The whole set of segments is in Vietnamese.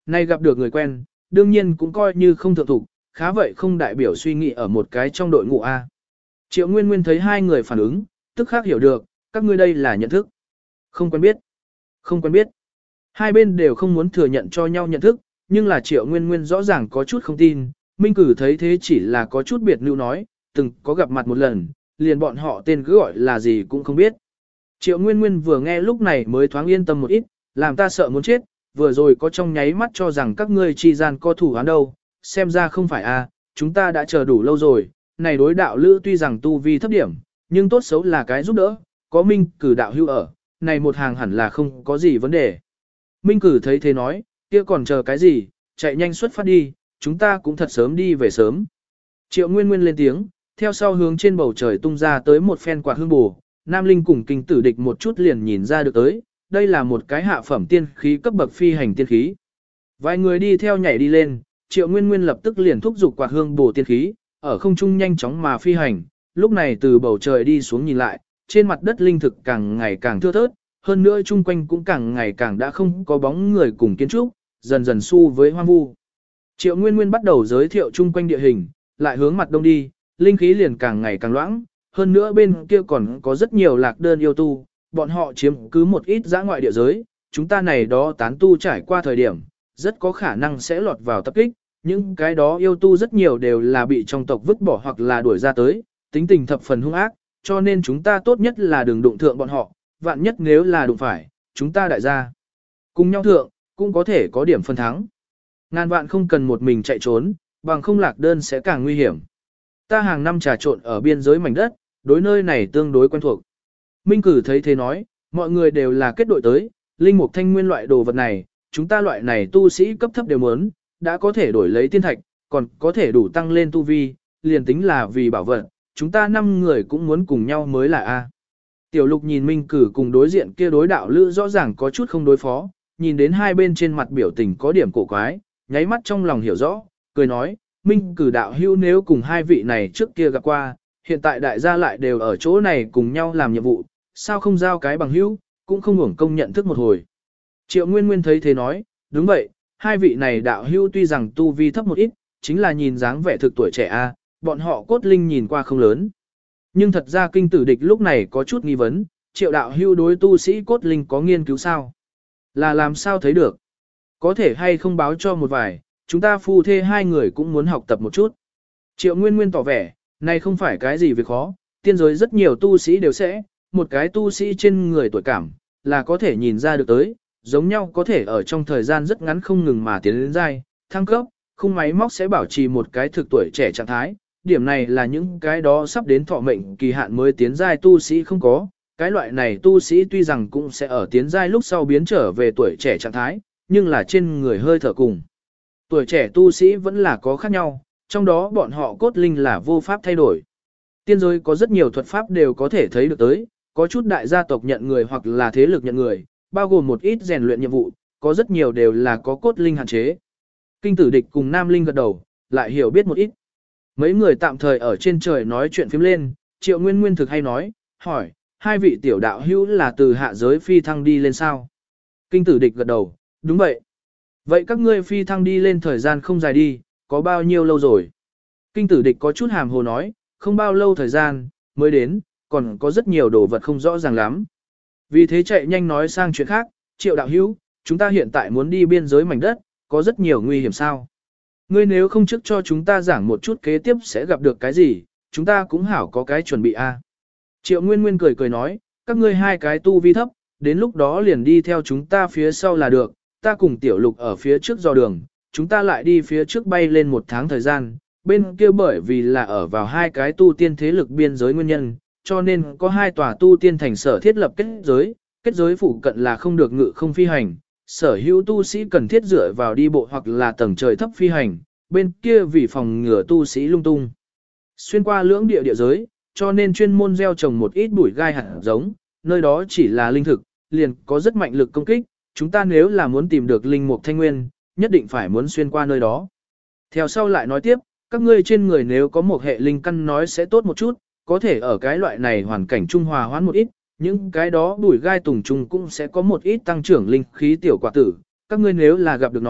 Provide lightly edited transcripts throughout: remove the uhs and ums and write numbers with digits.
Nay gặp được người quen, đương nhiên cũng coi như không thượng thủ, khá vậy không đại biểu suy nghĩ ở một cái trong đội ngũ A. Triệu Nguyên Nguyên thấy hai người phản ứng, tức khắc hiểu được, các ngươi đây là nhận thức. Không quen biết. Không quen biết. Hai bên đều không muốn thừa nhận cho nhau nhận thức, nhưng là Triệu Nguyên Nguyên rõ ràng có chút không tin, Minh Cử thấy thế chỉ là có chút biệt lưu nói, từng có gặp mặt một lần, liền bọn họ tên cứ gọi là gì cũng không biết. Triệu Nguyên Nguyên vừa nghe lúc này mới thoáng yên tâm một ít, làm ta sợ muốn chết, vừa rồi có trong nháy mắt cho rằng các ngươi chi gian có thủ án đâu, xem ra không phải a, chúng ta đã chờ đủ lâu rồi, này đối đạo lữ tuy rằng tu vi thấp điểm, nhưng tốt xấu là cái giúp đỡ, có Minh Cử đạo hưu ở, này một hàng hẳn là không có gì vấn đề. Minh Cử thấy thế nói, kia còn chờ cái gì, chạy nhanh xuất phát đi, chúng ta cũng thật sớm đi về sớm. Triệu Nguyên Nguyên lên tiếng, theo sau hướng trên bầu trời tung ra tới một phen quạt hương bù, Nam Linh cùng Kinh Tử Địch một chút liền nhìn ra được tới, đây là một cái hạ phẩm tiên khí cấp bậc phi hành tiên khí. Vài người đi theo nhảy đi lên, Triệu Nguyên Nguyên lập tức liền thúc giục quạt hương bù tiên khí, ở không trung nhanh chóng mà phi hành, lúc này từ bầu trời đi xuống nhìn lại, trên mặt đất linh thực càng ngày càng thưa thớt, hơn nữa chung quanh cũng càng ngày càng đã không có bóng người cùng kiến trúc, dần dần xu với hoang vu. Triệu Nguyên Nguyên bắt đầu giới thiệu chung quanh địa hình, lại hướng mặt đông đi, linh khí liền càng ngày càng loãng, hơn nữa bên kia còn có rất nhiều lạc đơn yêu tu, bọn họ chiếm cứ một ít dã ngoại địa giới, chúng ta này đó tán tu trải qua thời điểm, rất có khả năng sẽ lọt vào tập kích, những cái đó yêu tu rất nhiều đều là bị trong tộc vứt bỏ hoặc là đuổi ra tới, tính tình thập phần hung ác, cho nên chúng ta tốt nhất là đừng đụng thượng bọn họ, vạn nhất nếu là đụng phải, chúng ta đại gia cùng nhau thượng, cũng có thể có điểm phân thắng. Ngàn vạn không cần một mình chạy trốn, bằng không lạc đơn sẽ càng nguy hiểm. Ta hàng năm trà trộn ở biên giới mảnh đất, đối nơi này tương đối quen thuộc. Minh Cử thấy thế nói, mọi người đều là kết đội tới, linh mục thanh nguyên loại đồ vật này, chúng ta loại này tu sĩ cấp thấp đều muốn, đã có thể đổi lấy tiên thạch, còn có thể đủ tăng lên tu vi, liền tính là vì bảo vật, chúng ta 5 người cũng muốn cùng nhau mới là A. Tiểu Lục nhìn Minh Cử cùng đối diện kia đối đạo lữ rõ ràng có chút không đối phó, nhìn đến hai bên trên mặt biểu tình có điểm cổ quái, nháy mắt trong lòng hiểu rõ, cười nói, Minh Cử đạo hữu nếu cùng hai vị này trước kia gặp qua, hiện tại đại gia lại đều ở chỗ này cùng nhau làm nhiệm vụ, sao không giao cái bằng hữu, cũng không hưởng công nhận thức một hồi. Triệu Nguyên Nguyên thấy thế nói, đúng vậy, hai vị này đạo hữu tuy rằng tu vi thấp một ít, chính là nhìn dáng vẻ thực tuổi trẻ a, bọn họ cốt linh nhìn qua không lớn. Nhưng thật ra Kinh Tử Địch lúc này có chút nghi vấn, Triệu đạo hữu đối tu sĩ cốt linh có nghiên cứu sao? Là làm sao thấy được? Có thể hay không báo cho một vài, chúng ta phu thê hai người cũng muốn học tập một chút. Triệu Nguyên Nguyên tỏ vẻ, này không phải cái gì việc khó, tiên giới rất nhiều tu sĩ đều sẽ, một cái tu sĩ trên người tuổi cảm, là có thể nhìn ra được tới, giống nhau có thể ở trong thời gian rất ngắn không ngừng mà tiến lên giai, thăng cấp, khung máy móc sẽ bảo trì một cái thực tuổi trẻ trạng thái, điểm này là những cái đó sắp đến thọ mệnh kỳ hạn mới tiến giai tu sĩ không có, cái loại này tu sĩ tuy rằng cũng sẽ ở tiến giai lúc sau biến trở về tuổi trẻ trạng thái, nhưng là trên người hơi thở cùng. Tuổi trẻ tu sĩ vẫn là có khác nhau, trong đó bọn họ cốt linh là vô pháp thay đổi. Tiên giới có rất nhiều thuật pháp đều có thể thấy được tới, có chút đại gia tộc nhận người hoặc là thế lực nhận người, bao gồm một ít rèn luyện nhiệm vụ, có rất nhiều đều là có cốt linh hạn chế. Kinh Tử Địch cùng Nam Linh gật đầu, lại hiểu biết một ít. Mấy người tạm thời ở trên trời nói chuyện phím lên, Triệu Nguyên Nguyên thực hay nói, hỏi, hai vị tiểu đạo hữu là từ hạ giới phi thăng đi lên sao? Kinh Tử Địch gật đầu, đúng vậy. Vậy các ngươi phi thăng đi lên thời gian không dài đi, có bao nhiêu lâu rồi? Kinh Tử Địch có chút hàm hồ nói, không bao lâu thời gian, mới đến, còn có rất nhiều đồ vật không rõ ràng lắm. Vì thế chạy nhanh nói sang chuyện khác, Triệu đạo hữu, chúng ta hiện tại muốn đi biên giới mảnh đất, có rất nhiều nguy hiểm sao? Ngươi nếu không trước cho chúng ta giảng một chút kế tiếp sẽ gặp được cái gì, chúng ta cũng hảo có cái chuẩn bị a. Triệu Nguyên Nguyên cười cười nói, các ngươi hai cái tu vi thấp, đến lúc đó liền đi theo chúng ta phía sau là được, ta cùng Tiểu Lục ở phía trước dò đường, chúng ta lại đi phía trước bay lên 1 tháng thời gian, bên kia bởi vì là ở vào hai cái tu tiên thế lực biên giới nguyên nhân, cho nên có hai tòa tu tiên thành sở thiết lập kết giới phụ cận là không được ngự không phi hành, sở hữu tu sĩ cần thiết dựa vào đi bộ hoặc là tầng trời thấp phi hành, bên kia vì phòng ngừa tu sĩ lung tung. Xuyên qua lưỡng địa địa giới, cho nên chuyên môn gieo trồng một ít bụi gai hạt giống, nơi đó chỉ là linh thực, liền có rất mạnh lực công kích, chúng ta nếu là muốn tìm được linh mục thanh nguyên, nhất định phải muốn xuyên qua nơi đó. Theo sau lại nói tiếp, các ngươi trên người nếu có một hệ linh căn nói sẽ tốt một chút, có thể ở cái loại này hoàn cảnh trung hòa hoãn một ít, những cái đó bụi gai tùng trùng cũng sẽ có một ít tăng trưởng linh khí tiểu quả tử, các ngươi nếu là gặp được nói,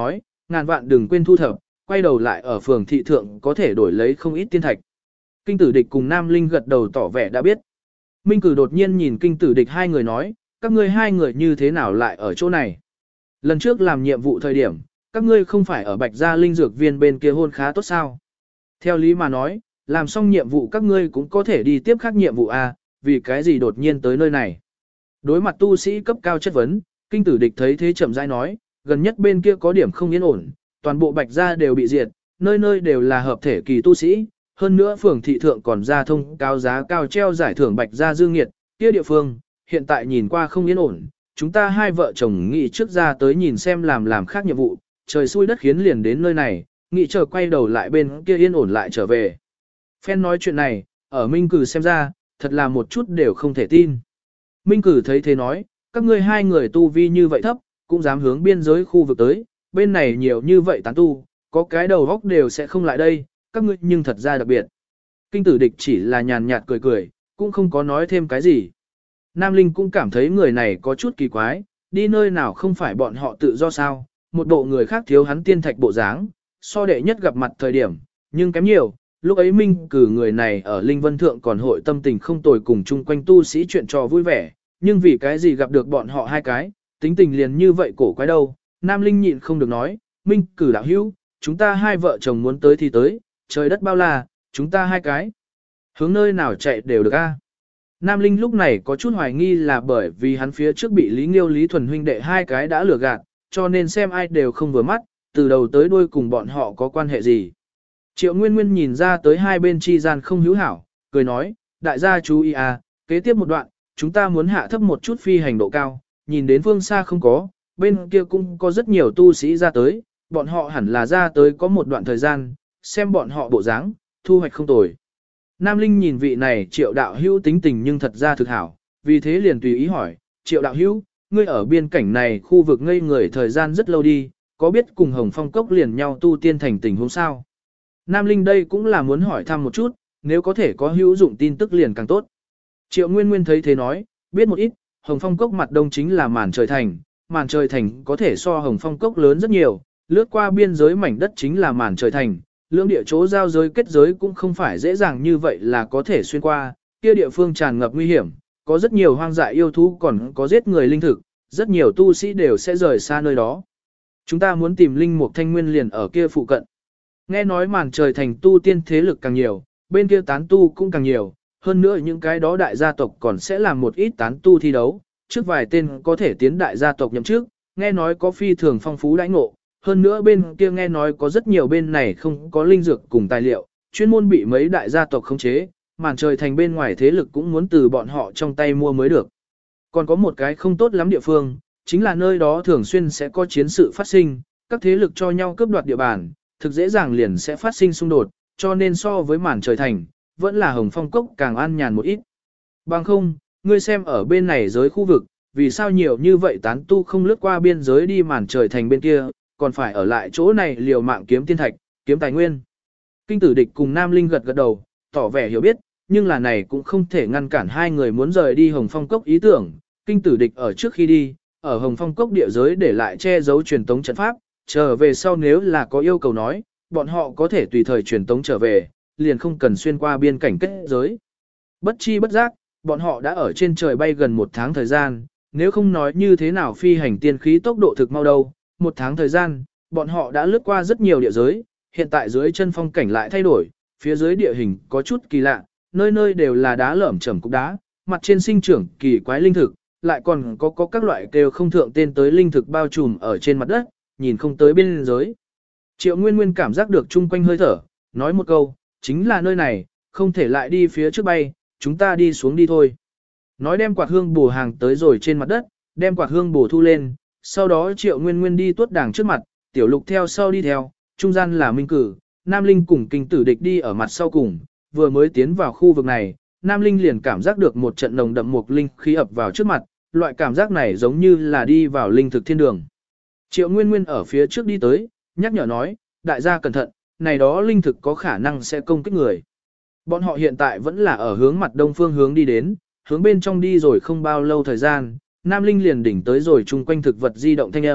ngàn vạn đừng quên thu thập, quay đầu lại ở phường thị thượng có thể đổi lấy không ít tiên thạch. Kinh tử địch cùng Nam Linh gật đầu tỏ vẻ đã biết. Minh Cử đột nhiên nhìn kinh tử địch hai người nói, các ngươi hai người như thế nào lại ở chỗ này? Lần trước làm nhiệm vụ thời điểm, các ngươi không phải ở Bạch Gia Linh Dược Viên bên kia hôn khá tốt sao? Theo lý mà nói, làm xong nhiệm vụ các ngươi cũng có thể đi tiếp khác nhiệm vụ A, vì cái gì đột nhiên tới nơi này? Đối mặt tu sĩ cấp cao chất vấn, kinh tử địch thấy thế chậm rãi nói, gần nhất bên kia có điểm không yên ổn, toàn bộ Bạch Gia đều bị diệt, nơi nơi đều là hợp thể kỳ tu sĩ, hơn nữa phường thị thượng còn ra thông cao giá cao treo giải thưởng Bạch Gia dương nghiệt, kia địa phương, hiện tại nhìn qua không yên ổn, chúng ta hai vợ chồng nghĩ trước ra tới nhìn xem làm khác nhiệm vụ, trời xui đất khiến liền đến nơi này, nghĩ chờ quay đầu lại bên kia yên ổn lại trở về. Phen nói chuyện này, ở Minh Cử xem ra, thật là một chút đều không thể tin. Minh Cử thấy thế nói, các ngươi hai người tu vi như vậy thấp, cũng dám hướng biên giới khu vực tới, bên này nhiều như vậy tán tu, có cái đầu góc đều sẽ không lại đây, các ngươi nhưng thật ra đặc biệt. Kinh tử địch chỉ là nhàn nhạt cười cười, cũng không có nói thêm cái gì. Nam Linh cũng cảm thấy người này có chút kỳ quái, đi nơi nào không phải bọn họ tự do sao, một bộ người khác thiếu hắn tiên thạch bộ dáng, so đệ nhất gặp mặt thời điểm, nhưng kém nhiều, lúc ấy Minh Cử người này ở Linh Vân Thượng còn hội tâm tình không tồi cùng chung quanh tu sĩ chuyện trò vui vẻ, nhưng vì cái gì gặp được bọn họ hai cái, tính tình liền như vậy cổ quái đâu. Nam Linh nhịn không được nói, Minh Cử đạo hữu, chúng ta hai vợ chồng muốn tới thì tới, trời đất bao la, chúng ta hai cái. Hướng nơi nào chạy đều được a. Nam Linh lúc này có chút hoài nghi là bởi vì hắn phía trước bị Lý Nghiêu Lý Thuần huynh đệ hai cái đã lừa gạt, cho nên xem ai đều không vừa mắt, từ đầu tới đuôi cùng bọn họ có quan hệ gì. Triệu Nguyên Nguyên nhìn ra tới hai bên chi gian không hữu hảo, cười nói, đại gia chú ý à, kế tiếp một đoạn, chúng ta muốn hạ thấp một chút phi hành độ cao, nhìn đến phương xa không có, bên kia cũng có rất nhiều tu sĩ ra tới, bọn họ hẳn là ra tới có một đoạn thời gian, xem bọn họ bộ dáng, thu hoạch không tồi. Nam Linh nhìn vị này Triệu đạo hữu tính tình nhưng thật ra thực hảo, vì thế liền tùy ý hỏi, Triệu đạo hữu, ngươi ở biên cảnh này khu vực ngây người thời gian rất lâu đi, có biết cùng Hồng Phong Cốc liền nhau tu tiên thành tình huống sao? Nam Linh đây cũng là muốn hỏi thăm một chút, nếu có thể có hữu dụng tin tức liền càng tốt. Triệu Nguyên Nguyên thấy thế nói, biết một ít, Hồng Phong Cốc mặt đông chính là màn trời thành có thể so Hồng Phong Cốc lớn rất nhiều, lướt qua biên giới mảnh đất chính là màn trời thành, lưỡng địa chỗ giao giới kết giới cũng không phải dễ dàng như vậy là có thể xuyên qua, kia địa phương tràn ngập nguy hiểm, có rất nhiều hoang dại yêu thú còn có giết người linh thực, rất nhiều tu sĩ đều sẽ rời xa nơi đó. Chúng ta muốn tìm linh mục thanh nguyên liền ở kia phụ cận. Nghe nói màn trời thành tu tiên thế lực càng nhiều, bên kia tán tu cũng càng nhiều, hơn nữa những cái đó đại gia tộc còn sẽ làm một ít tán tu thi đấu, trước vài tên có thể tiến đại gia tộc nhậm chức, nghe nói có phi thường phong phú đãi ngộ, hơn nữa bên kia nghe nói có rất nhiều bên này không có linh dược cùng tài liệu, chuyên môn bị mấy đại gia tộc khống chế, màn trời thành bên ngoài thế lực cũng muốn từ bọn họ trong tay mua mới được. Còn có một cái không tốt lắm địa phương, chính là nơi đó thường xuyên sẽ có chiến sự phát sinh, các thế lực cho nhau cướp đoạt địa bàn, thực dễ dàng liền sẽ phát sinh xung đột, cho nên so với màn trời thành, vẫn là Hồng Phong Cốc càng an nhàn một ít. Bằng không, ngươi xem ở bên này giới khu vực, vì sao nhiều như vậy tán tu không lướt qua biên giới đi màn trời thành bên kia, còn phải ở lại chỗ này liều mạng kiếm tiên thạch, kiếm tài nguyên. Kinh tử địch cùng Nam Linh gật gật đầu, tỏ vẻ hiểu biết, nhưng là này cũng không thể ngăn cản hai người muốn rời đi Hồng Phong Cốc ý tưởng. Kinh tử địch ở trước khi đi, ở Hồng Phong Cốc địa giới để lại che giấu truyền tống trận pháp, trở về sau nếu là có yêu cầu nói, bọn họ có thể tùy thời truyền tống trở về, liền không cần xuyên qua biên cảnh kết giới. Bất chi bất giác, bọn họ đã ở trên trời bay gần một tháng thời gian, nếu không nói như thế nào phi hành tiên khí tốc độ thực mau đâu, một tháng thời gian, bọn họ đã lướt qua rất nhiều địa giới, hiện tại dưới chân phong cảnh lại thay đổi, phía dưới địa hình có chút kỳ lạ, nơi nơi đều là đá lởm chởm cục đá, mặt trên sinh trưởng kỳ quái linh thực, lại còn có các loại kêu không thượng tên tới linh thực bao trùm ở trên mặt đất, nhìn không tới biên giới. Triệu Nguyên Nguyên cảm giác được chung quanh hơi thở, nói một câu, chính là nơi này, không thể lại đi phía trước bay, chúng ta đi xuống đi thôi. Nói đem quạt hương bổ hàng tới rồi trên mặt đất, đem quạt hương bổ thu lên, sau đó Triệu Nguyên Nguyên đi tuốt đàng trước mặt, Tiểu Lục theo sau đi theo, trung gian là Minh Cử, Nam Linh cùng Kinh Tử Địch đi ở mặt sau cùng, vừa mới tiến vào khu vực này, Nam Linh liền cảm giác được một trận nồng đậm mục linh khí ập vào trước mặt, loại cảm giác này giống như là đi vào linh thực thiên đường. Triệu Nguyên Nguyên ở phía trước đi tới, nhắc nhở nói, đại gia cẩn thận, này đó linh thực có khả năng sẽ công kích người. Bọn họ hiện tại vẫn là ở hướng mặt đông phương hướng đi đến, hướng bên trong đi rồi không bao lâu thời gian, Nam Linh liền đỉnh tới rồi chung quanh thực vật di động thanh âm,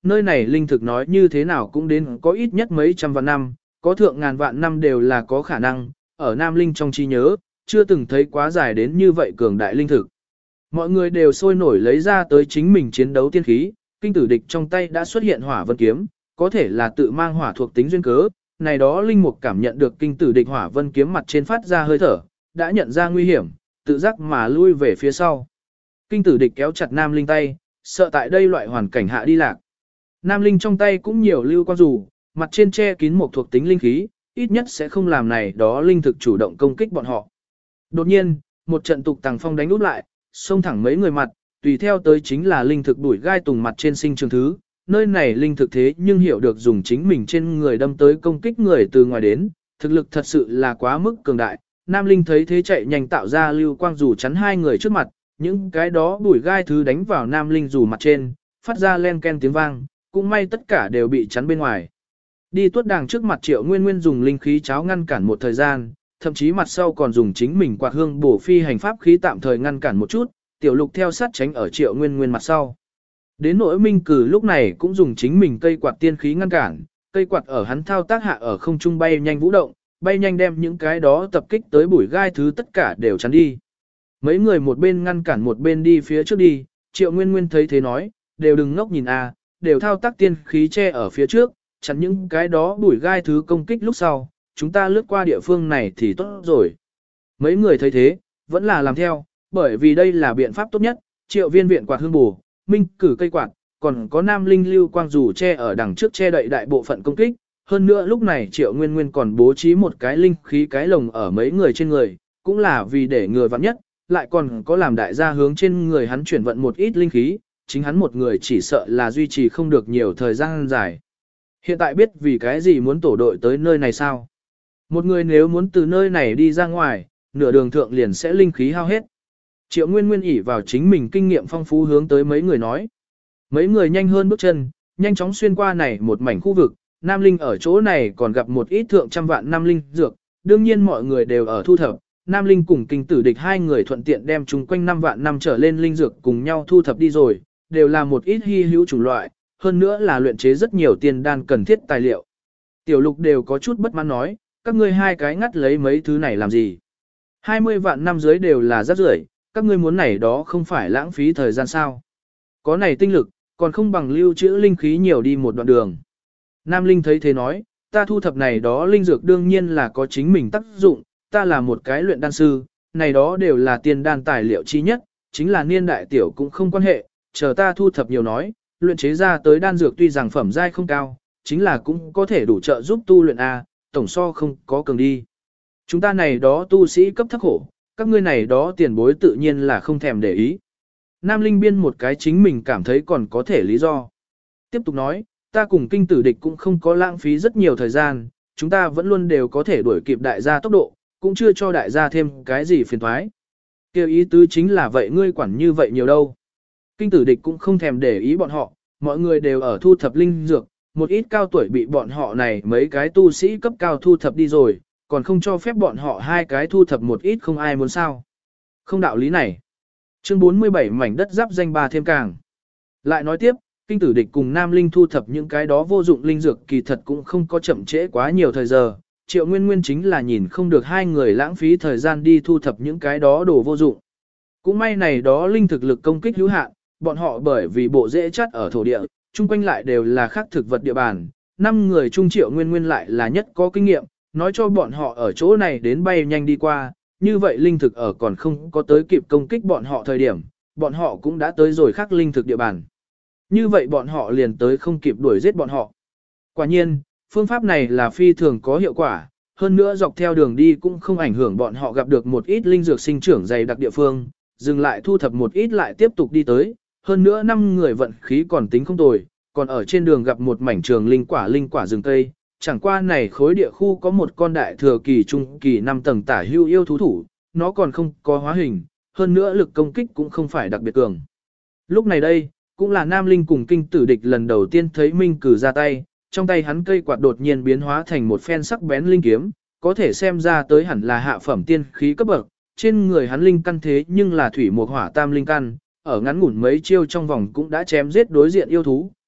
nơi này linh thực nói như thế nào cũng đến có ít nhất mấy trăm vạn năm, có thượng ngàn vạn năm đều là có khả năng, ở Nam Linh trong trí nhớ, chưa từng thấy quá dài đến như vậy cường đại linh thực. Mọi người đều sôi nổi lấy ra tới chính mình chiến đấu tiên khí, kinh tử địch trong tay đã xuất hiện hỏa vân kiếm, có thể là tự mang hỏa thuộc tính duyên cớ, này đó linh mục cảm nhận được kinh tử địch hỏa vân kiếm mặt trên phát ra hơi thở, đã nhận ra nguy hiểm, tự giác mà lui về phía sau. Kinh tử địch kéo chặt Nam Linh tay, sợ tại đây loại hoàn cảnh hạ đi lạc. Nam Linh trong tay cũng nhiều lưu quang dù, mặt trên che kín một thuộc tính linh khí, ít nhất sẽ không làm này đó linh thực chủ động công kích bọn họ. Đột nhiên, một trận tục tàng phong đánh úp lại, xông thẳng mấy người mặt, tùy theo tới chính là linh thực đuổi gai tùng mặt trên sinh trường thứ, nơi này linh thực thế nhưng hiểu được dùng chính mình trên người đâm tới công kích người từ ngoài đến, thực lực thật sự là quá mức cường đại. Nam Linh thấy thế chạy nhanh tạo ra lưu quang dù chắn hai người trước mặt, những cái đó đuổi gai thứ đánh vào Nam Linh dù mặt trên, phát ra len ken tiếng vang, cũng may tất cả đều bị chắn bên ngoài. Đi tuốt đàng trước mặt Triệu Nguyên Nguyên dùng linh khí cháo ngăn cản một thời gian, thậm chí mặt sau còn dùng chính mình quạt hương bổ phi hành pháp khí tạm thời ngăn cản một chút, Tiểu Lục theo sát tránh ở Triệu Nguyên Nguyên mặt sau. Đến nỗi Minh Cử lúc này cũng dùng chính mình cây quạt tiên khí ngăn cản, cây quạt ở hắn thao tác hạ ở không trung bay nhanh vũ động, bay nhanh đem những cái đó tập kích tới bụi gai thứ tất cả đều chắn đi. Mấy người một bên ngăn cản một bên đi phía trước đi, Triệu Nguyên Nguyên thấy thế nói, đều đừng ngốc nhìn a, đều thao tác tiên khí che ở phía trước, chắn những cái đó bụi gai thứ công kích lúc sau, chúng ta lướt qua địa phương này thì tốt rồi. Mấy người thấy thế, vẫn là làm theo, bởi vì đây là biện pháp tốt nhất, Triệu Viên viện quạt hương bù, Minh Cử cây quạt, còn có Nam Linh lưu quang dù che ở đằng trước che đậy đại bộ phận công kích. Hơn nữa lúc này Triệu Nguyên Nguyên còn bố trí một cái linh khí cái lồng ở mấy người trên người, cũng là vì để người vặn nhất, lại còn có làm đại gia hướng trên người hắn chuyển vận một ít linh khí, chính hắn một người chỉ sợ là duy trì không được nhiều thời gian dài. Hiện tại biết vì cái gì muốn tổ đội tới nơi này sao? Một người nếu muốn từ nơi này đi ra ngoài, nửa đường thượng liền sẽ linh khí hao hết. Triệu Nguyên Nguyên ỷ vào chính mình kinh nghiệm phong phú hướng tới mấy người nói. Mấy người nhanh hơn bước chân, nhanh chóng xuyên qua này một mảnh khu vực, Nam Linh ở chỗ này còn gặp một ít thượng trăm vạn Nam Linh dược, đương nhiên mọi người đều ở thu thập. Nam Linh cùng kinh tử địch hai người thuận tiện đem chung quanh 5 vạn năm trở lên linh dược cùng nhau thu thập đi rồi, đều là một ít hy hữu chủng loại, hơn nữa là luyện chế rất nhiều tiền đan cần thiết tài liệu. Tiểu Lục đều có chút bất mãn nói, các ngươi hai cái ngắt lấy mấy thứ này làm gì? 20 vạn năm dưới đều là rác rưởi, các ngươi muốn này đó không phải lãng phí thời gian sao? Có này tinh lực, còn không bằng lưu trữ linh khí nhiều đi một đoạn đường. Nam Linh thấy thế nói, ta thu thập này đó linh dược đương nhiên là có chính mình tác dụng, ta là một cái luyện đan sư, này đó đều là tiền đan tài liệu chi nhất, chính là niên đại tiểu cũng không quan hệ, chờ ta thu thập nhiều nói, luyện chế ra tới đan dược tuy rằng phẩm giai không cao, chính là cũng có thể đủ trợ giúp tu luyện A, tổng so không có cường đi. Chúng ta này đó tu sĩ cấp thấp khổ, các ngươi này đó tiền bối tự nhiên là không thèm để ý. Nam Linh biên một cái chính mình cảm thấy còn có thể lý do. Tiếp tục nói, ta cùng kinh tử địch cũng không có lãng phí rất nhiều thời gian, chúng ta vẫn luôn đều có thể đuổi kịp đại gia tốc độ, cũng chưa cho đại gia thêm cái gì phiền thoái. Kêu ý tứ chính là vậy ngươi quản như vậy nhiều đâu. Kinh tử địch cũng không thèm để ý bọn họ, mọi người đều ở thu thập linh dược, một ít cao tuổi bị bọn họ này mấy cái tu sĩ cấp cao thu thập đi rồi, còn không cho phép bọn họ hai cái thu thập một ít không ai muốn sao. Không đạo lý này. Chương 47 mảnh đất giáp danh ba thêm càng. Lại nói tiếp, kinh tử địch cùng Nam Linh thu thập những cái đó vô dụng linh dược kỳ thật cũng không có chậm trễ quá nhiều thời giờ. Triệu Nguyên Nguyên chính là nhìn không được hai người lãng phí thời gian đi thu thập những cái đó đồ vô dụng. Cũng may này đó linh thực lực công kích hữu hạn, bọn họ bởi vì bộ rễ chắt ở thổ địa, chung quanh lại đều là khác thực vật địa bàn. 5 người chung Triệu Nguyên Nguyên lại là nhất có kinh nghiệm, nói cho bọn họ ở chỗ này đến bay nhanh đi qua, như vậy linh thực ở còn không có tới kịp công kích bọn họ thời điểm, bọn họ cũng đã tới rồi khác linh thực địa bàn. Như vậy bọn họ liền tới không kịp đuổi giết bọn họ. Quả nhiên, phương pháp này là phi thường có hiệu quả, hơn nữa dọc theo đường đi cũng không ảnh hưởng bọn họ gặp được một ít linh dược sinh trưởng dày đặc địa phương, dừng lại thu thập một ít lại tiếp tục đi tới, hơn nữa 5 người vận khí còn tính không tồi, còn ở trên đường gặp một mảnh trường linh quả rừng cây, chẳng qua này khối địa khu có một con đại thừa kỳ trung kỳ 5 tầng tả hưu yêu thú thủ, nó còn không có hóa hình, hơn nữa lực công kích cũng không phải đặc biệt cường. Lúc này đây, cũng là Nam Linh cùng kinh tử địch lần đầu tiên thấy Minh Cử ra tay, trong tay hắn cây quạt đột nhiên biến hóa thành một phen sắc bén linh kiếm, có thể xem ra tới hẳn là hạ phẩm tiên khí cấp bậc, trên người hắn linh căn thế nhưng là thủy mộc hỏa tam linh căn, ở ngắn ngủn mấy chiêu trong vòng cũng đã chém giết đối diện yêu thú,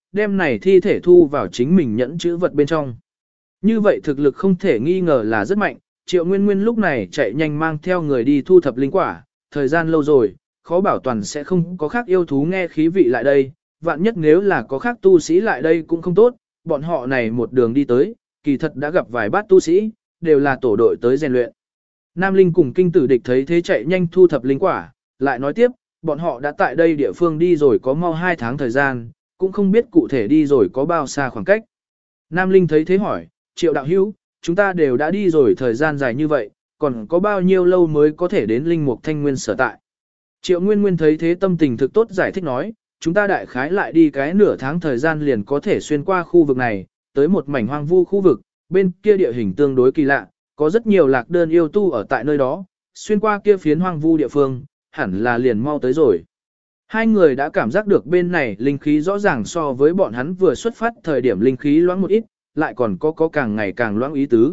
đem này thi thể thu vào chính mình nhẫn chữ vật bên trong. Như vậy thực lực không thể nghi ngờ là rất mạnh, Triệu Nguyên Nguyên lúc này chạy nhanh mang theo người đi thu thập linh quả, thời gian lâu rồi, khó bảo toàn sẽ không có khác yêu thú nghe khí vị lại đây, vạn nhất nếu là có khác tu sĩ lại đây cũng không tốt, bọn họ này một đường đi tới, kỳ thật đã gặp vài bát tu sĩ, đều là tổ đội tới rèn luyện. Nam Linh cùng kinh tử địch thấy thế chạy nhanh thu thập linh quả, lại nói tiếp, bọn họ đã tại đây địa phương đi rồi có mau 2 tháng thời gian, cũng không biết cụ thể đi rồi có bao xa khoảng cách. Nam Linh thấy thế hỏi, Triệu đạo hữu, chúng ta đều đã đi rồi thời gian dài như vậy, còn có bao nhiêu lâu mới có thể đến linh mục thanh nguyên sở tại. Triệu Nguyên Nguyên thấy thế tâm tình thực tốt giải thích nói, chúng ta đại khái lại đi cái nửa tháng thời gian liền có thể xuyên qua khu vực này, tới một mảnh hoang vu khu vực, bên kia địa hình tương đối kỳ lạ, có rất nhiều lạc đơn yêu tu ở tại nơi đó, xuyên qua kia phiến hoang vu địa phương, hẳn là liền mau tới rồi. Hai người đã cảm giác được bên này linh khí rõ ràng so với bọn hắn vừa xuất phát thời điểm linh khí loãng một ít, lại còn có càng ngày càng loãng ý tứ.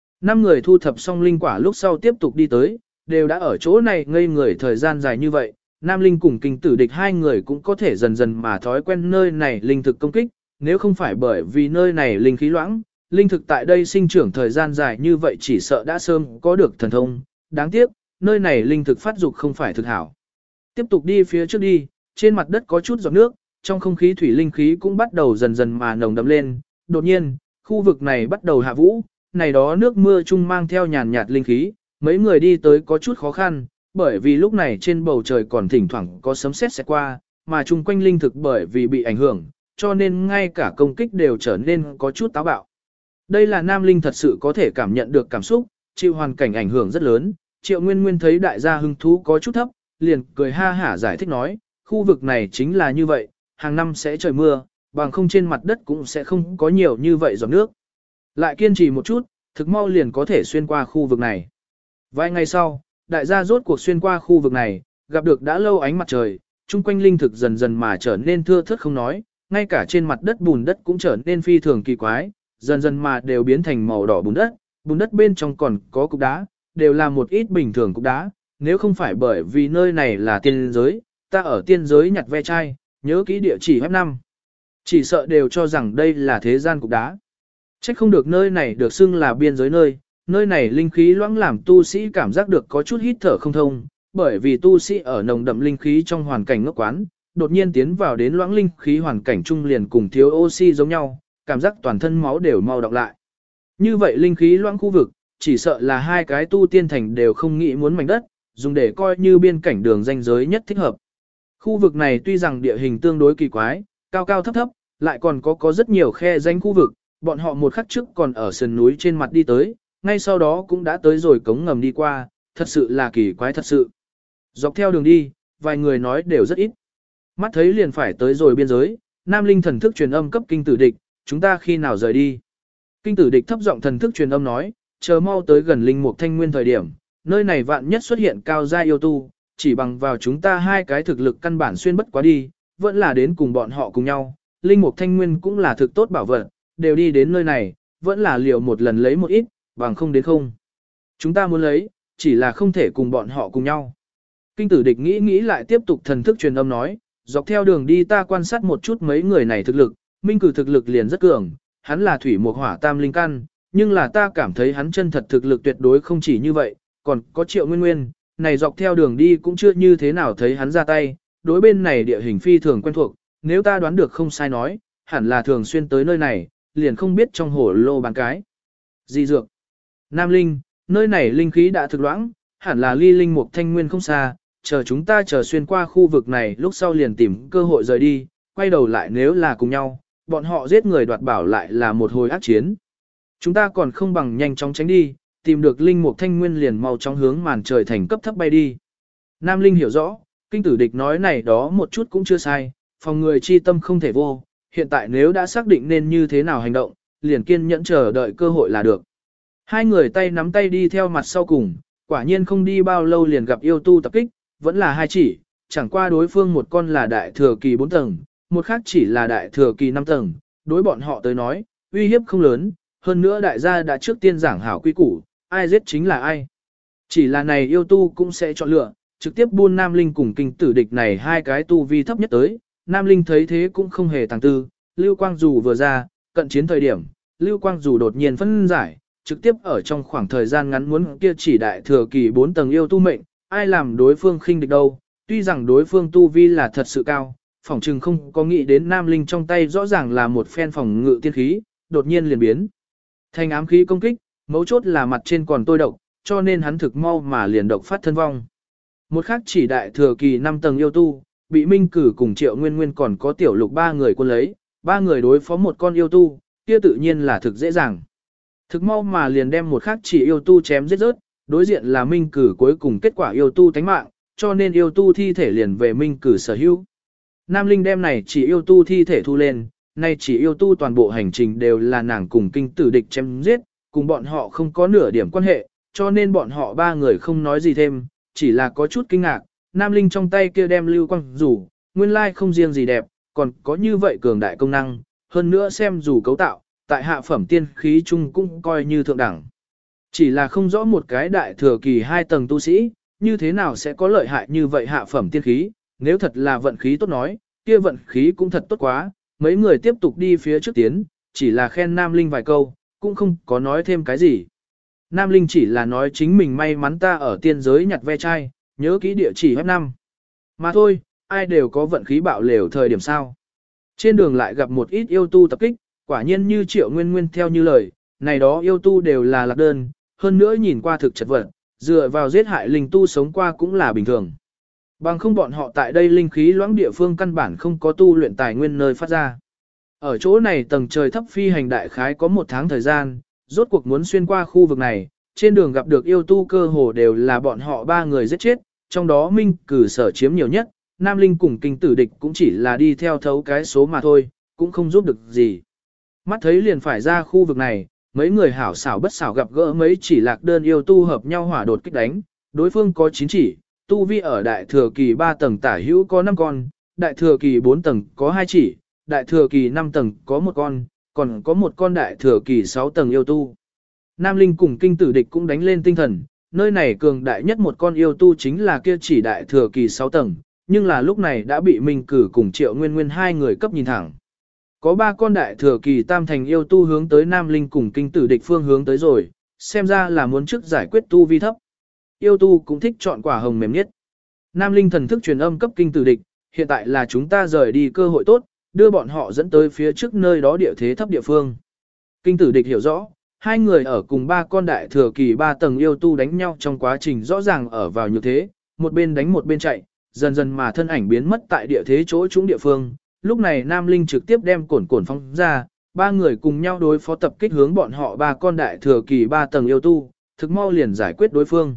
5 người thu thập xong linh quả lúc sau tiếp tục đi tới, đều đã ở chỗ này ngây người thời gian dài như vậy, Nam Linh cùng kinh tử địch hai người cũng có thể dần dần mà thói quen nơi này linh thực công kích, nếu không phải bởi vì nơi này linh khí loãng, linh thực tại đây sinh trưởng thời gian dài như vậy chỉ sợ đã sớm có được thần thông, đáng tiếc, nơi này linh thực phát dục không phải thực hảo. Tiếp tục đi phía trước đi, trên mặt đất có chút giọt nước, trong không khí thủy linh khí cũng bắt đầu dần dần mà nồng đậm lên, đột nhiên, khu vực này bắt đầu hạ vũ, này đó nước mưa chung mang theo nhàn nhạt linh khí, mấy người đi tới có chút khó khăn, bởi vì lúc này trên bầu trời còn thỉnh thoảng có sấm sét sẽ qua, mà chung quanh linh thực bởi vì bị ảnh hưởng, cho nên ngay cả công kích đều trở nên có chút táo bạo. Đây là Nam Linh thật sự có thể cảm nhận được cảm xúc, chịu hoàn cảnh ảnh hưởng rất lớn, Triệu Nguyên Nguyên thấy đại gia hứng thú có chút thấp, liền cười ha hả giải thích nói, khu vực này chính là như vậy, hàng năm sẽ trời mưa, bằng không trên mặt đất cũng sẽ không có nhiều như vậy giọt nước. Lại kiên trì một chút, thực mau liền có thể xuyên qua khu vực này. Vài ngày sau, đại gia rốt cuộc xuyên qua khu vực này, gặp được đã lâu ánh mặt trời, chung quanh linh thực dần dần mà trở nên thưa thớt không nói, ngay cả trên mặt đất bùn đất cũng trở nên phi thường kỳ quái, dần dần mà đều biến thành màu đỏ bùn đất bên trong còn có cục đá, đều là một ít bình thường cục đá, nếu không phải bởi vì nơi này là tiên giới, ta ở tiên giới nhặt ve chai, nhớ kỹ địa chỉ web 5. Chỉ sợ đều cho rằng đây là thế gian cục đá. Chắc không được nơi này được xưng là biên giới nơi này linh khí loãng làm tu sĩ cảm giác được có chút hít thở không thông, bởi vì tu sĩ ở nồng đậm linh khí trong hoàn cảnh ngốc quán, đột nhiên tiến vào đến loãng linh khí hoàn cảnh trung liền cùng thiếu oxy giống nhau, cảm giác toàn thân máu đều mau đọng lại. Như vậy linh khí loãng khu vực, chỉ sợ là hai cái tu tiên thành đều không nghĩ muốn mảnh đất, dùng để coi như biên cảnh đường ranh giới nhất thích hợp. Khu vực này tuy rằng địa hình tương đối kỳ quái, cao cao thấp thấp, lại còn có rất nhiều khe danh khu vực, bọn họ một khắc trước còn ở sườn núi trên mặt đi tới, ngay sau đó cũng đã tới rồi cống ngầm đi qua, thật sự là kỳ quái thật sự. Dọc theo đường đi, vài người nói đều rất ít. Mắt thấy liền phải tới rồi biên giới, Nam Linh thần thức truyền âm cấp kinh tử địch, chúng ta khi nào rời đi. Kinh tử địch thấp giọng thần thức truyền âm nói, chờ mau tới gần linh mục thanh nguyên thời điểm, nơi này vạn nhất xuất hiện cao gia yêu tu, chỉ bằng vào chúng ta hai cái thực lực căn bản xuyên bất quá đi, vẫn là đến cùng bọn họ cùng nhau. Linh mục thanh nguyên cũng là thực tốt bảo vật, đều đi đến nơi này, vẫn là liều một lần lấy một ít, bằng không đến không. Chúng ta muốn lấy, chỉ là không thể cùng bọn họ cùng nhau. Kinh tử địch nghĩ lại tiếp tục thần thức truyền âm nói, dọc theo đường đi ta quan sát một chút mấy người này thực lực, minh cử thực lực liền rất cường, hắn là thủy mộc hỏa tam linh căn, nhưng là ta cảm thấy hắn chân thật thực lực tuyệt đối không chỉ như vậy, còn có Triệu Nguyên Nguyên, này dọc theo đường đi cũng chưa như thế nào thấy hắn ra tay, đối bên này địa hình phi thường quen thuộc, nếu ta đoán được không sai nói, hẳn là thường xuyên tới nơi này, liền không biết trong hồ lô bán cái. Gì dược? Nam Linh, nơi này linh khí đã thực loãng, hẳn là ly linh mục thanh nguyên không xa, chờ chúng ta chờ xuyên qua khu vực này lúc sau liền tìm cơ hội rời đi, quay đầu lại nếu là cùng nhau, bọn họ giết người đoạt bảo lại là một hồi ác chiến. Chúng ta còn không bằng nhanh chóng tránh đi, tìm được linh mục thanh nguyên liền mau chóng hướng màn trời thành cấp thấp bay đi. Nam Linh hiểu rõ, kinh tử địch nói này đó một chút cũng chưa sai, phòng người chi tâm không thể vô, hiện tại nếu đã xác định nên như thế nào hành động, liền kiên nhẫn chờ đợi cơ hội là được. Hai người tay nắm tay đi theo mặt sau cùng, quả nhiên không đi bao lâu liền gặp yêu tu tập kích, vẫn là hai chỉ, chẳng qua đối phương một con là đại thừa kỳ 4 tầng, một khác chỉ là đại thừa kỳ 5 tầng, đối bọn họ tới nói, uy hiếp không lớn, hơn nữa đại gia đã trước tiên giảng hảo quy củ, ai giết chính là ai. Chỉ là này yêu tu cũng sẽ chọn lựa, trực tiếp buôn Nam Linh cùng kinh tử địch này hai cái tu vi thấp nhất tới, Nam Linh thấy thế cũng không hề tàng tư, lưu quang dù vừa ra, cận chiến thời điểm, lưu quang dù đột nhiên phân giải, trực tiếp ở trong khoảng thời gian ngắn muốn kia chỉ đại thừa kỳ 4 tầng yêu tu mệnh, ai làm đối phương khinh địch đâu, tuy rằng đối phương tu vi là thật sự cao, phỏng chừng không có nghĩ đến Nam Linh trong tay rõ ràng là một phen phòng ngự tiên khí, đột nhiên liền biến thành ám khí công kích, mấu chốt là mặt trên còn tôi độc, cho nên hắn thực mau mà liền độc phát thân vong. Một khác chỉ đại thừa kỳ 5 tầng yêu tu, bị Minh Cử cùng Triệu Nguyên Nguyên còn có Tiểu Lục 3 người quân lấy, 3 người đối phó một con yêu tu, kia tự nhiên là thực dễ dàng. Thực mau mà liền đem một khác chỉ yêu tu chém giết rớt, đối diện là Minh Cử cuối cùng kết quả yêu tu tánh mạng, cho nên yêu tu thi thể liền về Minh Cử sở hữu. Nam Linh đem này chỉ yêu tu thi thể thu lên, nay chỉ yêu tu toàn bộ hành trình đều là nàng cùng kinh tử địch chém giết, cùng bọn họ không có nửa điểm quan hệ, cho nên bọn họ 3 người không nói gì thêm, chỉ là có chút kinh ngạc, Nam Linh trong tay kia đem lưu quang rủ, nguyên lai không riêng gì đẹp, còn có như vậy cường đại công năng, hơn nữa xem rủ cấu tạo, tại hạ phẩm tiên khí chung cũng coi như thượng đẳng. Chỉ là không rõ một cái đại thừa kỳ 2 tầng tu sĩ, như thế nào sẽ có lợi hại như vậy hạ phẩm tiên khí, nếu thật là vận khí tốt nói, kia vận khí cũng thật tốt quá, mấy người tiếp tục đi phía trước tiến, chỉ là khen Nam Linh vài câu, cũng không có nói thêm cái gì. Nam Linh chỉ là nói chính mình may mắn ta ở tiên giới nhặt ve chai, nhớ kỹ địa chỉ F5. Mà thôi, ai đều có vận khí bạo lều thời điểm sao. Trên đường lại gặp một ít yêu tu tập kích, quả nhiên như Triệu Nguyên Nguyên theo như lời, này đó yêu tu đều là lạc đơn, hơn nữa nhìn qua thực chật vật, dựa vào giết hại linh tu sống qua cũng là bình thường. Bằng không bọn họ tại đây linh khí loãng địa phương căn bản không có tu luyện tài nguyên nơi phát ra. Ở chỗ này tầng trời thấp phi hành đại khái có 1 tháng thời gian, rốt cuộc muốn xuyên qua khu vực này, trên đường gặp được yêu tu cơ hồ đều là bọn họ 3 người giết chết, trong đó Minh Cử sở chiếm nhiều nhất, Nam Linh cùng kinh tử địch cũng chỉ là đi theo thấu cái số mà thôi, cũng không giúp được gì. Mắt thấy liền phải ra khu vực này, mấy người hảo xảo bất xảo gặp gỡ mấy chỉ lạc đơn yêu tu hợp nhau hỏa đột kích đánh, đối phương có 9 chỉ, tu vi ở đại thừa kỳ 3 tầng tả hữu có 5 con, đại thừa kỳ 4 tầng có 2 chỉ, đại thừa kỳ 5 tầng có 1 con, còn có 1 con đại thừa kỳ 6 tầng yêu tu. Nam Linh cùng kinh tử địch cũng đánh lên tinh thần, nơi này cường đại nhất 1 con yêu tu chính là kia chỉ đại thừa kỳ 6 tầng, nhưng là lúc này đã bị Minh Cử cùng Triệu Nguyên Nguyên 2 người cấp nhìn thẳng. Có 3 con đại thừa kỳ tam thành yêu tu hướng tới Nam Linh cùng kinh tử địch phương hướng tới rồi, xem ra là muốn trước giải quyết tu vi thấp. Yêu tu cũng thích chọn quả hồng mềm nhất. Nam Linh thần thức truyền âm cấp kinh tử địch, hiện tại là chúng ta rời đi cơ hội tốt, đưa bọn họ dẫn tới phía trước nơi đó địa thế thấp địa phương. Kinh tử địch hiểu rõ, 2 người ở cùng 3 con đại thừa kỳ 3 tầng yêu tu đánh nhau trong quá trình rõ ràng ở vào như thế, một bên đánh một bên chạy, dần dần mà thân ảnh biến mất tại địa thế chỗ trúng địa phương. Lúc này Nam Linh trực tiếp đem cổn phóng ra, 3 người cùng nhau đối phó tập kích hướng bọn họ 3 con đại thừa kỳ 3 tầng yêu tu, thực mau liền giải quyết đối phương.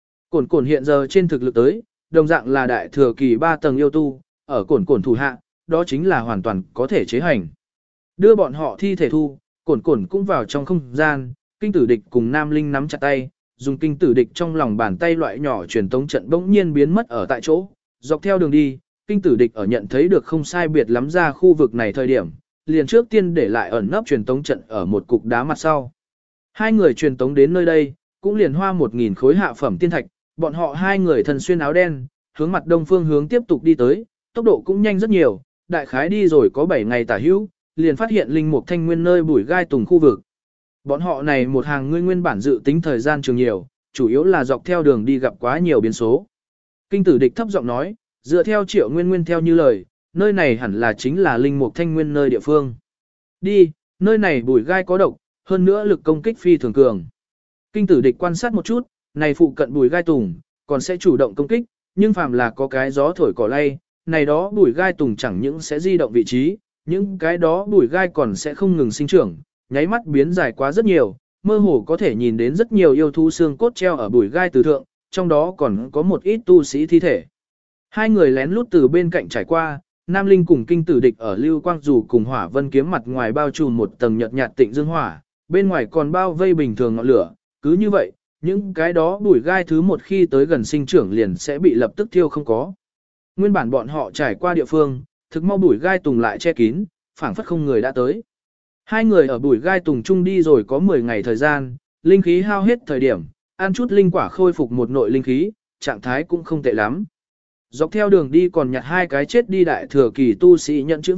Cổn hiện giờ trên thực lực tới, đồng dạng là đại thừa kỳ 3 tầng yêu tu, ở cổn thủ hạ, đó chính là hoàn toàn có thể chế hành. Đưa bọn họ thi thể thu, cổn cũng vào trong không gian, kinh tử địch cùng Nam Linh nắm chặt tay, dùng kinh tử địch trong lòng bàn tay loại nhỏ truyền tống trận bỗng nhiên biến mất ở tại chỗ, dọc theo đường đi, kinh tử địch ở nhận thấy được không sai biệt lắm ra khu vực này thời điểm, liền trước tiên để lại ẩn nấp truyền tống trận ở một cục đá mặt sau. 2 người truyền tống đến nơi đây, cũng liền hoa 1.000 khối hạ phẩm tiên thạch, bọn họ 2 người thân xuyên áo đen, hướng mặt đông phương hướng tiếp tục đi tới, tốc độ cũng nhanh rất nhiều, đại khái đi rồi có 7 ngày tả hữu, liền phát hiện linh mục thanh nguyên nơi bụi gai tùng khu vực. Bọn họ này một hàng ngươi nguyên bản dự tính thời gian trường nhiều, chủ yếu là dọc theo đường đi gặp quá nhiều biến số. Kinh tử địch thấp giọng nói, dựa theo Triệu Nguyên Nguyên theo như lời, nơi này hẳn là chính là linh mục thanh nguyên nơi địa phương. Đi, nơi này bụi gai có độc, hơn nữa lực công kích phi thường cường. Kinh tử địch quan sát một chút, này phụ cận bụi gai tùng, còn sẽ chủ động công kích, nhưng phàm là có cái gió thổi cỏ lay, này đó bụi gai tùng chẳng những sẽ di động vị trí, những cái đó bụi gai còn sẽ không ngừng sinh trưởng, nháy mắt biến dài quá rất nhiều, mơ hồ có thể nhìn đến rất nhiều yêu thú xương cốt treo ở bụi gai từ thượng, trong đó còn có một ít tu sĩ thi thể. 2 người lén lút từ bên cạnh trải qua, Nam Linh cùng kinh tử địch ở lưu quang dù cùng hỏa vân kiếm mặt ngoài bao trùm một tầng nhợt nhạt tịnh dương hỏa, bên ngoài còn bao vây bình thường ngọn lửa, cứ như vậy, những cái đó bụi gai thứ một khi tới gần sinh trưởng liền sẽ bị lập tức thiêu không có. Nguyên bản bọn họ trải qua địa phương, thực mau bụi gai tùng lại che kín, phảng phất không người đã tới. 2 người ở bụi gai tùng chung đi rồi có 10 ngày thời gian, linh khí hao hết thời điểm, ăn chút linh quả khôi phục một nội linh khí, trạng thái cũng không tệ lắm. Dọc theo đường đi còn nhặt 2 cái chết đi đại thừa kỳ tu sĩ nhận chữ vật,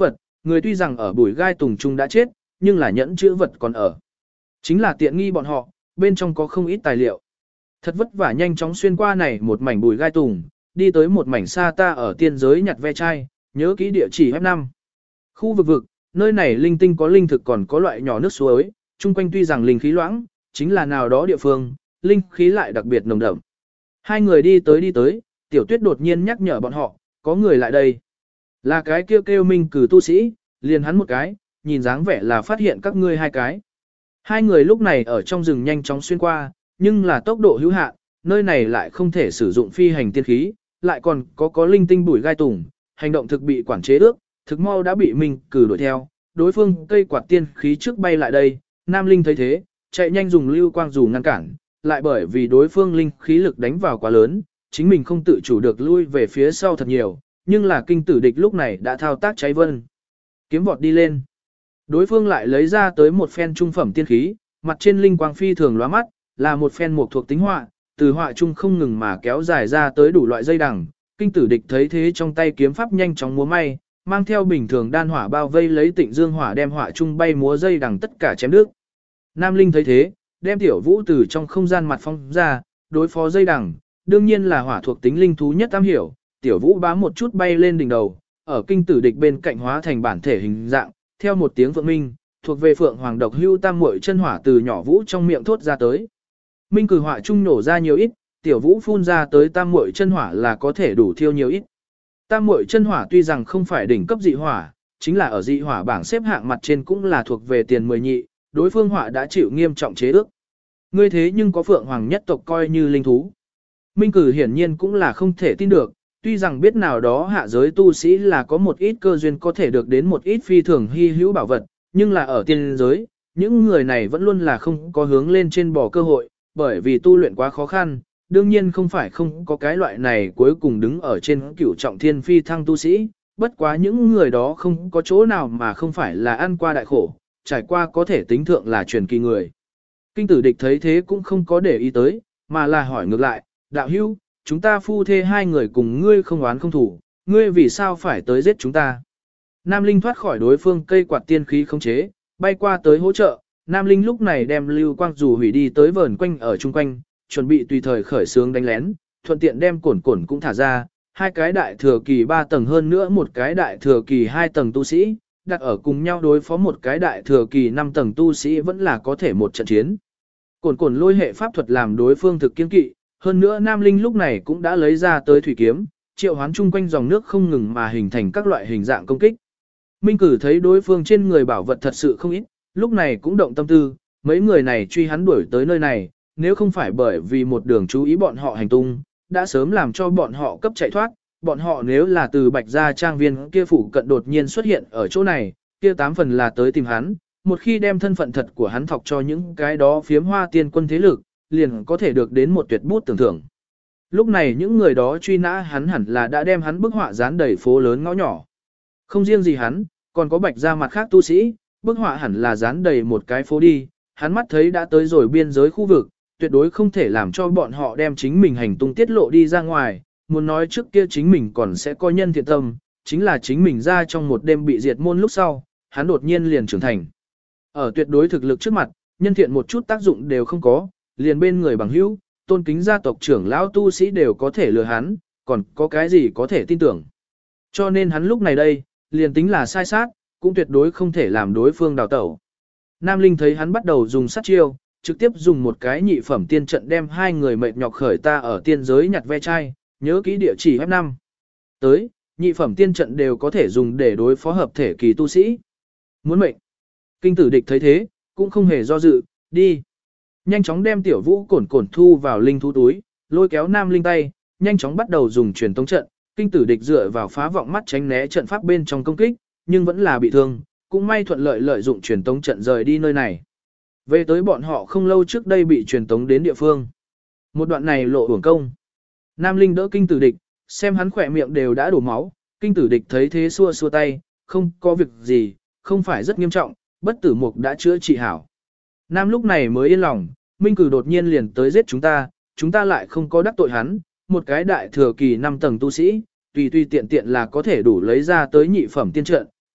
người tuy rằng ở bụi gai tùng trung đã chết, nhưng là nhẫn chữ vật còn ở. Chính là tiện nghi bọn họ, bên trong có không ít tài liệu. Thật vất vả nhanh chóng xuyên qua này một mảnh bụi gai tùng, đi tới một mảnh xa ta ở tiên giới nhặt ve chai, nhớ kỹ địa chỉ F5. Khu vực, nơi này linh tinh có linh thực còn có loại nhỏ nước suối, chung quanh tuy rằng linh khí loãng, chính là nào đó địa phương, linh khí lại đặc biệt nồng đậm. Hai người đi tới, Tiểu Tuyết đột nhiên nhắc nhở bọn họ, có người lại đây. Là cái kêu Minh Cử tu sĩ, liền hắn một cái, nhìn dáng vẻ là phát hiện các ngươi hai cái. Hai người lúc này ở trong rừng nhanh chóng xuyên qua, nhưng là tốc độ hữu hạn, nơi này lại không thể sử dụng phi hành tiên khí, lại còn có linh tinh bụi gai tùng, hành động thực bị quản chế ước, thực mau đã bị Minh Cử đuổi theo, đối phương cây quạt tiên khí trước bay lại đây, Nam Linh thấy thế, chạy nhanh dùng lưu quang dù ngăn cản, lại bởi vì đối phương linh khí lực đánh vào quá lớn, chính mình không tự chủ được lui về phía sau thật nhiều, nhưng là kinh tử địch lúc này đã thao tác cháy vân. Kiếm vọt đi lên. Đối phương lại lấy ra tới một phen trung phẩm tiên khí, mặt trên linh quang phi thường lóa mắt, là một phen mục thuộc tính họa, từ họa trung không ngừng mà kéo dài ra tới đủ loại dây đằng. Kinh tử địch thấy thế trong tay kiếm pháp nhanh chóng múa may, mang theo bình thường đan hỏa bao vây lấy Tịnh Dương hỏa đem họa trung bay múa dây đằng tất cả chém đứt. Nam Linh thấy thế, đem tiểu vũ từ trong không gian mặt phong ra, đối phó dây đằng, đương nhiên là hỏa thuộc tính linh thú nhất am hiểu, tiểu vũ bám một chút bay lên đỉnh đầu, ở kinh tử địch bên cạnh hóa thành bản thể hình dạng, theo một tiếng phượng minh, thuộc về phượng hoàng độc hưu tam muội chân hỏa từ nhỏ vũ trong miệng thốt ra tới. Minh cử hỏa trung nổ ra nhiều ít, tiểu vũ phun ra tới tam muội chân hỏa là có thể đủ thiêu nhiều ít. Tam muội chân hỏa tuy rằng không phải đỉnh cấp dị hỏa, chính là ở dị hỏa bảng xếp hạng mặt trên cũng là thuộc về tiền 10 nhị, đối phương hỏa đã chịu nghiêm trọng chế ước. Ngươi thế nhưng có phượng hoàng nhất tộc coi như linh thú. Minh cử hiển nhiên cũng là không thể tin được, tuy rằng biết nào đó hạ giới tu sĩ là có một ít cơ duyên có thể được đến một ít phi thường hy hữu bảo vật, nhưng là ở tiên giới, những người này vẫn luôn là không có hướng lên trên bò cơ hội, bởi vì tu luyện quá khó khăn, đương nhiên không phải không có cái loại này cuối cùng đứng ở trên cửu trọng thiên phi thăng tu sĩ, bất quá những người đó không có chỗ nào mà không phải là ăn qua đại khổ, trải qua có thể tính thượng là truyền kỳ người. Kinh tử địch thấy thế cũng không có để ý tới, mà là hỏi ngược lại, đạo hữu, chúng ta phu thê hai người cùng ngươi không oán không thủ, ngươi vì sao phải tới giết chúng ta? Nam Linh thoát khỏi đối phương cây quạt tiên khí khống chế, bay qua tới hỗ trợ, Nam Linh lúc này đem lưu quang dù hủy đi tới vờn quanh ở chung quanh, chuẩn bị tùy thời khởi xướng đánh lén, thuận tiện đem cổn cũng thả ra, hai cái đại thừa kỳ 3 tầng hơn nữa một cái đại thừa kỳ 2 tầng tu sĩ, đặt ở cùng nhau đối phó một cái đại thừa kỳ 5 tầng tu sĩ vẫn là có thể một trận chiến. Cổn lôi hệ pháp thuật làm đối phương thực kiên kỵ, hơn nữa Nam Linh lúc này cũng đã lấy ra tới thủy kiếm, triệu hoán chung quanh dòng nước không ngừng mà hình thành các loại hình dạng công kích. Minh cử thấy đối phương trên người bảo vật thật sự không ít, lúc này cũng động tâm tư, mấy người này truy hắn đuổi tới nơi này, nếu không phải bởi vì một đường chú ý bọn họ hành tung, đã sớm làm cho bọn họ cấp chạy thoát, bọn họ nếu là từ Bạch Gia trang viên kia phủ cận đột nhiên xuất hiện ở chỗ này, kia 8 phần là tới tìm hắn, một khi đem thân phận thật của hắn thọc cho những cái đó phiếm hoa tiên quân thế lực, liền có thể được đến một tuyệt bút tưởng thưởng. Lúc này những người đó truy nã hắn hẳn là đã đem hắn bức họa dán đầy phố lớn ngõ nhỏ. Không riêng gì hắn, còn có Bạch Gia mặt khác tu sĩ, bức họa hẳn là dán đầy một cái phố đi, hắn mắt thấy đã tới rồi biên giới khu vực, tuyệt đối không thể làm cho bọn họ đem chính mình hành tung tiết lộ đi ra ngoài, muốn nói trước kia chính mình còn sẽ có nhân thiện tâm, chính là chính mình ra trong một đêm bị diệt môn lúc sau, hắn đột nhiên liền trưởng thành. Ở tuyệt đối thực lực trước mặt, nhân thiện một chút tác dụng đều không có, liền bên người bằng hữu, tôn kính gia tộc trưởng lão tu sĩ đều có thể lừa hắn, còn có cái gì có thể tin tưởng. Cho nên hắn lúc này đây, liền tính là sai sát, cũng tuyệt đối không thể làm đối phương đào tẩu. Nam Linh thấy hắn bắt đầu dùng sát chiêu, trực tiếp dùng một cái nhị phẩm tiên trận đem hai người mệt nhọc khởi ta ở tiên giới nhặt ve chai, nhớ kỹ địa chỉ F5. Tới, nhị phẩm tiên trận đều có thể dùng để đối phó hợp thể kỳ tu sĩ. Muốn mệnh. Kinh tử địch thấy thế, cũng không hề do dự, đi. Nhanh chóng đem tiểu vũ cổn thu vào linh thú túi, lôi kéo Nam Linh tay, nhanh chóng bắt đầu dùng truyền tống trận. Kinh tử địch dựa vào phá vọng mắt tránh né trận pháp bên trong công kích, nhưng vẫn là bị thương, cũng may thuận lợi lợi dụng truyền tống trận rời đi nơi này. Về tới bọn họ không lâu trước đây bị truyền tống đến địa phương. Một đoạn này lộ uổng công. Nam Linh đỡ kinh tử địch, xem hắn khỏe miệng đều đã đổ máu, kinh tử địch thấy thế xua xua tay, không có việc gì, không phải rất nghiêm trọng, bất tử mục đã chữa trị hảo. Nam lúc này mới yên lòng, Minh cử đột nhiên liền tới giết chúng ta lại không có đắc tội hắn, một cái đại thừa kỳ 5 tầng tu sĩ, tùy tiện là có thể đủ lấy ra tới nhị phẩm tiên trận,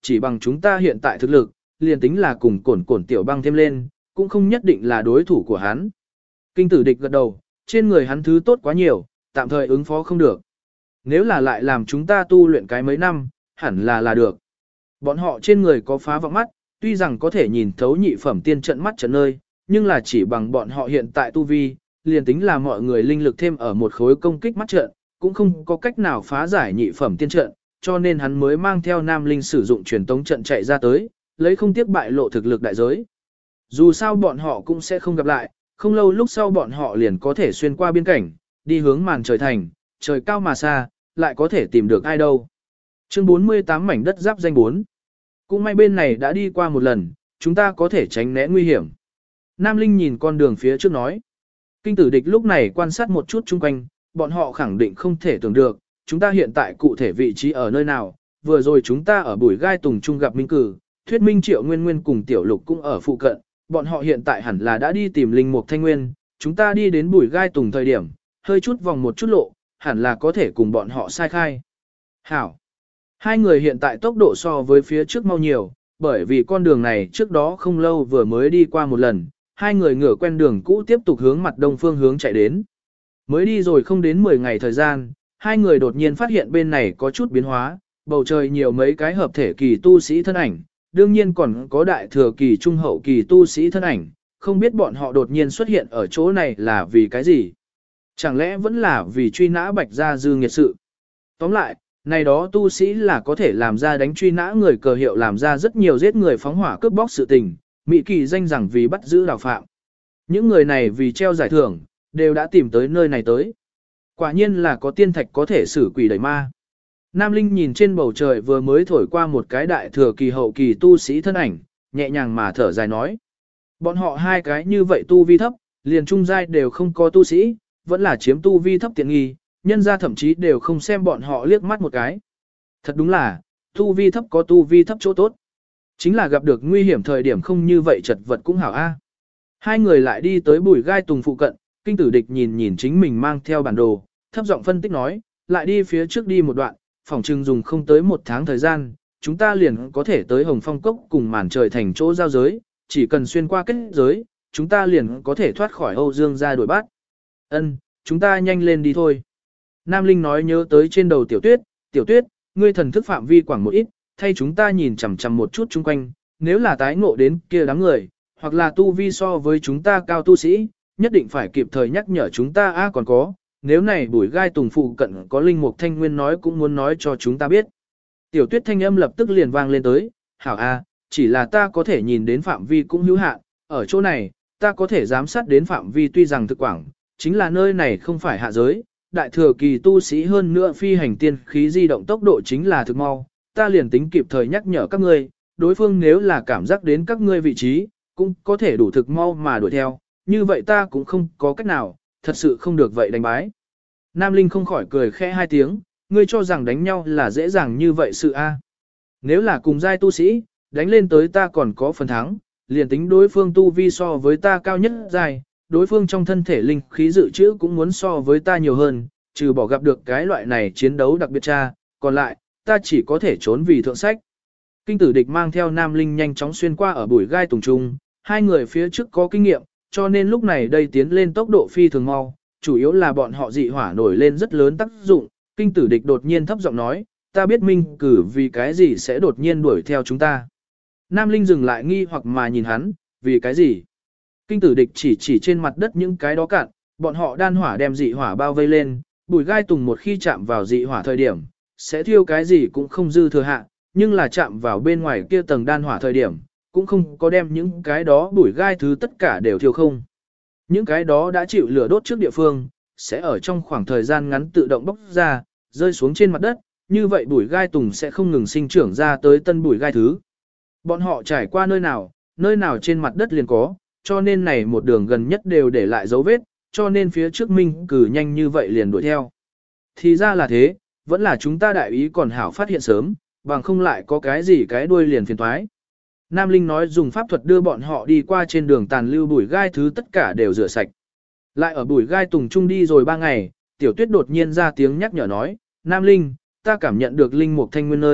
chỉ bằng chúng ta hiện tại thực lực, liền tính là cùng cổn cổn tiểu băng thêm lên, cũng không nhất định là đối thủ của hắn. Kinh tử địch gật đầu, trên người hắn thứ tốt quá nhiều, tạm thời ứng phó không được. Nếu là lại làm chúng ta tu luyện cái mấy năm, hẳn là được. Bọn họ trên người có phá vọng mắt, tuy rằng có thể nhìn thấu nhị phẩm tiên trận mắt trận nơi, nhưng là chỉ bằng bọn họ hiện tại tu vi, liền tính là mọi người linh lực thêm ở một khối công kích mắt trận, cũng không có cách nào phá giải nhị phẩm tiên trận, cho nên hắn mới mang theo Nam Linh sử dụng truyền tống trận chạy ra tới, lấy không tiếc bại lộ thực lực đại giới. Dù sao bọn họ cũng sẽ không gặp lại, không lâu lúc sau bọn họ liền có thể xuyên qua biên cảnh, đi hướng màn trời thành, trời cao mà xa, lại có thể tìm được ai đâu. Chương 48 mảnh đất giáp danh 4. Cũng may bên này đã đi qua một lần, chúng ta có thể tránh né nguy hiểm. Nam Linh nhìn con đường phía trước nói. Kinh tử địch lúc này quan sát một chút chung quanh, bọn họ khẳng định không thể tưởng được, chúng ta hiện tại cụ thể vị trí ở nơi nào, vừa rồi chúng ta ở bụi gai tùng trung gặp Minh Cử, thuyết minh Triệu Nguyên Nguyên cùng Tiểu Lục cũng ở phụ cận, bọn họ hiện tại hẳn là đã đi tìm linh mục thanh nguyên, chúng ta đi đến bụi gai tùng thời điểm, hơi chút vòng một chút lộ, hẳn là có thể cùng bọn họ sai khai. Hảo! Hai người hiện tại tốc độ so với phía trước mau nhiều, bởi vì con đường này trước đó không lâu vừa mới đi qua một lần, hai người ngửa quen đường cũ tiếp tục hướng mặt đông phương hướng chạy đến. Mới đi rồi không đến 10 ngày thời gian, hai người đột nhiên phát hiện bên này có chút biến hóa, bầu trời nhiều mấy cái hợp thể kỳ tu sĩ thân ảnh, đương nhiên còn có đại thừa kỳ trung hậu kỳ tu sĩ thân ảnh, không biết bọn họ đột nhiên xuất hiện ở chỗ này là vì cái gì. Chẳng lẽ vẫn là vì truy nã Bạch Gia Dư nghiệt sự. Tóm lại, này đó tu sĩ là có thể làm ra đánh truy nã người cờ hiệu, làm ra rất nhiều giết người phóng hỏa cướp bóc sự tình, Mỹ kỳ danh rằng vì bắt giữ đào phạm. Những người này vì treo giải thưởng, đều đã tìm tới nơi này tới. Quả nhiên là có tiên thạch có thể xử quỷ đẩy ma. Nam Linh nhìn trên bầu trời vừa mới thổi qua một cái đại thừa kỳ hậu kỳ tu sĩ thân ảnh, nhẹ nhàng mà thở dài nói. Bọn họ hai cái như vậy tu vi thấp, liền trung giai đều không có tu sĩ, vẫn là chiếm tu vi thấp tiện nghi, nhân ra thậm chí đều không xem bọn họ liếc mắt một cái. Thật đúng là, tu vi thấp có tu vi thấp chỗ tốt. Chính là gặp được nguy hiểm thời điểm không như vậy chật vật cũng hảo a. Hai người lại đi tới bụi gai tùng phụ cận, kinh tử địch nhìn chính mình mang theo bản đồ, thấp giọng phân tích nói, lại đi phía trước đi một đoạn, phòng trừng dùng không tới một tháng thời gian, chúng ta liền có thể tới Hồng Phong Cốc cùng màn trời thành chỗ giao giới, chỉ cần xuyên qua kết giới, chúng ta liền có thể thoát khỏi Âu Dương gia đuổi bắt. Ân, chúng ta nhanh lên đi thôi. Nam Linh nói nhớ tới trên đầu Tiểu Tuyết, ngươi thần thức phạm vi quảng một ít, thay chúng ta nhìn chằm chằm một chút chung quanh, nếu là tái ngộ đến kia đám người, hoặc là tu vi so với chúng ta cao tu sĩ, nhất định phải kịp thời nhắc nhở chúng ta còn có, nếu này bụi gai tùng phụ cận có linh mục thanh nguyên nói cũng muốn nói cho chúng ta biết. Tiểu Tuyết thanh âm lập tức liền vang lên tới, hảo a, chỉ là ta có thể nhìn đến phạm vi cũng hữu hạn, ở chỗ này, ta có thể giám sát đến phạm vi tuy rằng thực quảng, chính là nơi này không phải hạ giới, đại thừa kỳ tu sĩ hơn nữa phi hành tiên khí di động tốc độ chính là thực mau, ta liền tính kịp thời nhắc nhở các ngươi, đối phương nếu là cảm giác đến các ngươi vị trí, cũng có thể đủ thực mau mà đuổi theo, như vậy ta cũng không có cách nào, thật sự không được vậy đánh bái. Nam Linh không khỏi cười khẽ hai tiếng, ngươi cho rằng đánh nhau là dễ dàng như vậy sự a? Nếu là cùng giai tu sĩ, đánh lên tới ta còn có phần thắng, liền tính đối phương tu vi so với ta cao nhất giai, đối phương trong thân thể linh khí dự trữ cũng muốn so với ta nhiều hơn, trừ bỏ gặp được cái loại này chiến đấu đặc biệt cha, còn lại, ta chỉ có thể trốn vì thượng sách. Kinh tử địch mang theo Nam Linh nhanh chóng xuyên qua ở bụi gai tùng trung, hai người phía trước có kinh nghiệm, cho nên lúc này đây tiến lên tốc độ phi thường mau, chủ yếu là bọn họ dị hỏa nổi lên rất lớn tác dụng. Kinh tử địch đột nhiên thấp giọng nói, ta biết Minh Cử vì cái gì sẽ đột nhiên đuổi theo chúng ta. Nam Linh dừng lại nghi hoặc mà nhìn hắn, vì cái gì? Kinh tử địch chỉ trên mặt đất những cái đó cạn, bọn họ đan hỏa đem dị hỏa bao vây lên, bùi gai tùng một khi chạm vào dị hỏa thời điểm, sẽ thiêu cái gì cũng không dư thừa hạ, nhưng là chạm vào bên ngoài kia tầng đan hỏa thời điểm, cũng không có đem những cái đó bùi gai thứ tất cả đều thiêu không. Những cái đó đã chịu lửa đốt trước địa phương, sẽ ở trong khoảng thời gian ngắn tự động bốc ra, rơi xuống trên mặt đất, như vậy bùi gai tùng sẽ không ngừng sinh trưởng ra tới tân bùi gai thứ. Bọn họ trải qua nơi nào trên mặt đất liền có, cho nên này một đường gần nhất đều để lại dấu vết, cho nên phía trước Minh Cử nhanh như vậy liền đuổi theo. Thì ra là thế, vẫn là chúng ta đại ý còn hảo phát hiện sớm, bằng không lại có cái gì cái đuôi liền phiền toái. Nam Linh nói dùng pháp thuật đưa bọn họ đi qua trên đường tàn lưu bùi gai thứ tất cả đều rửa sạch. Lại ở bùi gai tùng trung đi rồi 3 ngày, Tiểu Tuyết đột nhiên ra tiếng nhắc nhở nói, Nam Linh, ta cảm nhận được linh mục thanh nguyên nơi,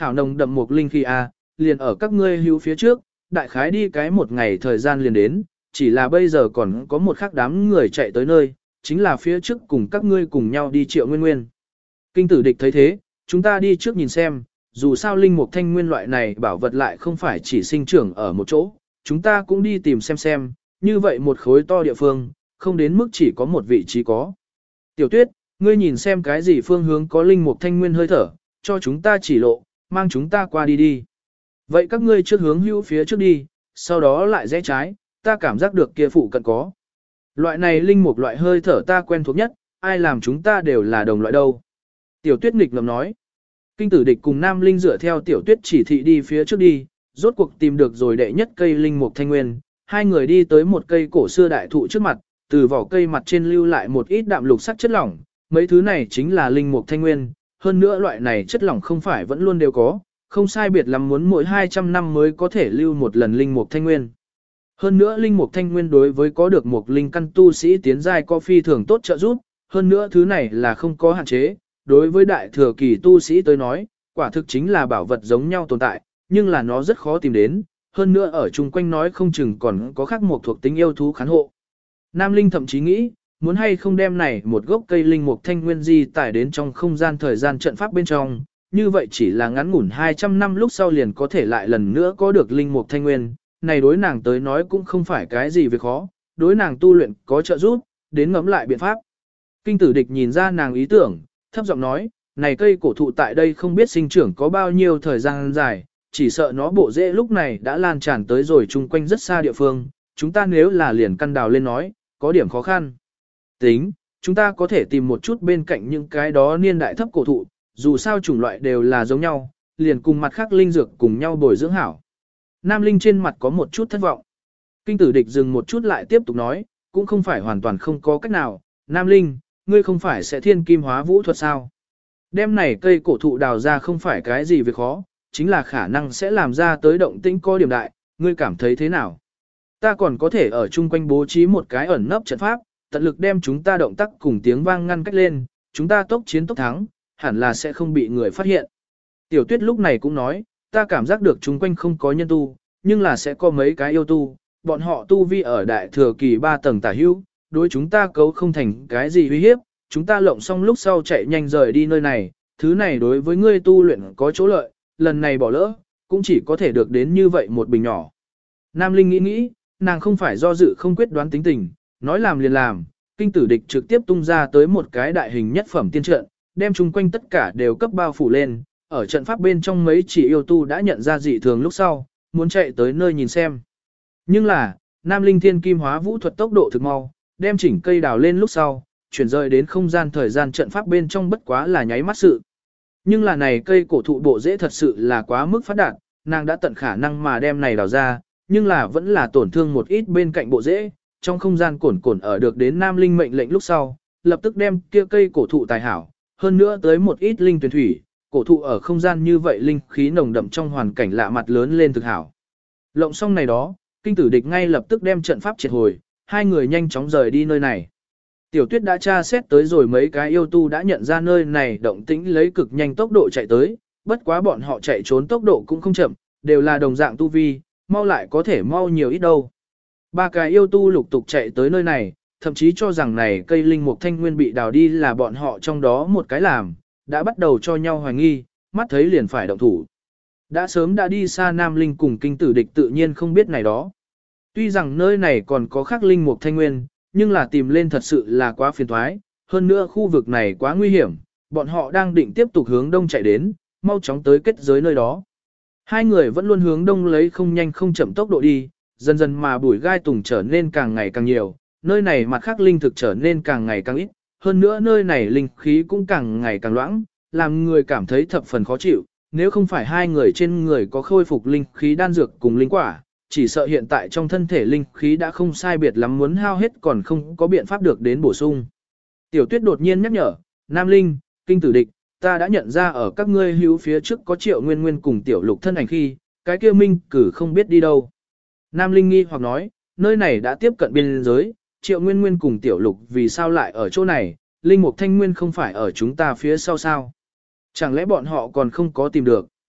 hảo nồng đậm một linh khí a, liền ở các ngươi hữu phía trước, đại khái đi cái một ngày thời gian liền đến, chỉ là bây giờ còn có một khác đám người chạy tới nơi, chính là phía trước cùng các ngươi cùng nhau đi Triệu Nguyên Nguyên. Kinh Tử Địch thấy thế, chúng ta đi trước nhìn xem, dù sao linh mục thanh nguyên loại này bảo vật lại không phải chỉ sinh trưởng ở một chỗ, chúng ta cũng đi tìm xem, như vậy một khối to địa phương, không đến mức chỉ có một vị trí có. Tiểu Tuyết, ngươi nhìn xem cái gì phương hướng có linh mục thanh nguyên hơi thở, cho chúng ta chỉ lộ, mang chúng ta qua đi đi. Vậy các ngươi trước hướng hữu phía trước đi, sau đó lại rẽ trái, ta cảm giác được kia phụ cận có. Loại này linh mục loại hơi thở ta quen thuộc nhất, ai làm chúng ta đều là đồng loại đâu. Tiểu Tuyết nghịch ngầm nói. Kinh Tử Địch cùng Nam Linh dựa theo Tiểu Tuyết chỉ thị đi phía trước đi, rốt cuộc tìm được rồi đệ nhất cây linh mục thanh nguyên. Hai người đi tới một cây cổ xưa đại thụ trước mặt, từ vỏ cây mặt trên lưu lại một ít đạm lục sắc chất lỏng, mấy thứ này chính là linh mục thanh nguyên, hơn nữa loại này chất lỏng không phải vẫn luôn đều có, không sai biệt lắm muốn mỗi 200 năm mới có thể lưu một lần linh mục thanh nguyên. Hơn nữa linh mục thanh nguyên đối với có được một linh căn tu sĩ tiến giai có phi thường tốt trợ giúp, hơn nữa thứ này là không có hạn chế, đối với đại thừa kỳ tu sĩ tới nói, quả thực chính là bảo vật giống nhau tồn tại, nhưng là nó rất khó tìm đến, hơn nữa ở chung quanh nói không chừng còn có khác một thuộc tính yêu thú khán hộ. Nam Linh thậm chí nghĩ, muốn hay không đem này một gốc cây linh mục thanh nguyên di tải đến trong không gian thời gian trận pháp bên trong, như vậy chỉ là ngắn ngủn 200 năm lúc sau liền có thể lại lần nữa có được linh mục thanh nguyên, này đối nàng tới nói cũng không phải cái gì việc khó, đối nàng tu luyện có trợ giúp, đến ngẫm lại biện pháp. Kinh Tử Địch nhìn ra nàng ý tưởng, thấp giọng nói, này cây cổ thụ tại đây không biết sinh trưởng có bao nhiêu thời gian dài, chỉ sợ nó bộ rễ lúc này đã lan tràn tới rồi chung quanh rất xa địa phương, chúng ta nếu là liền căn đào lên nói, có điểm khó khăn. Tính, chúng ta có thể tìm một chút bên cạnh những cái đó niên đại thấp cổ thụ, dù sao chủng loại đều là giống nhau, liền cùng mặt khác linh dược cùng nhau bồi dưỡng hảo. Nam Linh trên mặt có một chút thất vọng. Kinh Tử Địch dừng một chút lại tiếp tục nói, cũng không phải hoàn toàn không có cách nào, Nam Linh, ngươi không phải sẽ thiên kim hóa vũ thuật sao? Đêm này cây cổ thụ đào ra không phải cái gì việc khó, chính là khả năng sẽ làm ra tới động tĩnh có điểm đại, ngươi cảm thấy thế nào? Ta còn có thể ở chung quanh bố trí một cái ẩn nấp trận pháp, tận lực đem chúng ta động tác cùng tiếng vang ngăn cách lên, chúng ta tốc chiến tốc thắng, hẳn là sẽ không bị người phát hiện. Tiểu Tuyết lúc này cũng nói, ta cảm giác được chung quanh không có nhân tu, nhưng là sẽ có mấy cái yêu tu, bọn họ tu vi ở đại thừa kỳ 3 tầng tả hữu, đối chúng ta cấu không thành cái gì uy hiếp, chúng ta lộng xong lúc sau chạy nhanh rời đi nơi này, thứ này đối với ngươi tu luyện có chỗ lợi, lần này bỏ lỡ, cũng chỉ có thể được đến như vậy một bình nhỏ. Nam Linh nghĩ, nàng không phải do dự không quyết đoán tính tình, nói làm liền làm, Kinh Tử Địch trực tiếp tung ra tới một cái đại hình nhất phẩm tiên trận, đem chung quanh tất cả đều cấp bao phủ lên, ở trận pháp bên trong mấy chỉ yêu tu đã nhận ra dị thường lúc sau, muốn chạy tới nơi nhìn xem. Nhưng là, Nam Linh thiên kim hóa vũ thuật tốc độ thực mau, đem chỉnh cây đào lên lúc sau, chuyển rời đến không gian thời gian trận pháp bên trong bất quá là nháy mắt sự. Nhưng là này cây cổ thụ bộ rễ thật sự là quá mức phát đạt, nàng đã tận khả năng mà đem này đào ra, nhưng là vẫn là tổn thương một ít bên cạnh bộ rễ, trong không gian cồn ở được đến Nam Linh mệnh lệnh lúc sau, lập tức đem kia cây cổ thụ tài hảo, hơn nữa tới một ít linh tuyển thủy, cổ thụ ở không gian như vậy linh khí nồng đậm trong hoàn cảnh lạ mặt lớn lên thực hảo. Lộng xong này đó, Kinh Tử Địch ngay lập tức đem trận pháp triệt hồi, hai người nhanh chóng rời đi nơi này. Tiểu Tuyết đã tra xét tới rồi mấy cái yêu tu đã nhận ra nơi này động tĩnh lấy cực nhanh tốc độ chạy tới, bất quá bọn họ chạy trốn tốc độ cũng không chậm, đều là đồng dạng tu vi, mau lại có thể mau nhiều ít đâu. Ba cái yêu tu lục tục chạy tới nơi này, thậm chí cho rằng này cây linh mục thanh nguyên bị đào đi là bọn họ trong đó một cái làm, đã bắt đầu cho nhau hoài nghi, mắt thấy liền phải động thủ. Đã sớm đã đi xa Nam Linh cùng Kinh Tử Địch tự nhiên không biết này đó. Tuy rằng nơi này còn có khác linh mục thanh nguyên, nhưng là tìm lên thật sự là quá phiền toái, hơn nữa khu vực này quá nguy hiểm, bọn họ đang định tiếp tục hướng đông chạy đến, mau chóng tới kết giới nơi đó. Hai người vẫn luôn hướng đông lấy không nhanh không chậm tốc độ đi, dần dần mà bụi gai tùng trở nên càng ngày càng nhiều, nơi này mặt khác linh thực trở nên càng ngày càng ít, hơn nữa nơi này linh khí cũng càng ngày càng loãng, làm người cảm thấy thập phần khó chịu, nếu không phải hai người trên người có khôi phục linh khí đan dược cùng linh quả, chỉ sợ hiện tại trong thân thể linh khí đã không sai biệt lắm muốn hao hết còn không có biện pháp được đến bổ sung. Tiểu Tuyết đột nhiên nhắc nhở, Nam Linh, Kinh Tử Địch, ta đã nhận ra ở các ngươi hữu phía trước có Triệu Nguyên Nguyên cùng Tiểu Lục thân ảnh khi, cái kia Minh cử không biết đi đâu. Nam Linh nghi hoặc nói, nơi này đã tiếp cận biên giới, Triệu Nguyên Nguyên cùng Tiểu Lục vì sao lại ở chỗ này, Linh Mục Thanh Nguyên không phải ở chúng ta phía sau sao? Chẳng lẽ bọn họ còn không có tìm được?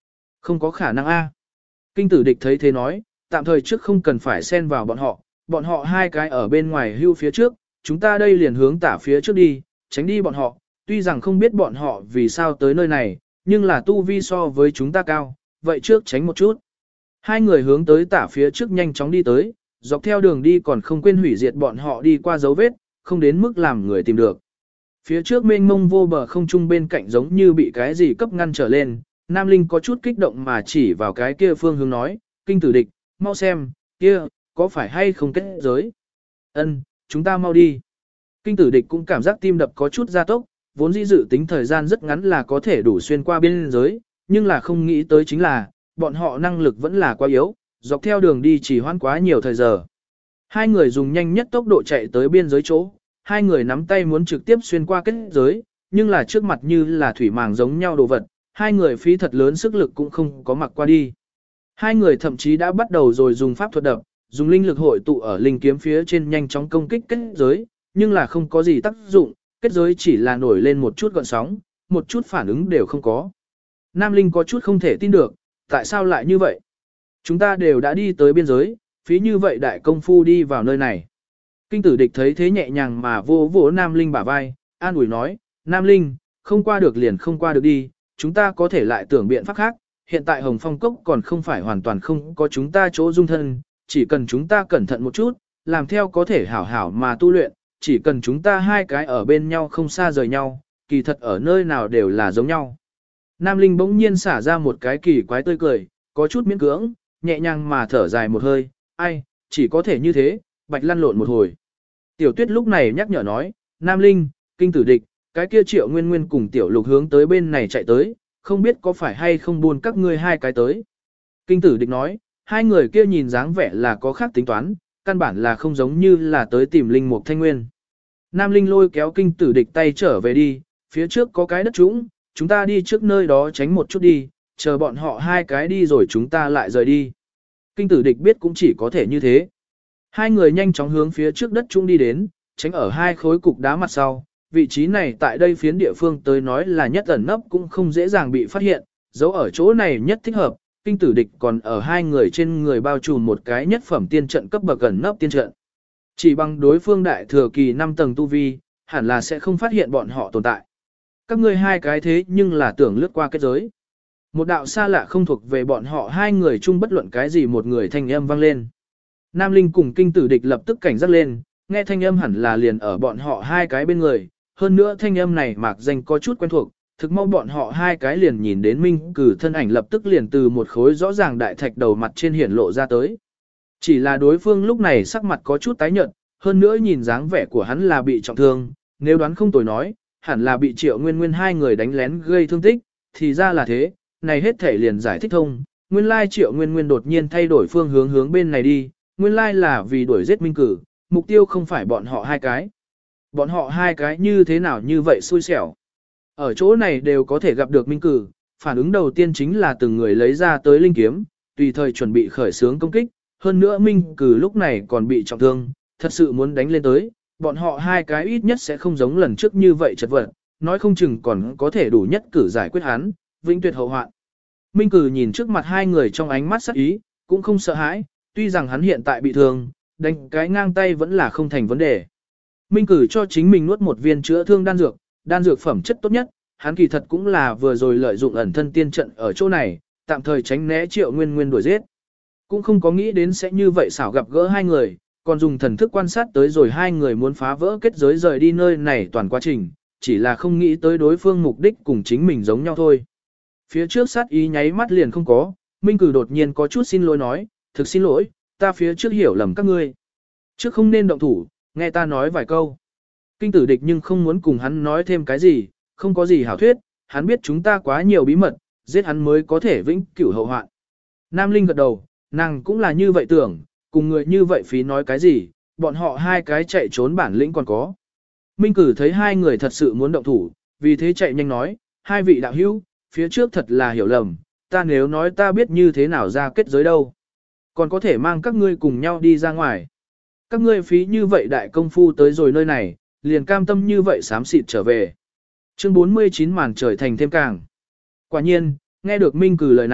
Không có khả năng a. Kinh tử địch thấy thế nói, tạm thời trước không cần phải xen vào bọn họ hai cái ở bên ngoài hưu phía trước, chúng ta đây liền hướng tả phía trước đi, tránh đi bọn họ, tuy rằng không biết bọn họ vì sao tới nơi này, nhưng là tu vi so với chúng ta cao, vậy trước tránh một chút. Hai người hướng tới tả phía trước nhanh chóng đi tới, dọc theo đường đi còn không quên hủy diệt bọn họ đi qua dấu vết, không đến mức làm người tìm được. Phía trước mênh mông vô bờ không trung bên cạnh giống như bị cái gì cấp ngăn trở lên, Nam Linh có chút kích động mà chỉ vào cái kia phương hướng nói, kinh tử địch, mau xem, kia, có phải hay không kết giới? Ân, chúng ta mau đi. Kinh tử địch cũng cảm giác tim đập có chút gia tốc, vốn dĩ dự tính thời gian rất ngắn là có thể đủ xuyên qua biên giới, nhưng là không nghĩ tới chính là, bọn họ năng lực vẫn là quá yếu, dọc theo đường đi chỉ hoãn quá nhiều thời giờ. Hai người dùng nhanh nhất tốc độ chạy tới biên giới chỗ, hai người nắm tay muốn trực tiếp xuyên qua kết giới, nhưng là trước mặt như là thủy màng giống nhau đồ vật, hai người phí thật lớn sức lực cũng không có mặc qua đi. Hai người thậm chí đã bắt đầu rồi dùng pháp thuật đập, dùng linh lực hội tụ ở linh kiếm phía trên nhanh chóng công kích kết giới, nhưng là không có gì tác dụng, kết giới chỉ là nổi lên một chút gợn sóng, một chút phản ứng đều không có. Nam Linh có chút không thể tin được, tại sao lại như vậy? Chúng ta đều đã đi tới biên giới, phí như vậy đại công phu đi vào nơi này. Kinh tử địch thấy thế nhẹ nhàng mà vô vỗ Nam Linh bả vai, an ủi nói, Nam Linh, không qua được liền không qua được đi, chúng ta có thể lại tưởng biện pháp khác, hiện tại Hồng Phong Cốc còn không phải hoàn toàn không có chúng ta chỗ dung thân, chỉ cần chúng ta cẩn thận một chút, làm theo có thể hảo hảo mà tu luyện, chỉ cần chúng ta hai cái ở bên nhau không xa rời nhau, kỳ thật ở nơi nào đều là giống nhau. Nam Linh bỗng nhiên xả ra một cái kỳ quái tươi cười, có chút miễn cưỡng, nhẹ nhàng mà thở dài một hơi, ai, chỉ có thể như thế, bạch lăn lộn một hồi. Tiểu Tuyết lúc này nhắc nhở nói, Nam Linh, kinh tử địch, cái kia Triệu Nguyên Nguyên cùng Tiểu Lục hướng tới bên này chạy tới, không biết có phải hay không buôn các ngươi hai cái tới. Kinh tử địch nói, hai người kia nhìn dáng vẻ là có khác tính toán, căn bản là không giống như là tới tìm Linh Mục Thanh Nguyên. Nam Linh lôi kéo kinh tử địch tay trở về đi, phía trước có cái đất trũng, chúng ta đi trước nơi đó tránh một chút đi, chờ bọn họ hai cái đi rồi chúng ta lại rời đi. Kinh tử địch biết cũng chỉ có thể như thế. Hai người nhanh chóng hướng phía trước đất trũng đi đến, tránh ở hai khối cục đá mặt sau, vị trí này tại đây phiến địa phương tới nói là nhất ẩn nấp cũng không dễ dàng bị phát hiện, dấu ở chỗ này nhất thích hợp, kinh tử địch còn ở hai người trên người bao trùm một cái nhất phẩm tiên trận cấp bậc ẩn nấp tiên trận. Chỉ bằng đối phương đại thừa kỳ 5 tầng tu vi, hẳn là sẽ không phát hiện bọn họ tồn tại. Các ngươi hai cái thế nhưng là tưởng lướt qua kết giới. Một đạo xa lạ không thuộc về bọn họ hai người chung bất luận cái gì một người thanh âm vang lên. Nam Linh cùng kinh tử địch lập tức cảnh giác lên, nghe thanh âm hẳn là liền ở bọn họ hai cái bên người, hơn nữa thanh âm này mạc danh có chút quen thuộc, thực mau bọn họ hai cái liền nhìn đến Minh Cử thân ảnh lập tức liền từ một khối rõ ràng đại thạch đầu mặt trên hiển lộ ra tới. Chỉ là đối phương lúc này sắc mặt có chút tái nhợt, hơn nữa nhìn dáng vẻ của hắn là bị trọng thương, nếu đoán không tồi nói, hẳn là bị Triệu Nguyên Nguyên hai người đánh lén gây thương tích, thì ra là thế, này hết thể liền giải thích thông, nguyên lai Triệu Nguyên Nguyên đột nhiên thay đổi phương hướng bên này đi, nguyên lai là vì đuổi giết Minh Cử, mục tiêu không phải bọn họ hai cái. Bọn họ hai cái như thế nào như vậy xui xẻo. Ở chỗ này đều có thể gặp được Minh Cử, phản ứng đầu tiên chính là từng người lấy ra tới linh kiếm, tùy thời chuẩn bị khởi xướng công kích, hơn nữa Minh Cử lúc này còn bị trọng thương, thật sự muốn đánh lên tới, bọn họ hai cái ít nhất sẽ không giống lần trước như vậy chật vật, nói không chừng còn có thể đủ nhất cử giải quyết hắn, vĩnh tuyệt hậu hoạn. Minh Cử nhìn trước mặt hai người trong ánh mắt sắc ý, cũng không sợ hãi, tuy rằng hắn hiện tại bị thương, đánh cái ngang tay vẫn là không thành vấn đề. Minh Cử cho chính mình nuốt một viên chữa thương đan dược phẩm chất tốt nhất, hắn kỳ thật cũng là vừa rồi lợi dụng ẩn thân tiên trận ở chỗ này, tạm thời tránh né Triệu Nguyên Nguyên đuổi giết. Cũng không có nghĩ đến sẽ như vậy xảo gặp gỡ hai người, còn dùng thần thức quan sát tới rồi hai người muốn phá vỡ kết giới rời đi nơi này toàn quá trình, chỉ là không nghĩ tới đối phương mục đích cùng chính mình giống nhau thôi. Phía trước sát ý nháy mắt liền không có, Minh Cử đột nhiên có chút xin lỗi nói, thực xin lỗi, ta phía trước hiểu lầm các ngươi. Trước không nên động thủ, nghe ta nói vài câu. Kinh tử địch nhưng không muốn cùng hắn nói thêm cái gì, không có gì hảo thuyết, hắn biết chúng ta quá nhiều bí mật, giết hắn mới có thể vĩnh cửu hậu hoạn. Nam Linh gật đầu, nàng cũng là như vậy tưởng, cùng người như vậy phí nói cái gì, bọn họ hai cái chạy trốn bản lĩnh còn có. Minh Cử thấy hai người thật sự muốn động thủ, vì thế chạy nhanh nói, hai vị đạo hữu, phía trước thật là hiểu lầm, ta nếu nói ta biết như thế nào ra kết giới đâu. Còn có thể mang các ngươi cùng nhau đi ra ngoài. Các ngươi phí như vậy đại công phu tới rồi nơi này, liền cam tâm như vậy xám xịt trở về. Chương 49 màn trời thành thêm càng. Quả nhiên, nghe được Minh Cử lời này,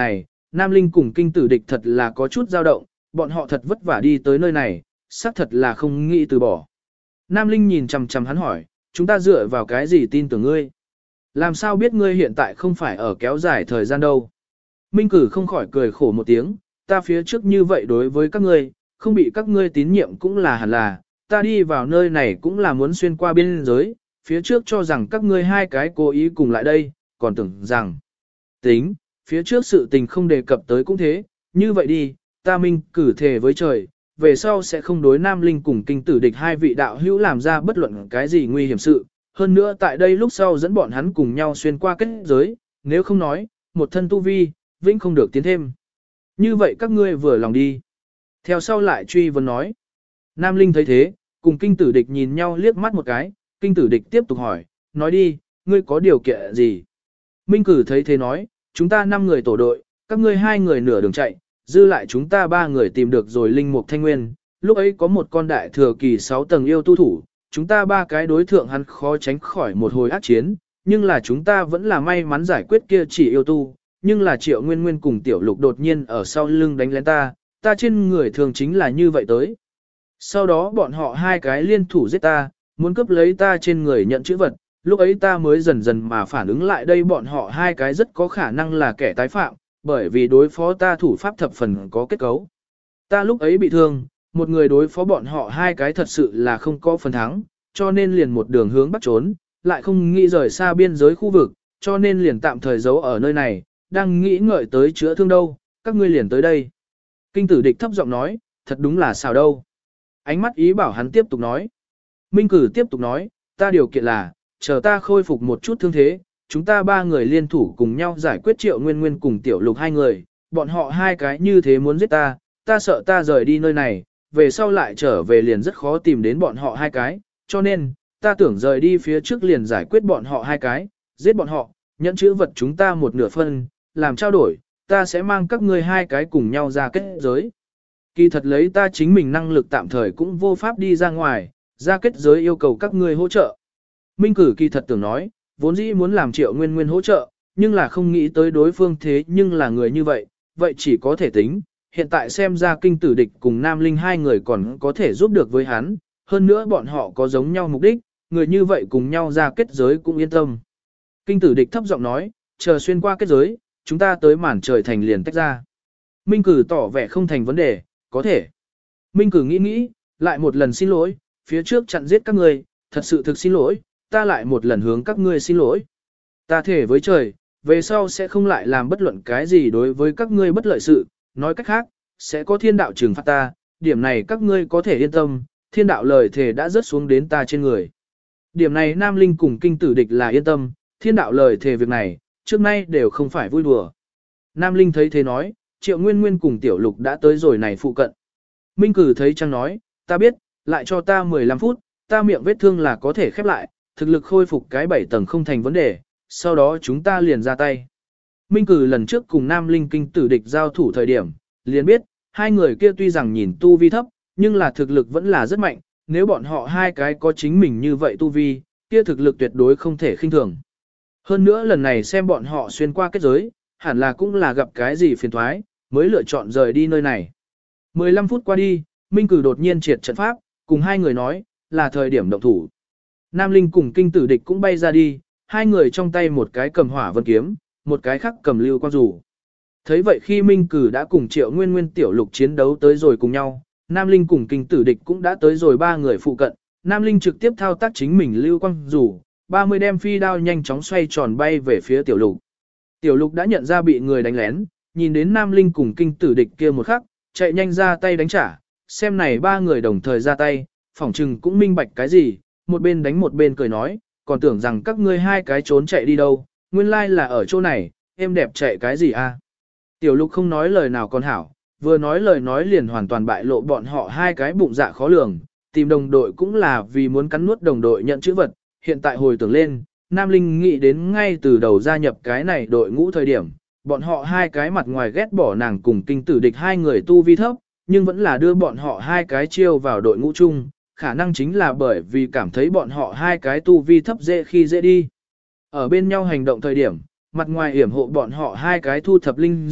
Nam Linh cùng kinh tử địch thật là có chút dao động, bọn họ thật vất vả đi tới nơi này, xác thật là không nghĩ từ bỏ. Nam Linh nhìn chằm chằm hắn hỏi, chúng ta dựa vào cái gì tin tưởng ngươi? Làm sao biết ngươi hiện tại không phải ở kéo dài thời gian đâu? Minh Cử không khỏi cười khổ một tiếng, ta phía trước như vậy đối với các ngươi, không bị các ngươi tín nhiệm cũng là hẳn là, ta đi vào nơi này cũng là muốn xuyên qua biên giới, phía trước cho rằng các ngươi hai cái cố ý cùng lại đây, còn tưởng rằng tính, phía trước sự tình không đề cập tới cũng thế, như vậy đi, ta Minh Cử thề với trời, về sau sẽ không đối Nam Linh cùng kinh tử địch hai vị đạo hữu làm ra bất luận cái gì nguy hiểm sự, hơn nữa tại đây lúc sau dẫn bọn hắn cùng nhau xuyên qua kết giới, nếu không nói, một thân tu vi, vĩnh không được tiến thêm. Như vậy các ngươi vừa lòng đi. Theo sau lại truy vấn nói. Nam Linh thấy thế, cùng kinh tử địch nhìn nhau liếc mắt một cái, kinh tử địch tiếp tục hỏi, nói đi, ngươi có điều kiện gì? Minh Cử thấy thế nói, chúng ta 5 người tổ đội, các ngươi 2 người nửa đường chạy, dư lại chúng ta 3 người tìm được rồi linh mục thanh nguyên, lúc ấy có một con đại thừa kỳ 6 tầng yêu tu thủ, chúng ta 3 cái đối thượng hắn khó tránh khỏi một hồi ác chiến, nhưng là chúng ta vẫn là may mắn giải quyết kia chỉ yêu tu, nhưng là Triệu Nguyên Nguyên cùng Tiểu Lục đột nhiên ở sau lưng đánh lén ta trên người thường chính là như vậy tới. Sau đó bọn họ 2 cái liên thủ giết ta, muốn cướp lấy ta trên người nhận chữ vật, lúc ấy ta mới dần dần mà phản ứng lại đây bọn họ 2 cái rất có khả năng là kẻ tái phạm, bởi vì đối phó ta thủ pháp thập phần có kết cấu. Ta lúc ấy bị thương, một người đối phó bọn họ 2 cái thật sự là không có phần thắng, cho nên liền một đường hướng bắt trốn, lại không nghĩ rời xa biên giới khu vực, cho nên liền tạm thời giấu ở nơi này, đang nghĩ ngợi tới chữa thương đâu, các ngươi liền tới đây. Kinh tử địch thấp giọng nói, thật đúng là sao đâu. Ánh mắt ý bảo hắn tiếp tục nói. Minh Cử tiếp tục nói, ta điều kiện là, chờ ta khôi phục một chút thương thế, chúng ta 3 người liên thủ cùng nhau giải quyết Triệu Nguyên Nguyên cùng Tiểu Lục 2 người, bọn họ 2 cái như thế muốn giết ta sợ ta rời đi nơi này, về sau lại trở về liền rất khó tìm đến bọn họ 2 cái, cho nên, ta tưởng rời đi phía trước liền giải quyết bọn họ 2 cái, giết bọn họ, nhận chữ vật chúng ta một nửa phân, làm trao đổi, ta sẽ mang các ngươi 2 cái cùng nhau ra kết giới. Kỳ thật lấy ta chính mình năng lực tạm thời cũng vô pháp đi ra ngoài, ra kết giới yêu cầu các ngươi hỗ trợ. Minh Cử kỳ thật tưởng nói, vốn dĩ muốn làm Triệu Nguyên Nguyên hỗ trợ, nhưng là không nghĩ tới đối phương thế nhưng là người như vậy, vậy chỉ có thể tính, hiện tại xem ra kinh tử địch cùng Nam Linh 2 người còn có thể giúp được với hắn, hơn nữa bọn họ có giống nhau mục đích, người như vậy cùng nhau ra kết giới cũng yên tâm. Kinh tử địch thấp giọng nói, chờ xuyên qua kết giới, chúng ta tới màn trời thành liền tách ra. Minh Cử tỏ vẻ không thành vấn đề, có thể. Minh Cử nghĩ, lại một lần xin lỗi, phía trước chặn giết các ngươi, thật sự thực xin lỗi, ta lại một lần hướng các ngươi xin lỗi. Ta thể với trời, về sau sẽ không lại làm bất luận cái gì đối với các ngươi bất lợi sự, nói cách khác, sẽ có thiên đạo trừng phạt ta, điểm này các ngươi có thể yên tâm, thiên đạo lời thề đã rớt xuống đến ta trên người. Điểm này Nam Linh cùng kinh tử địch là yên tâm, thiên đạo lời thề việc này, trước nay đều không phải vui đùa. Nam Linh thấy thế nói, Triệu Nguyên Nguyên cùng Tiểu Lục đã tới rồi này phụ cận. Minh Cử thấy chăng nói, ta biết, lại cho ta 15 phút, ta miệng vết thương là có thể khép lại, thực lực khôi phục cái 7 tầng không thành vấn đề, sau đó chúng ta liền ra tay. Minh Cử lần trước cùng Nam Linh kinh tử địch giao thủ thời điểm, liền biết, 2 người kia tuy rằng nhìn tu vi thấp, nhưng là thực lực vẫn là rất mạnh, nếu bọn họ 2 cái có chính mình như vậy tu vi, kia thực lực tuyệt đối không thể khinh thường. Hơn nữa lần này xem bọn họ xuyên qua kết giới, hẳn là cũng là gặp cái gì phiền thoái, mới lựa chọn rời đi nơi này. 15 phút qua đi, Minh Cử đột nhiên triệt trận pháp, cùng 2 người nói, là thời điểm động thủ. Nam Linh cùng kinh tử địch cũng bay ra đi, 2 người trong tay một cái cầm hỏa vân kiếm, một cái khác cầm lưu quang rủ. Thấy vậy khi Minh Cử đã cùng Triệu Nguyên Nguyên Tiểu Lục chiến đấu tới rồi cùng nhau, Nam Linh cùng kinh tử địch cũng đã tới rồi 3 người phụ cận, Nam Linh trực tiếp thao tác chính mình lưu quang rủ, 30 đem phi đao nhanh chóng xoay tròn bay về phía Tiểu Lục. Tiểu Lục đã nhận ra bị người đánh lén, nhìn đến Nam Linh cùng kinh tử địch kia một khắc, chạy nhanh ra tay đánh trả, xem này 3 người đồng thời ra tay, phỏng chừng cũng minh bạch cái gì, một bên đánh một bên cười nói, còn tưởng rằng các ngươi 2 cái trốn chạy đi đâu, nguyên lai là ở chỗ này, em đẹp chạy cái gì a? Tiểu Lục không nói lời nào còn hảo, vừa nói lời nói liền hoàn toàn bại lộ bọn họ 2 cái bụng dạ khó lường, tìm đồng đội cũng là vì muốn cắn nuốt đồng đội nhận chữ vật, hiện tại hồi tưởng lên, Nam Linh nghĩ đến ngay từ đầu gia nhập cái này đội ngũ thời điểm, bọn họ 2 cái mặt ngoài ghét bỏ nàng cùng kinh tử địch 2 người tu vi thấp, nhưng vẫn là đưa bọn họ 2 cái chiêu vào đội ngũ chung, khả năng chính là bởi vì cảm thấy bọn họ 2 cái tu vi thấp dễ khi dễ đi. Ở bên nhau hành động thời điểm, mặt ngoài hiểm hộ bọn họ 2 cái thu thập linh dược,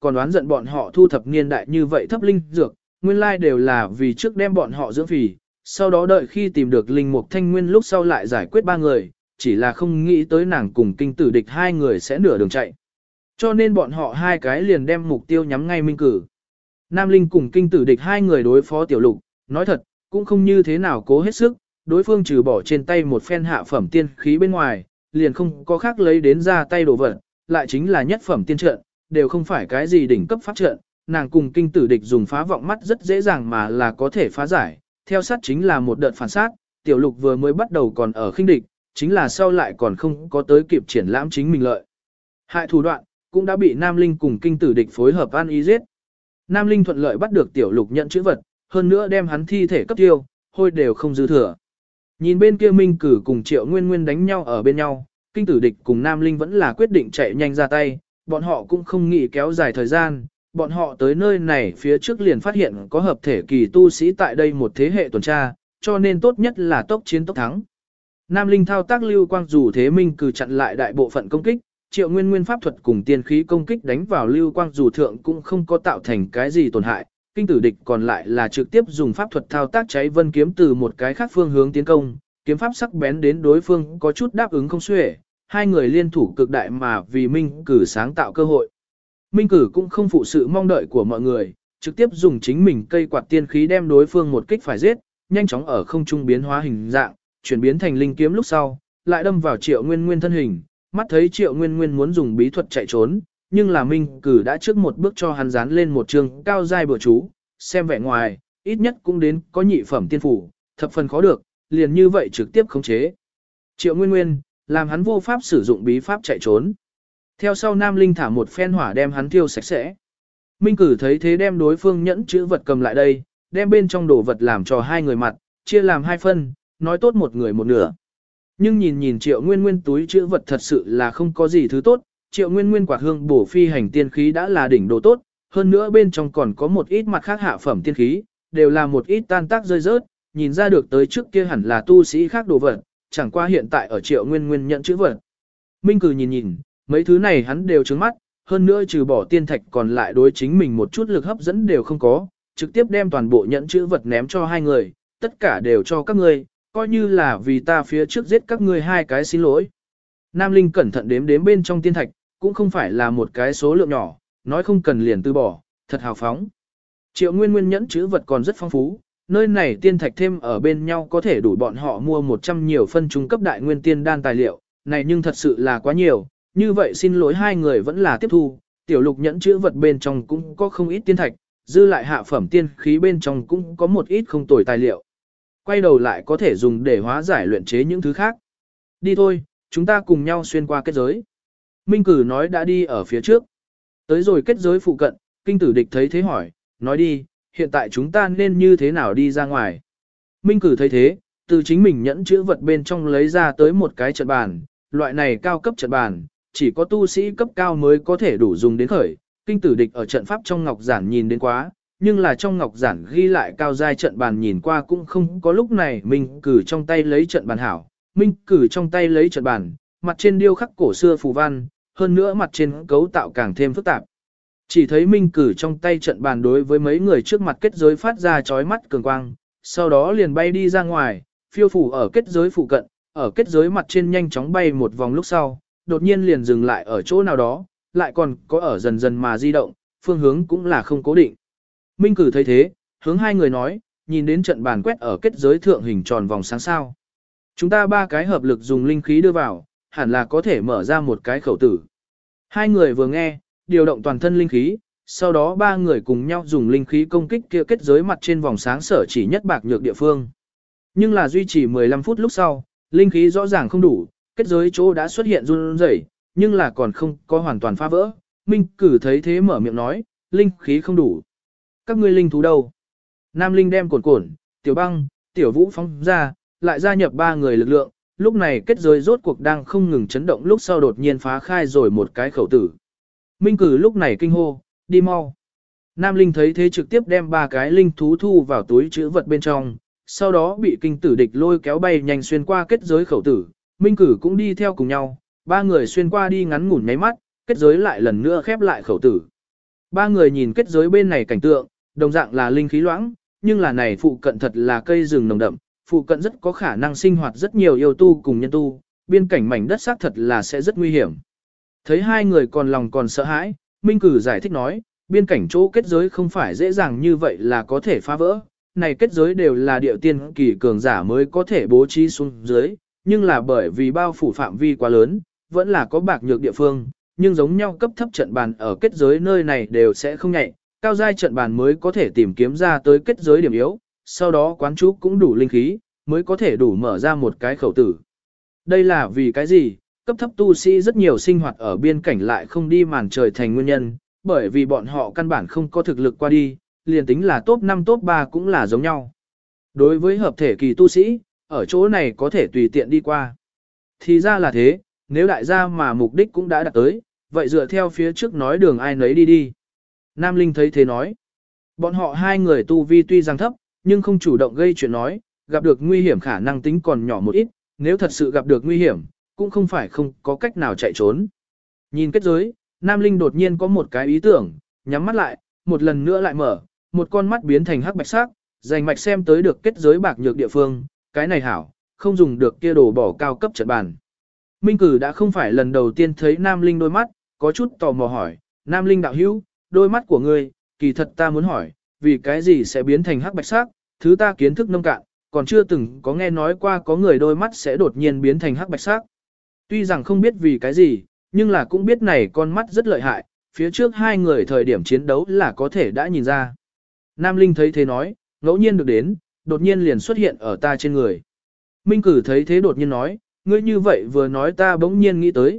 còn đoán giận bọn họ thu thập niên đại như vậy thấp linh dược, nguyên lai đều là vì trước đem bọn họ dưỡng phì, sau đó đợi khi tìm được linh mục thanh nguyên lúc sau lại giải quyết ba người, chỉ là không nghĩ tới nàng cùng kinh tử địch hai người sẽ nửa đường chạy. Cho nên bọn họ hai cái liền đem mục tiêu nhắm ngay Minh Cử. Nam Linh cùng kinh tử địch hai người đối phó tiểu lục, nói thật, cũng không như thế nào cố hết sức, đối phương trừ bỏ trên tay một phen hạ phẩm tiên khí bên ngoài, liền không có khác lấy đến ra tay đồ vật, lại chính là nhất phẩm tiên trận, đều không phải cái gì đỉnh cấp pháp trận, nàng cùng kinh tử địch dùng phá vọng mắt rất dễ dàng mà là có thể phá giải, theo sát chính là một đợt phản sát, tiểu lục vừa mới bắt đầu còn ở khinh địch, chính là sau lại còn không có tới kịp triển lãm chính mình lợi. Hại thủ đoạn, cũng đã bị Nam Linh cùng kinh tử địch phối hợp ăn ý giết. Nam Linh thuận lợi bắt được tiểu lục nhận chữ vật, hơn nữa đem hắn thi thể cấp tiêu, hôi đều không dư thừa. Nhìn bên kia Minh Cử cùng Triệu Nguyên Nguyên đánh nhau ở bên nhau, kinh tử địch cùng Nam Linh vẫn là quyết định chạy nhanh ra tay, bọn họ cũng không nghĩ kéo dài thời gian, bọn họ tới nơi này phía trước liền phát hiện có hợp thể kỳ tu sĩ tại đây một thế hệ tuần tra, cho nên tốt nhất là tốc chiến tốc thắng. Nam Linh thao tác lưu quang dù thế Minh Cử chặn lại đại bộ phận công kích, Triệu Nguyên Nguyên pháp thuật cùng tiên khí công kích đánh vào lưu quang dù thượng cũng không có tạo thành cái gì tổn hại, kinh tử địch còn lại là trực tiếp dùng pháp thuật thao tác cháy vân kiếm từ một cái khác phương hướng tiến công, kiếm pháp sắc bén đến đối phương có chút đáp ứng không xuể, hai người liên thủ cực đại mà vì Minh Cử sáng tạo cơ hội. Minh Cử cũng không phụ sự mong đợi của mọi người, trực tiếp dùng chính mình cây quạt tiên khí đem đối phương một kích phải giết, nhanh chóng ở không trung biến hóa hình dạng, chuyển biến thành linh kiếm lúc sau, lại đâm vào Triệu Nguyên Nguyên thân hình, mắt thấy Triệu Nguyên Nguyên muốn dùng bí thuật chạy trốn, nhưng là Minh Cử đã trước một bước cho hắn dán lên một trường cao giai bừa chú, xem vẻ ngoài, ít nhất cũng đến có nhị phẩm tiên phủ, thập phần khó được, liền như vậy trực tiếp khống chế. Triệu Nguyên Nguyên, làm hắn vô pháp sử dụng bí pháp chạy trốn. Theo sau Nam Linh thả một phen hỏa đem hắn thiêu sạch sẽ. Minh Cử thấy thế đem đối phương nhẫn chữ vật cầm lại đây, đem bên trong đồ vật làm cho hai người mặt, chia làm hai phân, nói tốt một người một nửa. Nhưng nhìn Triệu Nguyên Nguyên túi chữ vật thật sự là không có gì thứ tốt, Triệu Nguyên Nguyên quạt hương bổ phi hành tiên khí đã là đỉnh đồ tốt, hơn nữa bên trong còn có một ít mặt khác hạ phẩm tiên khí, đều là một ít tan tác rơi rớt, nhìn ra được tới trước kia hẳn là tu sĩ khác đồ vật, chẳng qua hiện tại ở Triệu Nguyên Nguyên nhận chữ vật. Minh Cử nhìn, mấy thứ này hắn đều trướng mắt, hơn nữa trừ bỏ tiên thạch còn lại đối chính mình một chút lực hấp dẫn đều không có, trực tiếp đem toàn bộ nhận chữ vật ném cho hai người, tất cả đều cho các ngươi, coi như là vì ta phía trước giết các ngươi hai cái xin lỗi. Nam Linh cẩn thận đếm đếm bên trong tiên thạch, cũng không phải là một cái số lượng nhỏ, nói không cần liền từ bỏ, thật hào phóng. Triệu Nguyên Nguyên nhẫn chữ vật còn rất phong phú, nơi này tiên thạch thêm ở bên nhau có thể đủ bọn họ mua 100 nhiều phân trung cấp đại nguyên tiên đan tài liệu, này nhưng thật sự là quá nhiều, như vậy xin lỗi hai người vẫn là tiếp thu, tiểu lục nhẫn chữ vật bên trong cũng có không ít tiên thạch, dư lại hạ phẩm tiên khí bên trong cũng có một ít không tồi tài liệu. Quay đầu lại có thể dùng để hóa giải luyện chế những thứ khác. Đi thôi, chúng ta cùng nhau xuyên qua kết giới. Minh Cử nói đã đi ở phía trước. Tới rồi kết giới phụ cận, kinh tử địch thấy thế hỏi, nói đi, hiện tại chúng ta nên như thế nào đi ra ngoài. Minh Cử thấy thế, từ chính mình nhẫn chữ vật bên trong lấy ra tới một cái trận bàn, loại này cao cấp trận bàn, chỉ có tu sĩ cấp cao mới có thể đủ dùng đến khởi. Kinh tử địch ở trận pháp trong ngọc giản nhìn đến quá, nhưng là trong ngọc giản ghi lại cao giai trận bàn nhìn qua cũng không có lúc này Minh Cử trong tay lấy trận bàn hảo. Minh Cử trong tay lấy trận bàn, mặt trên điêu khắc cổ xưa phù văn, hơn nữa mặt trên cấu tạo càng thêm phức tạp. Chỉ thấy Minh Cử trong tay trận bàn đối với mấy người trước mặt kết giới phát ra chói mắt cường quang, sau đó liền bay đi ra ngoài, phiêu phủ ở kết giới phụ cận, ở kết giới mặt trên nhanh chóng bay một vòng lúc sau, đột nhiên liền dừng lại ở chỗ nào đó, lại còn có ở dần dần mà di động, phương hướng cũng là không cố định. Minh Cử thấy thế, hướng hai người nói, nhìn đến trận bàn quét ở kết giới thượng hình tròn vòng sáng sao. Chúng ta ba cái hợp lực dùng linh khí đưa vào, hẳn là có thể mở ra một cái khẩu tử. Hai người vừa nghe, điều động toàn thân linh khí, sau đó ba người cùng nhau dùng linh khí công kích kia kết giới mặt trên vòng sáng sở chỉ nhất bạc nhược địa phương. Nhưng là duy trì 15 phút lúc sau, linh khí rõ ràng không đủ, kết giới chỗ đã xuất hiện run rẩy, nhưng là còn không có hoàn toàn phá vỡ. Minh Cử thấy thế mở miệng nói, linh khí không đủ. Các ngươi linh thú đâu? Nam Linh đem cồn, Tiểu Băng, Tiểu Vũ phóng ra, lại gia nhập ba người lực lượng, lúc này kết giới rốt cuộc đang không ngừng chấn động lúc sau đột nhiên phá khai rồi một cái khẩu tử. Minh Cử lúc này kinh hô, đi mau. Nam Linh thấy thế trực tiếp đem ba cái linh thú thu vào túi chữ vật bên trong, sau đó bị kinh tử địch lôi kéo bay nhanh xuyên qua kết giới khẩu tử. Minh Cử cũng đi theo cùng nhau, ba người xuyên qua đi ngắn ngủn nháy mắt, kết giới lại lần nữa khép lại khẩu tử. Ba người nhìn kết giới bên này cảnh tượng, đồng dạng là linh khí loãng, nhưng là này phụ cận thật là cây rừng nồng đậm, phụ cận rất có khả năng sinh hoạt rất nhiều yêu tu cùng nhân tu, biên cảnh mảnh đất xác thật là sẽ rất nguy hiểm. Thấy hai người còn lòng còn sợ hãi, Minh Cử giải thích nói, biên cảnh chỗ kết giới không phải dễ dàng như vậy là có thể phá vỡ, này kết giới đều là địa tiên kỳ cường giả mới có thể bố trí xuống dưới, nhưng là bởi vì bao phủ phạm vi quá lớn, vẫn là có bạc nhược địa phương, nhưng giống nhau cấp thấp trận bàn ở kết giới nơi này đều sẽ không nhạy, cao giai trận bàn mới có thể tìm kiếm ra tới kết giới điểm yếu, sau đó quán chú cũng đủ linh khí, mới có thể đủ mở ra một cái khẩu tử. Đây là vì cái gì? Cấp thấp tu sĩ rất nhiều sinh hoạt ở biên cảnh lại không đi màn trời thành nguyên nhân, bởi vì bọn họ căn bản không có thực lực qua đi, liền tính là top 5 top 3 cũng là giống nhau. Đối với hợp thể kỳ tu sĩ, ở chỗ này có thể tùy tiện đi qua. Thì ra là thế, nếu đại gia mà mục đích cũng đã đạt tới, vậy dựa theo phía trước nói đường ai nấy đi đi. Nam Linh thấy thế nói, bọn họ hai người tu vi tuy rằng thấp, nhưng không chủ động gây chuyện nói, gặp được nguy hiểm khả năng tính còn nhỏ một ít, nếu thật sự gặp được nguy hiểm, cũng không phải không có cách nào chạy trốn. Nhìn kết giới, Nam Linh đột nhiên có một cái ý tưởng, nhắm mắt lại, một lần nữa lại mở, một con mắt biến thành hắc bạch sắc, dành mạch xem tới được kết giới bạc nhược địa phương, cái này hảo, không dùng được kia đồ bỏ cao cấp trận bàn. Minh Cử đã không phải lần đầu tiên thấy Nam Linh đôi mắt, có chút tò mò hỏi, Nam Linh đạo hữu, đôi mắt của ngươi, kỳ thật ta muốn hỏi, vì cái gì sẽ biến thành hắc bạch sắc, thứ ta kiến thức nông cạn, còn chưa từng có nghe nói qua có người đôi mắt sẽ đột nhiên biến thành hắc bạch sắc. Tuy rằng không biết vì cái gì, nhưng là cũng biết này con mắt rất lợi hại, phía trước hai người thời điểm chiến đấu là có thể đã nhìn ra. Nam Linh thấy thế nói, ngẫu nhiên được đến, đột nhiên liền xuất hiện ở ta trên người. Minh Cử thấy thế đột nhiên nói, ngươi như vậy vừa nói ta bỗng nhiên nghĩ tới,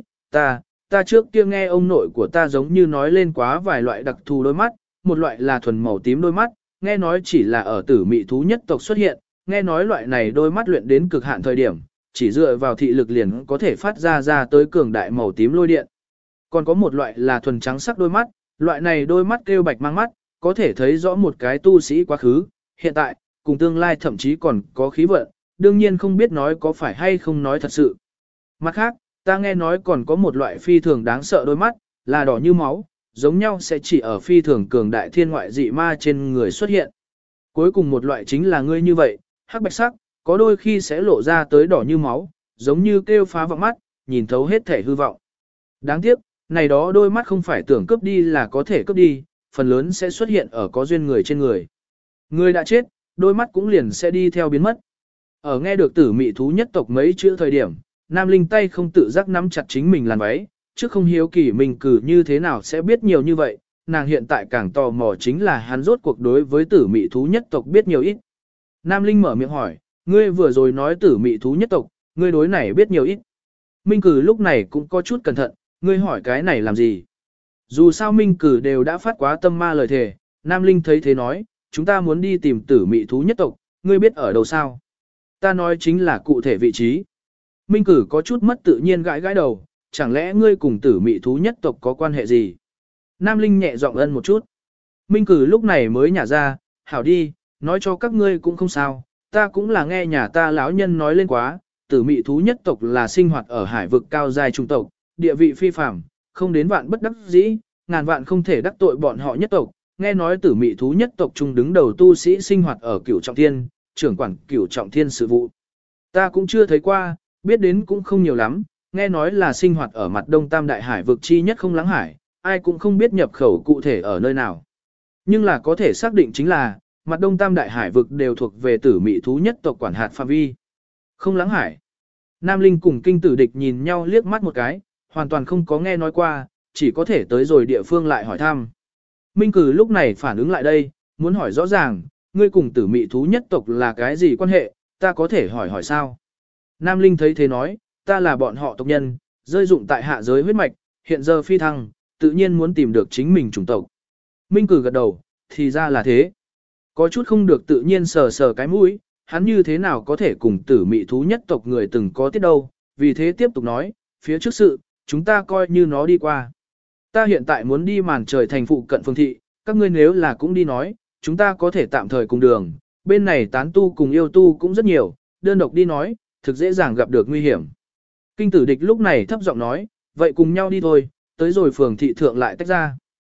ta trước kia nghe ông nội của ta giống như nói lên quá vài loại đặc thù đôi mắt, một loại là thuần màu tím đôi mắt, nghe nói chỉ là ở tử mị thú nhất tộc xuất hiện, nghe nói loại này đôi mắt luyện đến cực hạn thời điểm, chỉ dựa vào thị lực liền có thể phát ra tới cường đại màu tím lôi điện. Còn có một loại là thuần trắng sắc đôi mắt, loại này đôi mắt kêu bạch mang mắt, có thể thấy rõ một cái tu sĩ quá khứ, hiện tại, cùng tương lai thậm chí còn có khí vận, đương nhiên không biết nói có phải hay không nói thật sự. Mặt khác, ta nghe nói còn có một loại phi thường đáng sợ đôi mắt, là đỏ như máu, giống nhau sẽ chỉ ở phi thường cường đại thiên ngoại dị ma trên người xuất hiện. Cuối cùng một loại chính là ngươi như vậy, hắc bạch sắc, có đôi khi sẽ lộ ra tới đỏ như máu, giống như kêu phá vọng mắt, nhìn thấu hết thể hư vọng. Đáng tiếc, này đó đôi mắt không phải tưởng cướp đi là có thể cướp đi, phần lớn sẽ xuất hiện ở có duyên người trên người. Người đã chết, đôi mắt cũng liền sẽ đi theo biến mất. Ở nghe được tử mị thú nhất tộc mấy chữ thời điểm, Nam Linh tay không tự giác nắm chặt chính mình làn váy, chứ không hiếu kỳ mình cử như thế nào sẽ biết nhiều như vậy, nàng hiện tại càng tò mò chính là hắn rốt cuộc đối với tử mị thú nhất tộc biết nhiều ít. Nam Linh mở miệng hỏi, ngươi vừa rồi nói tử mị thú nhất tộc, ngươi đối này biết nhiều ít. Minh Cử lúc này cũng có chút cẩn thận, ngươi hỏi cái này làm gì? Dù sao Minh Cử đều đã phát quá tâm ma lời thề, Nam Linh thấy thế nói, chúng ta muốn đi tìm tử mị thú nhất tộc, ngươi biết ở đâu sao? Ta nói chính là cụ thể vị trí. Minh Cử có chút mất tự nhiên gãi gãi đầu, chẳng lẽ ngươi cùng tử mị thú nhất tộc có quan hệ gì? Nam Linh nhẹ giọng ân một chút. Minh Cử lúc này mới nhả ra, hảo đi, nói cho các ngươi cũng không sao, ta cũng là nghe nhà ta lão nhân nói lên quá, tử mị thú nhất tộc là sinh hoạt ở hải vực cao dài trung tộc, địa vị phi phàm, không đến vạn bất đắc dĩ, ngàn vạn không thể đắc tội bọn họ nhất tộc. Nghe nói tử mị thú nhất tộc trung đứng đầu tu sĩ sinh hoạt ở Cửu Trọng Thiên, trưởng quản Cửu Trọng Thiên sự vụ. Ta cũng chưa thấy qua, biết đến cũng không nhiều lắm, nghe nói là sinh hoạt ở mặt đông tam đại hải vực chi nhất không lắng hải, ai cũng không biết nhập khẩu cụ thể ở nơi nào. Nhưng là có thể xác định chính là, mặt đông tam đại hải vực đều thuộc về tử mị thú nhất tộc quản hạt phạm vi. Không lắng hải. Nam Linh cùng kinh tử địch nhìn nhau liếc mắt một cái, hoàn toàn không có nghe nói qua, chỉ có thể tới rồi địa phương lại hỏi thăm. Minh Cử lúc này phản ứng lại đây, muốn hỏi rõ ràng, ngươi cùng tử mị thú nhất tộc là cái gì quan hệ, ta có thể hỏi sao? Nam Linh thấy thế nói, ta là bọn họ tộc nhân, rơi dụng tại hạ giới huyết mạch, hiện giờ phi thăng, tự nhiên muốn tìm được chính mình chủng tộc. Minh Cử gật đầu, thì ra là thế. Có chút không được tự nhiên sờ sờ cái mũi, hắn như thế nào có thể cùng tử mị thú nhất tộc người từng có tiết đâu, vì thế tiếp tục nói, phía trước sự, chúng ta coi như nó đi qua. Ta hiện tại muốn đi màn trời thành phụ cận phương thị, các ngươi nếu là cũng đi nói, chúng ta có thể tạm thời cùng đường, bên này tán tu cùng yêu tu cũng rất nhiều, đơn độc đi nói, thực dễ dàng gặp được nguy hiểm. Kinh tử địch lúc này thấp giọng nói, vậy cùng nhau đi thôi, tới rồi phường thị thượng lại tách ra.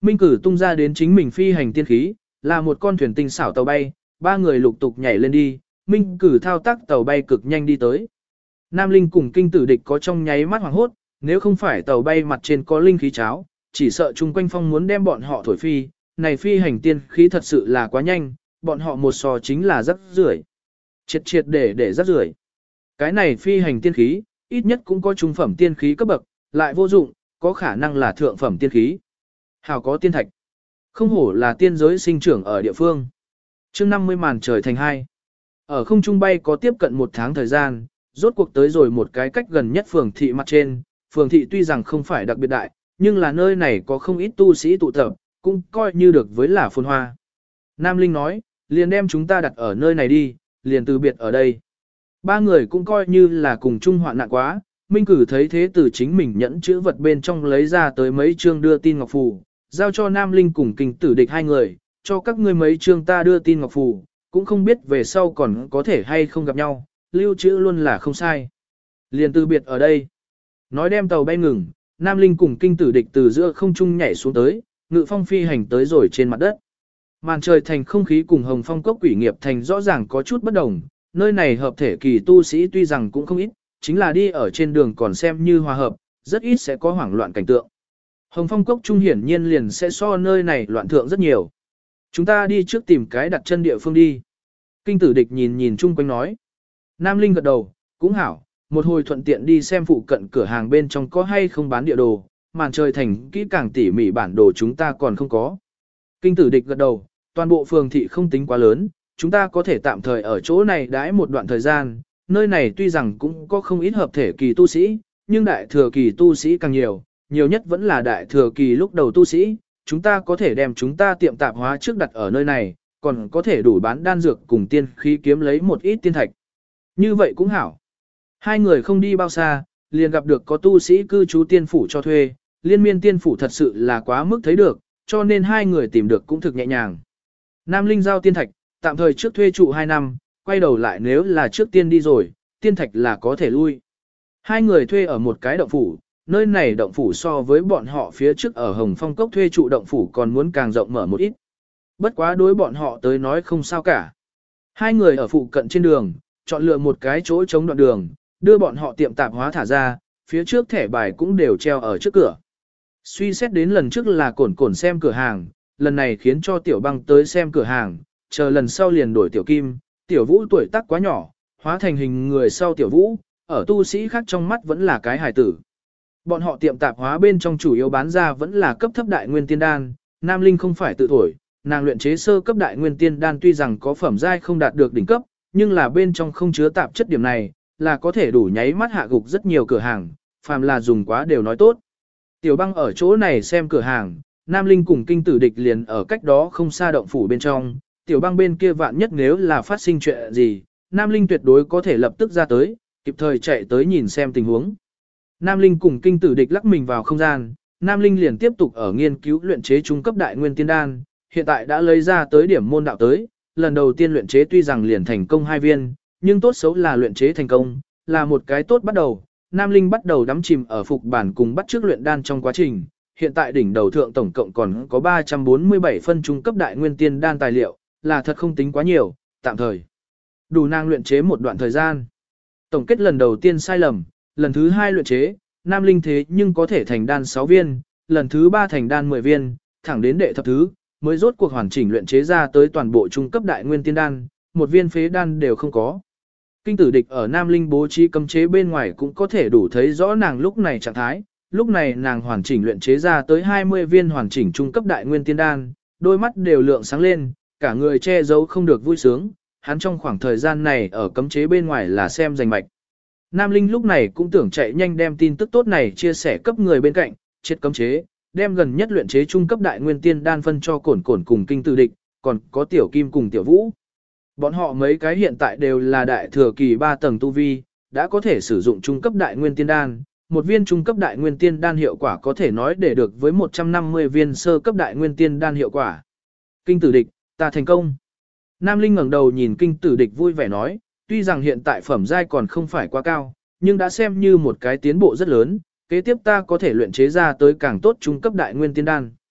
Minh Cử tung ra đến chính mình phi hành tiên khí, là một con thuyền tinh xảo tàu bay, ba người lục tục nhảy lên đi, Minh Cử thao tác tàu bay cực nhanh đi tới. Nam Linh cùng Kinh Tử Địch có trong nháy mắt hoảng hốt, nếu không phải tàu bay mặt trên có linh khí cháo, chỉ sợ chung quanh phong muốn đem bọn họ thổi phi, này phi hành tiên khí thật sự là quá nhanh, bọn họ một sò chính là rắc rưởi. Triệt để rắc rưởi. Cái này phi hành tiên khí, ít nhất cũng có trung phẩm tiên khí cấp bậc, lại vô dụng, có khả năng là thượng phẩm tiên khí. Hào có tiên thạch. Không hổ là tiên giới sinh trưởng ở địa phương. Chương 50 màn trời thành hai. Ở không trung bay có tiếp cận một tháng thời gian, rốt cuộc tới rồi một cái cách gần nhất phường thị mặt trên. Phường thị tuy rằng không phải đặc biệt đại, nhưng là nơi này có không ít tu sĩ tụ tập, cũng coi như được với là phồn hoa. Nam Linh nói, liền đem chúng ta đặt ở nơi này đi, liền từ biệt ở đây. Ba người cũng coi như là cùng chung hoạn nạn quá, Minh Cử thấy thế từ chính mình nhẫn chữ vật bên trong lấy ra tới mấy chương đưa tin ngọc phù, giao cho Nam Linh cùng Kinh Tử Địch hai người, cho các ngươi mấy chương ta đưa tin ngọc phù, cũng không biết về sau còn có thể hay không gặp nhau, lưu trữ luôn là không sai. Liền từ biệt ở đây. Nói đem tàu bay ngừng, Nam Linh cùng Kinh Tử Địch từ giữa không trung nhảy xuống tới, ngự phong phi hành tới rồi trên mặt đất. Màn trời thành không khí cùng Hồng Phong cốc quỷ nghiệp thành rõ ràng có chút bất đồng, nơi này hợp thể kỳ tu sĩ tuy rằng cũng không ít, chính là đi ở trên đường còn xem như hòa hợp, rất ít sẽ có hoảng loạn cảnh tượng. Hồng Phong cốc trung hiển nhiên liền sẽ so nơi này loạn thượng rất nhiều. Chúng ta đi trước tìm cái đặt chân địa phương đi. Kinh Tử Địch nhìn nhìn chung quanh nói. Nam Linh gật đầu, cũng hảo, một hồi thuận tiện đi xem phụ cận cửa hàng bên trong có hay không bán địa đồ, màn trời thành kỹ càng tỉ mỉ bản đồ chúng ta còn không có. Kinh Tử Địch gật đầu, toàn bộ phường thị không tính quá lớn, chúng ta có thể tạm thời ở chỗ này đãi một đoạn thời gian, nơi này tuy rằng cũng có không ít hợp thể kỳ tu sĩ, nhưng đại thừa kỳ tu sĩ càng nhiều, nhiều nhất vẫn là đại thừa kỳ lúc đầu tu sĩ, chúng ta có thể đem chúng ta tiệm tạp hóa trước đặt ở nơi này, còn có thể đủ bán đan dược cùng tiên khí kiếm lấy một ít tiên thạch. Như vậy cũng hảo. Hai người không đi bao xa, liền gặp được có tu sĩ cư trú tiên phủ cho thuê, liên miên tiên phủ thật sự là quá mức thấy được, cho nên hai người tìm được cũng thực nhẹ nhàng. Nam Linh giao tiên thạch, tạm thời trước thuê trụ 2 năm, quay đầu lại nếu là trước tiên đi rồi, tiên thạch là có thể lui. Hai người thuê ở một cái động phủ, nơi này động phủ so với bọn họ phía trước ở Hồng Phong Cốc thuê trụ động phủ còn muốn càng rộng mở một ít. Bất quá đối bọn họ tới nói không sao cả. Hai người ở phụ cận trên đường, chọn lựa một cái chỗ chống đoạn đường, đưa bọn họ tiệm tạp hóa thả ra, phía trước thẻ bài cũng đều treo ở trước cửa. Suy xét đến lần trước là cồn xem cửa hàng, lần này khiến cho Tiểu Băng tới xem cửa hàng, chờ lần sau liền đổi Tiểu Kim, Tiểu Vũ tuổi tác quá nhỏ, hóa thành hình người sau Tiểu Vũ, ở tu sĩ khác trong mắt vẫn là cái hài tử. Bọn họ tiệm tạp hóa bên trong chủ yếu bán ra vẫn là cấp thấp đại nguyên tiên đan, Nam Linh không phải tự thổi, nàng luyện chế sơ cấp đại nguyên tiên đan tuy rằng có phẩm giai không đạt được đỉnh cấp, nhưng là bên trong không chứa tạp chất điểm này, là có thể đủ nháy mắt hạ gục rất nhiều cửa hàng, phàm là dùng quá đều nói tốt. Tiểu Băng ở chỗ này xem cửa hàng, Nam Linh cùng Kinh Tử Địch liền ở cách đó không xa động phủ bên trong, Tiểu Băng bên kia vạn nhất nếu là phát sinh chuyện gì, Nam Linh tuyệt đối có thể lập tức ra tới, kịp thời chạy tới nhìn xem tình huống. Nam Linh cùng Kinh Tử Địch lắc mình vào không gian, Nam Linh liền tiếp tục ở nghiên cứu luyện chế trung cấp đại nguyên tiên đan, hiện tại đã lấy ra tới điểm môn đạo tới, lần đầu tiên luyện chế tuy rằng liền thành công 2 viên, nhưng tốt xấu là luyện chế thành công, là một cái tốt bắt đầu. Nam Linh bắt đầu đắm chìm ở phục bản cùng bắt chước luyện đan trong quá trình, hiện tại đỉnh đầu thượng tổng cộng còn có 347 phân trung cấp đại nguyên tiên đan tài liệu, là thật không tính quá nhiều, tạm thời. Đủ nàng luyện chế một đoạn thời gian. Tổng kết lần đầu tiên sai lầm, lần thứ 2 luyện chế, Nam Linh thế nhưng có thể thành đan 6 viên, lần thứ 3 thành đan 10 viên, thẳng đến đệ thập thứ, mới rốt cuộc hoàn chỉnh luyện chế ra tới toàn bộ trung cấp đại nguyên tiên đan, một viên phế đan đều không có. Kinh Tử Địch ở Nam Linh bố trí cấm chế bên ngoài cũng có thể đủ thấy rõ nàng lúc này trạng thái, lúc này nàng hoàn chỉnh luyện chế ra tới 20 viên hoàn chỉnh trung cấp đại nguyên tiên đan, đôi mắt đều lượng sáng lên, cả người che giấu không được vui sướng, hắn trong khoảng thời gian này ở cấm chế bên ngoài là xem rành mạch. Nam Linh lúc này cũng tưởng chạy nhanh đem tin tức tốt này chia sẻ cấp người bên cạnh, chết cấm chế, đem gần nhất luyện chế trung cấp đại nguyên tiên đan phân cho cổn cùng Kinh Tử Địch, còn có Tiểu Kim cùng Tiểu Vũ. Bọn họ mấy cái hiện tại đều là đại thừa kỳ 3 tầng tu vi, đã có thể sử dụng trung cấp đại nguyên tiên đan. Một viên trung cấp đại nguyên tiên đan hiệu quả có thể nói để được với 150 viên sơ cấp đại nguyên tiên đan hiệu quả. Kinh Tử Địch, ta thành công. Nam Linh ngẩng đầu nhìn Kinh Tử Địch vui vẻ nói, tuy rằng hiện tại phẩm giai còn không phải quá cao, nhưng đã xem như một cái tiến bộ rất lớn, kế tiếp ta có thể luyện chế ra tới càng tốt trung cấp đại nguyên tiên đan.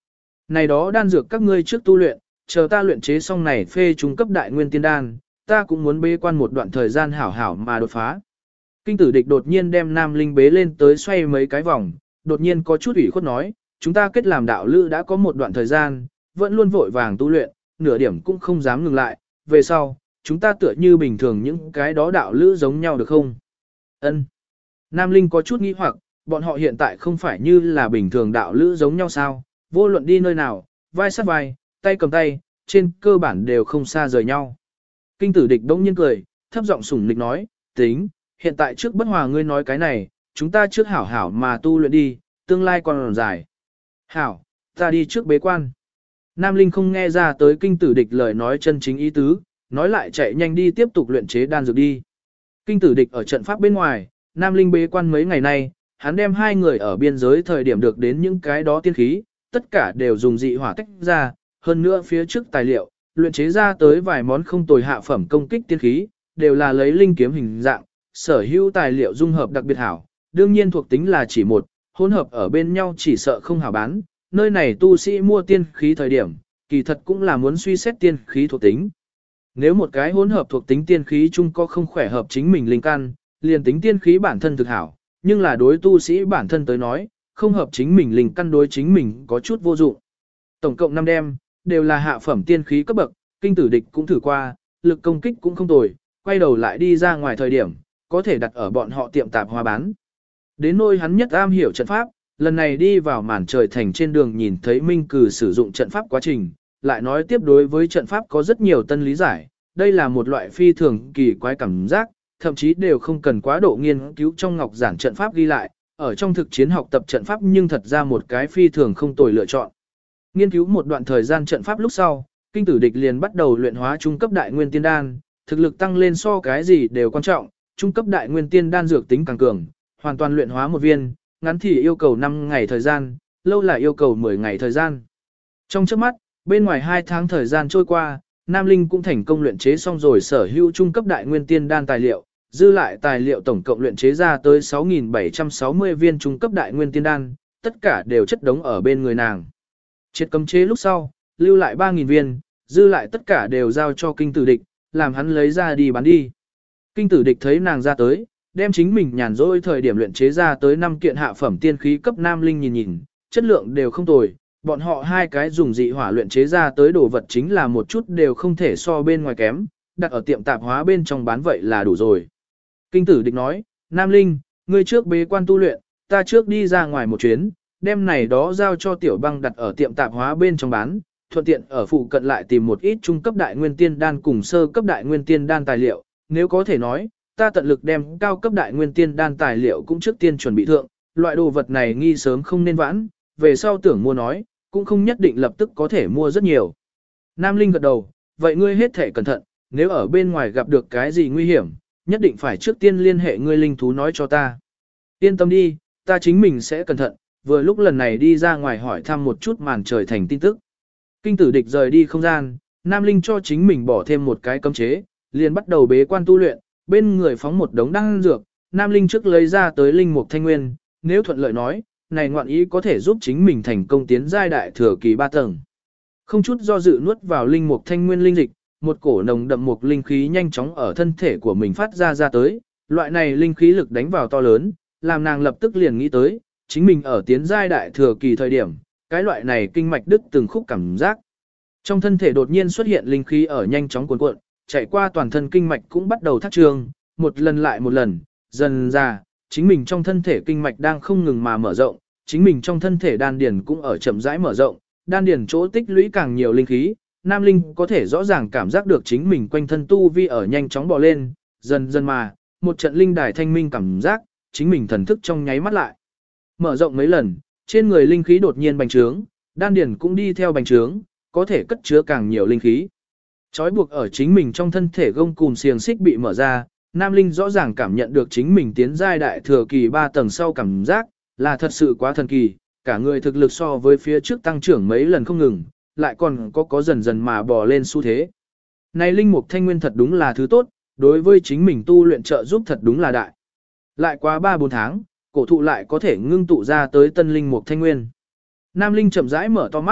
Này đó đan dược các ngươi trước tu luyện, chờ ta luyện chế xong này phê trung cấp đại nguyên tiên đan, ta cũng muốn bế quan một đoạn thời gian hảo hảo mà đột phá. Kinh tử địch đột nhiên đem Nam Linh bế lên tới xoay mấy cái vòng, đột nhiên có chút ủy khuất nói, chúng ta kết làm đạo lữ đã có một đoạn thời gian, vẫn luôn vội vàng tu luyện, nửa điểm cũng không dám ngừng lại, về sau, chúng ta tựa như bình thường những cái đó đạo lữ giống nhau được không? Ân. Nam Linh có chút nghi hoặc, bọn họ hiện tại không phải như là bình thường đạo lữ giống nhau sao, vô luận đi nơi nào, vai sát vai, tay cầm tay, trên cơ bản đều không xa rời nhau. Kinh tử địch bỗng nhiên cười, thấp giọng sủng nịch nói, tính, hiện tại trước bất hòa ngươi nói cái này, chúng ta trước hảo hảo mà tu luyện đi, tương lai còn dài. Hảo, ta đi trước bế quan. Nam Linh không nghe ra tới kinh tử địch lời nói chân chính ý tứ, nói lại chạy nhanh đi tiếp tục luyện chế đan dược đi. Kinh tử địch ở trận pháp bên ngoài, Nam Linh bế quan mấy ngày nay, hắn đem hai người ở biên giới thời điểm được đến những cái đó tiên khí, tất cả đều dùng dị hỏa tách ra, hơn nữa phía trước tài liệu, luyện chế ra tới vài món không tồi hạ phẩm công kích tiên khí, đều là lấy linh kiếm hình dạng, sở hữu tài liệu dung hợp đặc biệt hảo, đương nhiên thuộc tính là chỉ một, hỗn hợp ở bên nhau chỉ sợ không hảo bán, nơi này tu sĩ mua tiên khí thời điểm, kỳ thật cũng là muốn suy xét tiên khí thuộc tính. Nếu một cái hỗn hợp thuộc tính tiên khí chung có không khỏe hợp chính mình linh căn, liền tính tiên khí bản thân thực hảo, nhưng là đối tu sĩ bản thân tới nói, không hợp chính mình linh căn đối chính mình có chút vô dụng. Tổng cộng 5 đem, đều là hạ phẩm tiên khí cấp bậc, kinh tử địch cũng thử qua, lực công kích cũng không tồi, quay đầu lại đi ra ngoài thời điểm, có thể đặt ở bọn họ tiệm tạp hóa bán. Đến nôi hắn nhất am hiểu trận pháp, lần này đi vào màn trời thành trên đường nhìn thấy Minh Cử sử dụng trận pháp quá trình, lại nói tiếp đối với trận pháp có rất nhiều tân lý giải, đây là một loại phi thường kỳ quái cảm giác, thậm chí đều không cần quá độ nghiên cứu trong ngọc giản trận pháp ghi lại, ở trong thực chiến học tập trận pháp nhưng thật ra một cái phi thường không tồi lựa chọn. Nghiên cứu một đoạn thời gian trận pháp lúc sau, kinh tử địch liền bắt đầu luyện hóa trung cấp đại nguyên tiên đan, thực lực tăng lên so cái gì đều quan trọng, trung cấp đại nguyên tiên đan dược tính càng cường, hoàn toàn luyện hóa một viên, ngắn thì yêu cầu 5 ngày thời gian, lâu là yêu cầu 10 ngày thời gian. Trong chớp mắt, bên ngoài 2 tháng thời gian trôi qua, Nam Linh cũng thành công luyện chế xong rồi sở hữu trung cấp đại nguyên tiên đan tài liệu, dư lại tài liệu tổng cộng luyện chế ra tới 6.760 viên trung cấp đại nguyên tiên đan, tất cả đều chất đống ở bên người nàng. Triệt cấm chế lúc sau, lưu lại 3.000 viên, dư lại tất cả đều giao cho kinh tử địch, làm hắn lấy ra đi bán đi. Kinh tử địch thấy nàng ra tới, đem chính mình nhàn rỗi thời điểm luyện chế ra tới 5 kiện hạ phẩm tiên khí cấp Nam Linh nhìn nhìn, chất lượng đều không tồi, bọn họ hai cái dùng dị hỏa luyện chế ra tới đồ vật chính là một chút đều không thể so bên ngoài kém, đặt ở tiệm tạp hóa bên trong bán vậy là đủ rồi. Kinh tử địch nói, Nam Linh, ngươi trước bế quan tu luyện, ta trước đi ra ngoài một chuyến, đem này đó giao cho tiểu băng đặt ở tiệm tạp hóa bên trong bán, thuận tiện ở phụ cận lại tìm một ít trung cấp đại nguyên tiên đan cùng sơ cấp đại nguyên tiên đan tài liệu, nếu có thể nói, ta tận lực đem cao cấp đại nguyên tiên đan tài liệu cũng trước tiên chuẩn bị thượng, loại đồ vật này nghi sớm không nên vãn, về sau tưởng mua nói, cũng không nhất định lập tức có thể mua rất nhiều. Nam Linh gật đầu, vậy ngươi hết thể cẩn thận, nếu ở bên ngoài gặp được cái gì nguy hiểm, nhất định phải trước tiên liên hệ ngươi linh thú nói cho ta. Yên tâm đi, ta chính mình sẽ cẩn thận, vừa lúc lần này đi ra ngoài hỏi thăm một chút màn trời thành tin tức. Kinh tử địch rời đi không gian, Nam Linh cho chính mình bỏ thêm một cái cấm chế, liền bắt đầu bế quan tu luyện, bên người phóng một đống đan dược, Nam Linh trước lấy ra tới linh mục thanh nguyên, nếu thuận lợi nói, này ngoạn ý có thể giúp chính mình thành công tiến giai đại thừa kỳ 3 tầng. Không chút do dự nuốt vào linh mục thanh nguyên linh dịch, một cổ nồng đậm mục linh khí nhanh chóng ở thân thể của mình phát ra tới, loại này linh khí lực đánh vào to lớn, làm nàng lập tức liền nghĩ tới, chính mình ở tiến giai đại thừa kỳ thời điểm, cái loại này kinh mạch đứt từng khúc cảm giác. Trong thân thể đột nhiên xuất hiện linh khí ở nhanh chóng cuồn cuộn, chạy qua toàn thân kinh mạch cũng bắt đầu thắt trương, một lần lại một lần, dần ra, chính mình trong thân thể kinh mạch đang không ngừng mà mở rộng, chính mình trong thân thể đan điền cũng ở chậm rãi mở rộng, đan điền chỗ tích lũy càng nhiều linh khí, Nam Linh có thể rõ ràng cảm giác được chính mình quanh thân tu vi ở nhanh chóng bò lên, dần dần mà, một trận linh đài thanh minh cảm giác, chính mình thần thức trong nháy mắt lại. Mở rộng mấy lần, trên người linh khí đột nhiên bành trướng, đan điền cũng đi theo bành trướng, có thể cất chứa càng nhiều linh khí. Chói buộc ở chính mình trong thân thể gông cùm xiềng xích bị mở ra, Nam Linh rõ ràng cảm nhận được chính mình tiến giai đại thừa kỳ 3 tầng sau cảm giác, là thật sự quá thần kỳ, cả người thực lực so với phía trước tăng trưởng mấy lần không ngừng, lại còn có dần dần mà bò lên xu thế. Này linh mục thanh nguyên thật đúng là thứ tốt, đối với chính mình tu luyện trợ giúp thật đúng là đại. Lại qua 3-4 tháng, cổ thụ lại có thể ngưng tụ ra tới tân linh mục thanh nguyên. Nam Linh chậm rãi mở to mắt,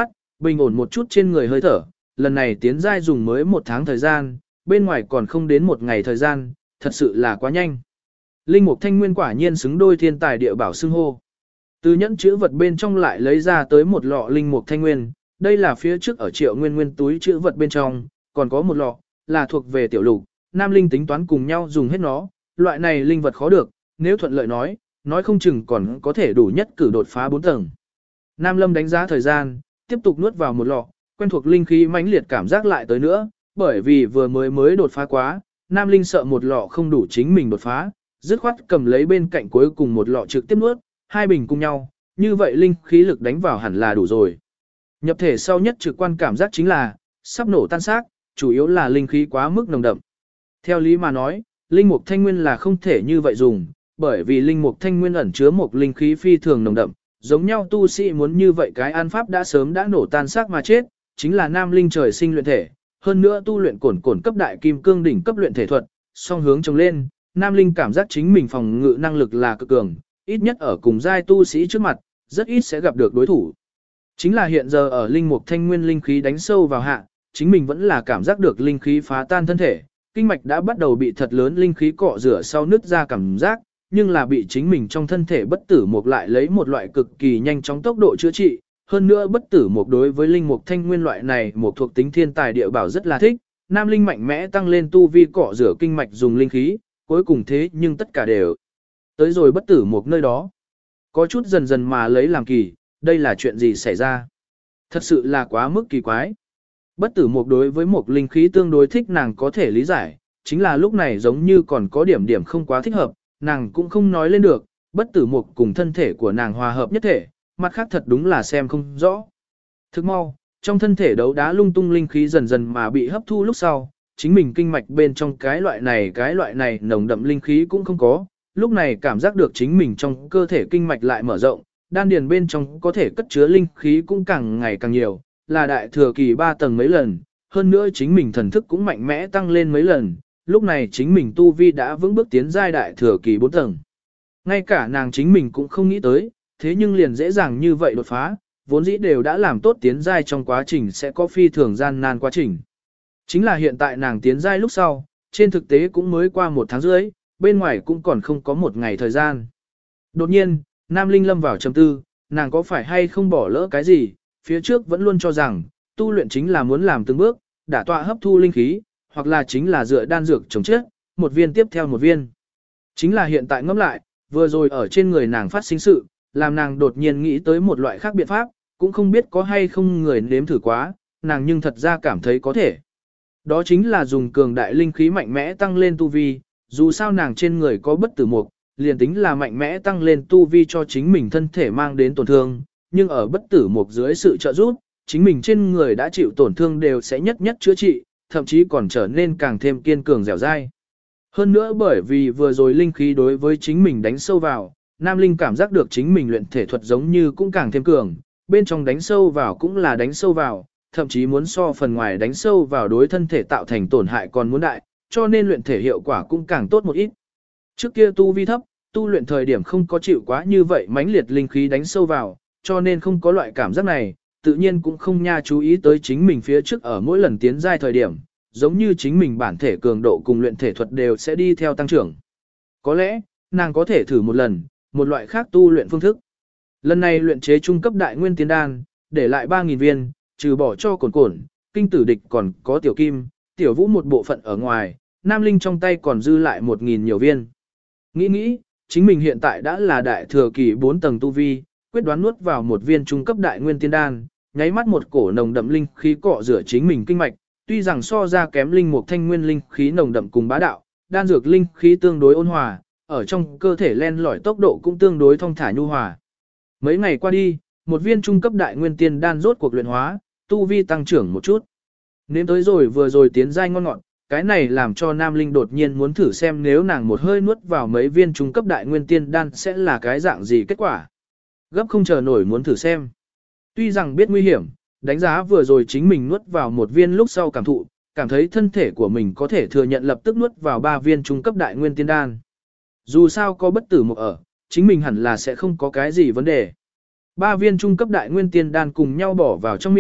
bình ổn một chút trên người hơi thở, lần này tiến giai dùng mới 1 tháng thời gian, bên ngoài còn không đến 1 ngày thời gian, thật sự là quá nhanh. Linh mục thanh nguyên quả nhiên xứng đôi thiên tài địa bảo xưng hô. Từ nhẫn chữ vật bên trong lại lấy ra tới một lọ linh mục thanh nguyên, đây là phía trước ở Triệu Nguyên Nguyên túi chữ vật bên trong, còn có một lọ, là thuộc về tiểu lục, Nam Linh tính toán cùng nhau dùng hết nó, loại này linh vật khó được, nếu thuận lợi nói không chừng còn có thể đủ nhất cử đột phá 4 tầng. Nam Lâm đánh giá thời gian, tiếp tục nuốt vào một lọ, quen thuộc linh khí mãnh liệt cảm giác lại tới nữa, bởi vì vừa mới đột phá quá, Nam Linh sợ một lọ không đủ chính mình đột phá, dứt khoát cầm lấy bên cạnh cuối cùng một lọ trực tiếp nuốt, hai bình cùng nhau, như vậy linh khí lực đánh vào hẳn là đủ rồi. Nhập thể sau nhất trực quan cảm giác chính là sắp nổ tan xác, chủ yếu là linh khí quá mức nồng đậm. Theo lý mà nói, linh mục thanh nguyên là không thể như vậy dùng, bởi vì linh mục thanh nguyên ẩn chứa một linh khí phi thường nồng đậm, giống nhau tu sĩ muốn như vậy cái an pháp đã sớm đã nổ tan xác mà chết, chính là nam linh trời sinh luyện thể, hơn nữa tu luyện cổn cấp đại kim cương đỉnh cấp luyện thể thuật, song hướng trồng lên, nam linh cảm giác chính mình phòng ngự năng lực là cực cường, ít nhất ở cùng giai tu sĩ trước mặt, rất ít sẽ gặp được đối thủ. Chính là hiện giờ ở linh mục thanh nguyên linh khí đánh sâu vào hạ, chính mình vẫn là cảm giác được linh khí phá tan thân thể, kinh mạch đã bắt đầu bị thật lớn linh khí cọ rửa sau nứt ra cảm giác, nhưng là bị chính mình trong thân thể bất tử mục lại lấy một loại cực kỳ nhanh chóng tốc độ chữa trị, hơn nữa bất tử mục đối với linh mục thanh nguyên loại này một thuộc tính thiên tài địa bảo rất là thích, nam linh mạnh mẽ tăng lên tu vi cọ rửa kinh mạch dùng linh khí, cuối cùng thế nhưng tất cả đều tới rồi bất tử mục nơi đó. Có chút dần dần mà lấy làm kỳ, đây là chuyện gì xảy ra? Thật sự là quá mức kỳ quái. Bất tử mục đối với một linh khí tương đối thích nàng có thể lý giải, chính là lúc này giống như còn có điểm không quá thích hợp, nàng cũng không nói lên được, bất tử mục cùng thân thể của nàng hòa hợp nhất thể, mặt khác thật đúng là xem không rõ. Thức mau, trong thân thể đấu đá lung tung linh khí dần dần mà bị hấp thu lúc sau, chính mình kinh mạch bên trong cái loại này nồng đậm linh khí cũng không có, lúc này cảm giác được chính mình trong cơ thể kinh mạch lại mở rộng, đan điền bên trong có thể cất chứa linh khí cũng càng ngày càng nhiều, là đại thừa kỳ 3 tầng mấy lần, hơn nữa chính mình thần thức cũng mạnh mẽ tăng lên mấy lần, lúc này chính mình tu vi đã vững bước tiến giai đại thừa kỳ 4 tầng. Ngay cả nàng chính mình cũng không nghĩ tới, thế nhưng liền dễ dàng như vậy đột phá, vốn dĩ đều đã làm tốt tiến giai trong quá trình sẽ có phi thường gian nan quá trình. Chính là hiện tại nàng tiến giai lúc sau, trên thực tế cũng mới qua 1 tháng rưỡi, bên ngoài cũng còn không có 1 ngày thời gian. Đột nhiên, Nam Linh lâm vào trầm tư, nàng có phải hay không bỏ lỡ cái gì, phía trước vẫn luôn cho rằng, tu luyện chính là muốn làm từng bước, đả tọa hấp thu linh khí, hoặc là chính là dựa đan dược chống chết, một viên tiếp theo một viên. Chính là hiện tại ngẫm lại, vừa rồi ở trên người nàng phát sinh sự, làm nàng đột nhiên nghĩ tới một loại khác biện pháp, cũng không biết có hay không người nếm thử quá, nàng nhưng thật ra cảm thấy có thể. Đó chính là dùng cường đại linh khí mạnh mẽ tăng lên tu vi, dù sao nàng trên người có bất tử mục, liền tính là mạnh mẽ tăng lên tu vi cho chính mình thân thể mang đến tổn thương, nhưng ở bất tử mục dưới sự trợ giúp, chính mình trên người đã chịu tổn thương đều sẽ nhất nhất chữa trị, thậm chí còn trở nên càng thêm kiên cường dẻo dai. Hơn nữa bởi vì vừa rồi linh khí đối với chính mình đánh sâu vào, Nam Linh cảm giác được chính mình luyện thể thuật giống như cũng càng thêm cường, bên trong đánh sâu vào cũng là đánh sâu vào, thậm chí muốn so phần ngoài đánh sâu vào đối thân thể tạo thành tổn hại còn muốn đại, cho nên luyện thể hiệu quả cũng càng tốt một ít. Trước kia tu vi thấp, tu luyện thời điểm không có chịu quá như vậy mãnh liệt linh khí đánh sâu vào, cho nên không có loại cảm giác này, tự nhiên cũng không nha chú ý tới chính mình phía trước ở mỗi lần tiến giai thời điểm, giống như chính mình bản thể cường độ cùng luyện thể thuật đều sẽ đi theo tăng trưởng. Có lẽ, nàng có thể thử một lần, một loại khác tu luyện phương thức. Lần này luyện chế trung cấp đại nguyên tiên đan, để lại 3.000 viên, trừ bỏ cho cồn, kinh tử địch còn có tiểu kim, tiểu vũ một bộ phận ở ngoài, Nam Linh trong tay còn dư lại 1.000 nhiều viên. Nghĩ, chính mình hiện tại đã là đại thừa kỳ 4 tầng tu vi, quyết đoán nuốt vào một viên trung cấp đại nguyên tiên đan, nháy mắt một cổ nồng đậm linh khí cọ rửa chính mình kinh mạch, tuy rằng so ra kém linh mục thanh nguyên linh khí nồng đậm cùng bá đạo, đan dược linh khí tương đối ôn hòa, ở trong cơ thể len lỏi tốc độ cũng tương đối thong thả nhu hòa. Mấy ngày qua đi, một viên trung cấp đại nguyên tiên đan rốt cuộc luyện hóa, tu vi tăng trưởng một chút. Nếm tới rồi vừa rồi tiến giai ngon ngọt, cái này làm cho Nam Linh đột nhiên muốn thử xem nếu nàng một hơi nuốt vào mấy viên trung cấp đại nguyên tiên đan sẽ là cái dạng gì kết quả. Gấp không chờ nổi muốn thử xem. Tuy rằng biết nguy hiểm, đánh giá vừa rồi chính mình nuốt vào một viên lúc sau cảm thụ, cảm thấy thân thể của mình có thể thừa nhận lập tức nuốt vào 3 viên trung cấp đại nguyên tiên đan. Dù sao có bất tử mục ở, chính mình hẳn là sẽ không có cái gì vấn đề. 3 viên trung cấp đại nguyên tiên đan cùng nhau bỏ vào trong miệng,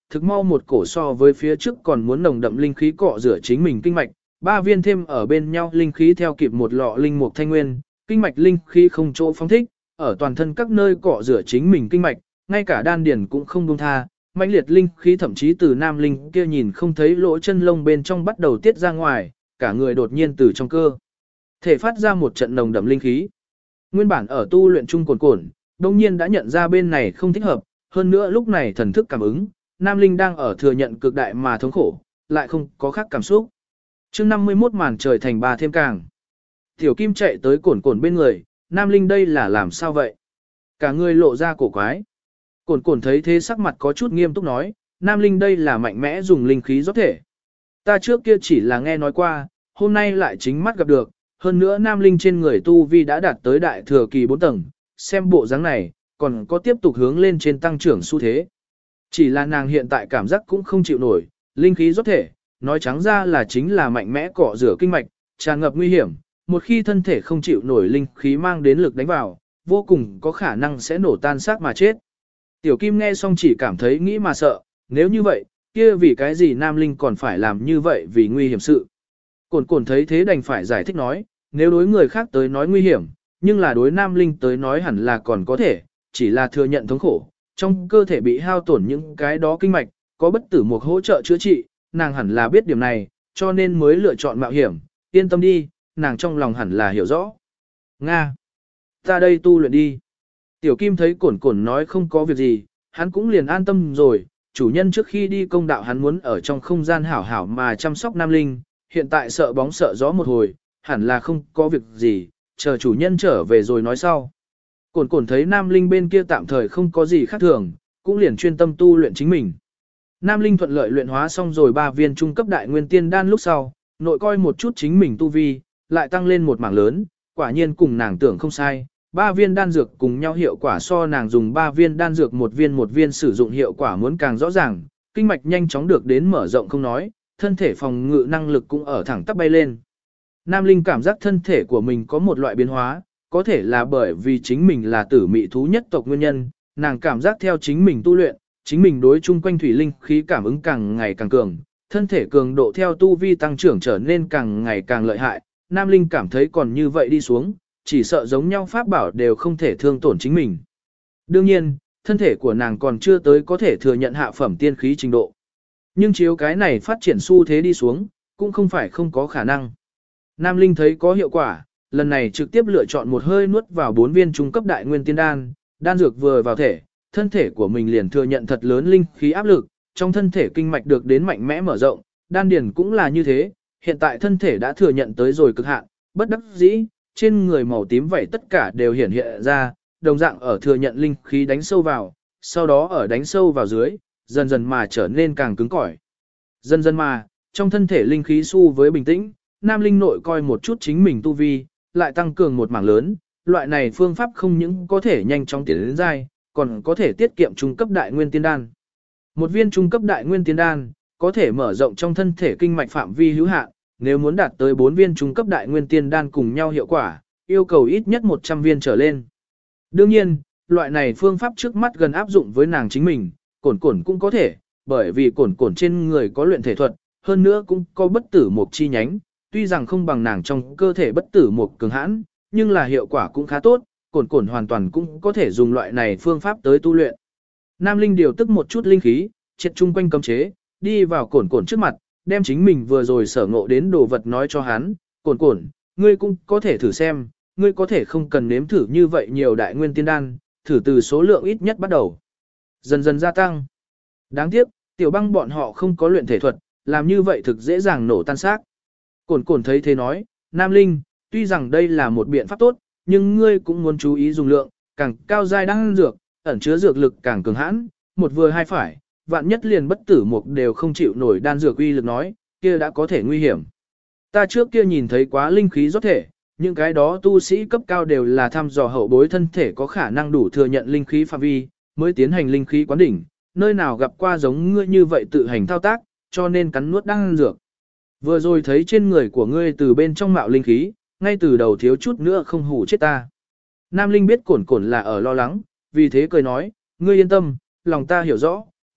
thực mau một cổ so với phía trước còn muốn nồng đậm linh khí cọ rửa chính mình kinh mạch, 3 viên thêm ở bên nhau linh khí theo kịp một lọ linh mục thanh nguyên, kinh mạch linh khí không chỗ phóng thích, ở toàn thân các nơi cọ rửa chính mình kinh mạch, ngay cả đan điền cũng không buông tha, mãnh liệt linh khí thậm chí từ nam linh kia nhìn không thấy lỗ chân lông bên trong bắt đầu tiết ra ngoài, cả người đột nhiên từ trong cơ thể phát ra một trận nồng đậm linh khí. Nguyên bản ở tu luyện chung cồn, đông nhiên đã nhận ra bên này không thích hợp, hơn nữa lúc này thần thức cảm ứng, nam linh đang ở thừa nhận cực đại mà thống khổ, lại không có khác cảm xúc. Chương 51 màn trời thành 3 thêm càng. Tiểu Kim chạy tới cồn bên người, nam linh đây là làm sao vậy? Cả người lộ ra cổ quái. Cồn thấy thế sắc mặt có chút nghiêm túc nói, nam linh đây là mạnh mẽ dùng linh khí rót thể. Ta trước kia chỉ là nghe nói qua, hôm nay lại chính mắt gặp được, hơn nữa nam linh trên người tu vi đã đạt tới đại thừa kỳ 4 tầng, xem bộ dáng này, còn có tiếp tục hướng lên trên tăng trưởng xu thế. Chỉ là nàng hiện tại cảm giác cũng không chịu nổi, linh khí rót thể, nói trắng ra là chính là mạnh mẽ cọ rửa kinh mạch, tràn ngập nguy hiểm, một khi thân thể không chịu nổi linh khí mang đến lực đánh vào, vô cùng có khả năng sẽ nổ tan xác mà chết. Tiểu Kim nghe xong chỉ cảm thấy nghĩ mà sợ, nếu như vậy, kia vì cái gì nam linh còn phải làm như vậy vì nguy hiểm sự. Cồn thấy thế đành phải giải thích nói, nếu đối người khác tới nói nguy hiểm, nhưng là đối nam linh tới nói hẳn là còn có thể, chỉ là thừa nhận thống khổ, trong cơ thể bị hao tổn những cái đó kinh mạch, có bất tử một hỗ trợ chữa trị, nàng hẳn là biết điểm này, cho nên mới lựa chọn mạo hiểm, yên tâm đi, nàng trong lòng hẳn là hiểu rõ. Nga! Ta đây tu luyện đi. Tiểu Kim thấy cồn nói không có việc gì, hắn cũng liền an tâm rồi, chủ nhân trước khi đi công đạo hắn muốn ở trong không gian hảo hảo mà chăm sóc nam linh, hiện tại sợ bóng sợ gió một hồi, hẳn là không có việc gì, chờ chủ nhân trở về rồi nói sau. Cồn thấy nam linh bên kia tạm thời không có gì khác thường, cũng liền chuyên tâm tu luyện chính mình. Nam linh thuận lợi luyện hóa xong rồi 3 viên trung cấp đại nguyên tiên đan lúc sau, nội coi một chút chính mình tu vi, lại tăng lên một mảng lớn, quả nhiên cùng nàng tưởng không sai. 3 viên đan dược cùng nhau hiệu quả so nàng dùng 3 viên đan dược một viên sử dụng hiệu quả muốn càng rõ ràng, kinh mạch nhanh chóng được đến mở rộng không nói, thân thể phòng ngự năng lực cũng ở thẳng tắp bay lên. Nam Linh cảm giác thân thể của mình có một loại biến hóa, có thể là bởi vì chính mình là tử mị thú nhất tộc nguyên nhân, nàng cảm giác theo chính mình tu luyện, chính mình đối chung quanh thủy linh khí cảm ứng càng ngày càng cường, thân thể cường độ theo tu vi tăng trưởng trở nên càng ngày càng lợi hại. Nam Linh cảm thấy còn như vậy đi xuống, chỉ sợ giống nhau pháp bảo đều không thể thương tổn chính mình. Đương nhiên, thân thể của nàng còn chưa tới có thể thừa nhận hạ phẩm tiên khí trình độ. Nhưng chiếu cái này phát triển xu thế đi xuống, cũng không phải không có khả năng. Nam Linh thấy có hiệu quả, lần này trực tiếp lựa chọn một hơi nuốt vào 4 viên trung cấp đại nguyên tiên đan, đan dược vừa vào thể, thân thể của mình liền thừa nhận thật lớn linh khí áp lực, trong thân thể kinh mạch được đến mạnh mẽ mở rộng, đan điền cũng là như thế, hiện tại thân thể đã thừa nhận tới rồi cực hạn, bất đắc dĩ, trên người màu tím vậy tất cả đều hiển hiện ra, đồng dạng ở thừa nhận linh khí đánh sâu vào, sau đó ở đánh sâu vào dưới, dần dần mà trở nên càng cứng cỏi. Dần dần mà, trong thân thể linh khí xu với bình tĩnh, Nam Linh nội coi một chút chính mình tu vi, lại tăng cường một mảng lớn, loại này phương pháp không những có thể nhanh chóng tiến đến giai, còn có thể tiết kiệm trung cấp đại nguyên tiên đan. Một viên trung cấp đại nguyên tiên đan, có thể mở rộng trong thân thể kinh mạch phạm vi hữu hạn, nếu muốn đạt tới 4 viên trung cấp đại nguyên tiên đan cùng nhau hiệu quả, yêu cầu ít nhất 100 viên trở lên. Đương nhiên, loại này phương pháp trước mắt gần áp dụng với nàng chính mình, cồn cũng có thể, bởi vì cồn trên người có luyện thể thuật, hơn nữa cũng có bất tử mục chi nhánh, tuy rằng không bằng nàng trong cơ thể bất tử mục cường hãn, nhưng là hiệu quả cũng khá tốt, cồn hoàn toàn cũng có thể dùng loại này phương pháp tới tu luyện. Nam Linh điều tức một chút linh khí, triệt chung quanh cấm chế, đi vào cồn trước mặt, đem chính mình vừa rồi sở ngộ đến đồ vật nói cho hắn, cồn, ngươi cũng có thể thử xem, ngươi có thể không cần nếm thử như vậy nhiều đại nguyên tiên đan, thử từ số lượng ít nhất bắt đầu. Dần dần gia tăng. Đáng tiếc, tiểu băng bọn họ không có luyện thể thuật, làm như vậy thực dễ dàng nổ tan xác. Cồn thấy thế nói, Nam Linh, tuy rằng đây là một biện pháp tốt, nhưng ngươi cũng muốn chú ý dùng lượng, càng cao giai đan dược, ẩn chứa dược lực càng cường hãn, một vừa hai phải, vạn nhất liền bất tử mục đều không chịu nổi đan dược uy lực nói, kia đã có thể nguy hiểm. Ta trước kia nhìn thấy quá linh khí rót thể, những cái đó tu sĩ cấp cao đều là thăm dò hậu bối thân thể có khả năng đủ thừa nhận linh khí phạm vi, mới tiến hành linh khí quán đỉnh, nơi nào gặp qua giống ngươi như vậy tự hành thao tác, cho nên cắn nuốt đan dược. Vừa rồi thấy trên người của ngươi từ bên trong mạo linh khí, ngay từ đầu thiếu chút nữa không hủ chết ta. Nam Linh biết cồn là ở lo lắng, vì thế cười nói, ngươi yên tâm, lòng ta hiểu rõ,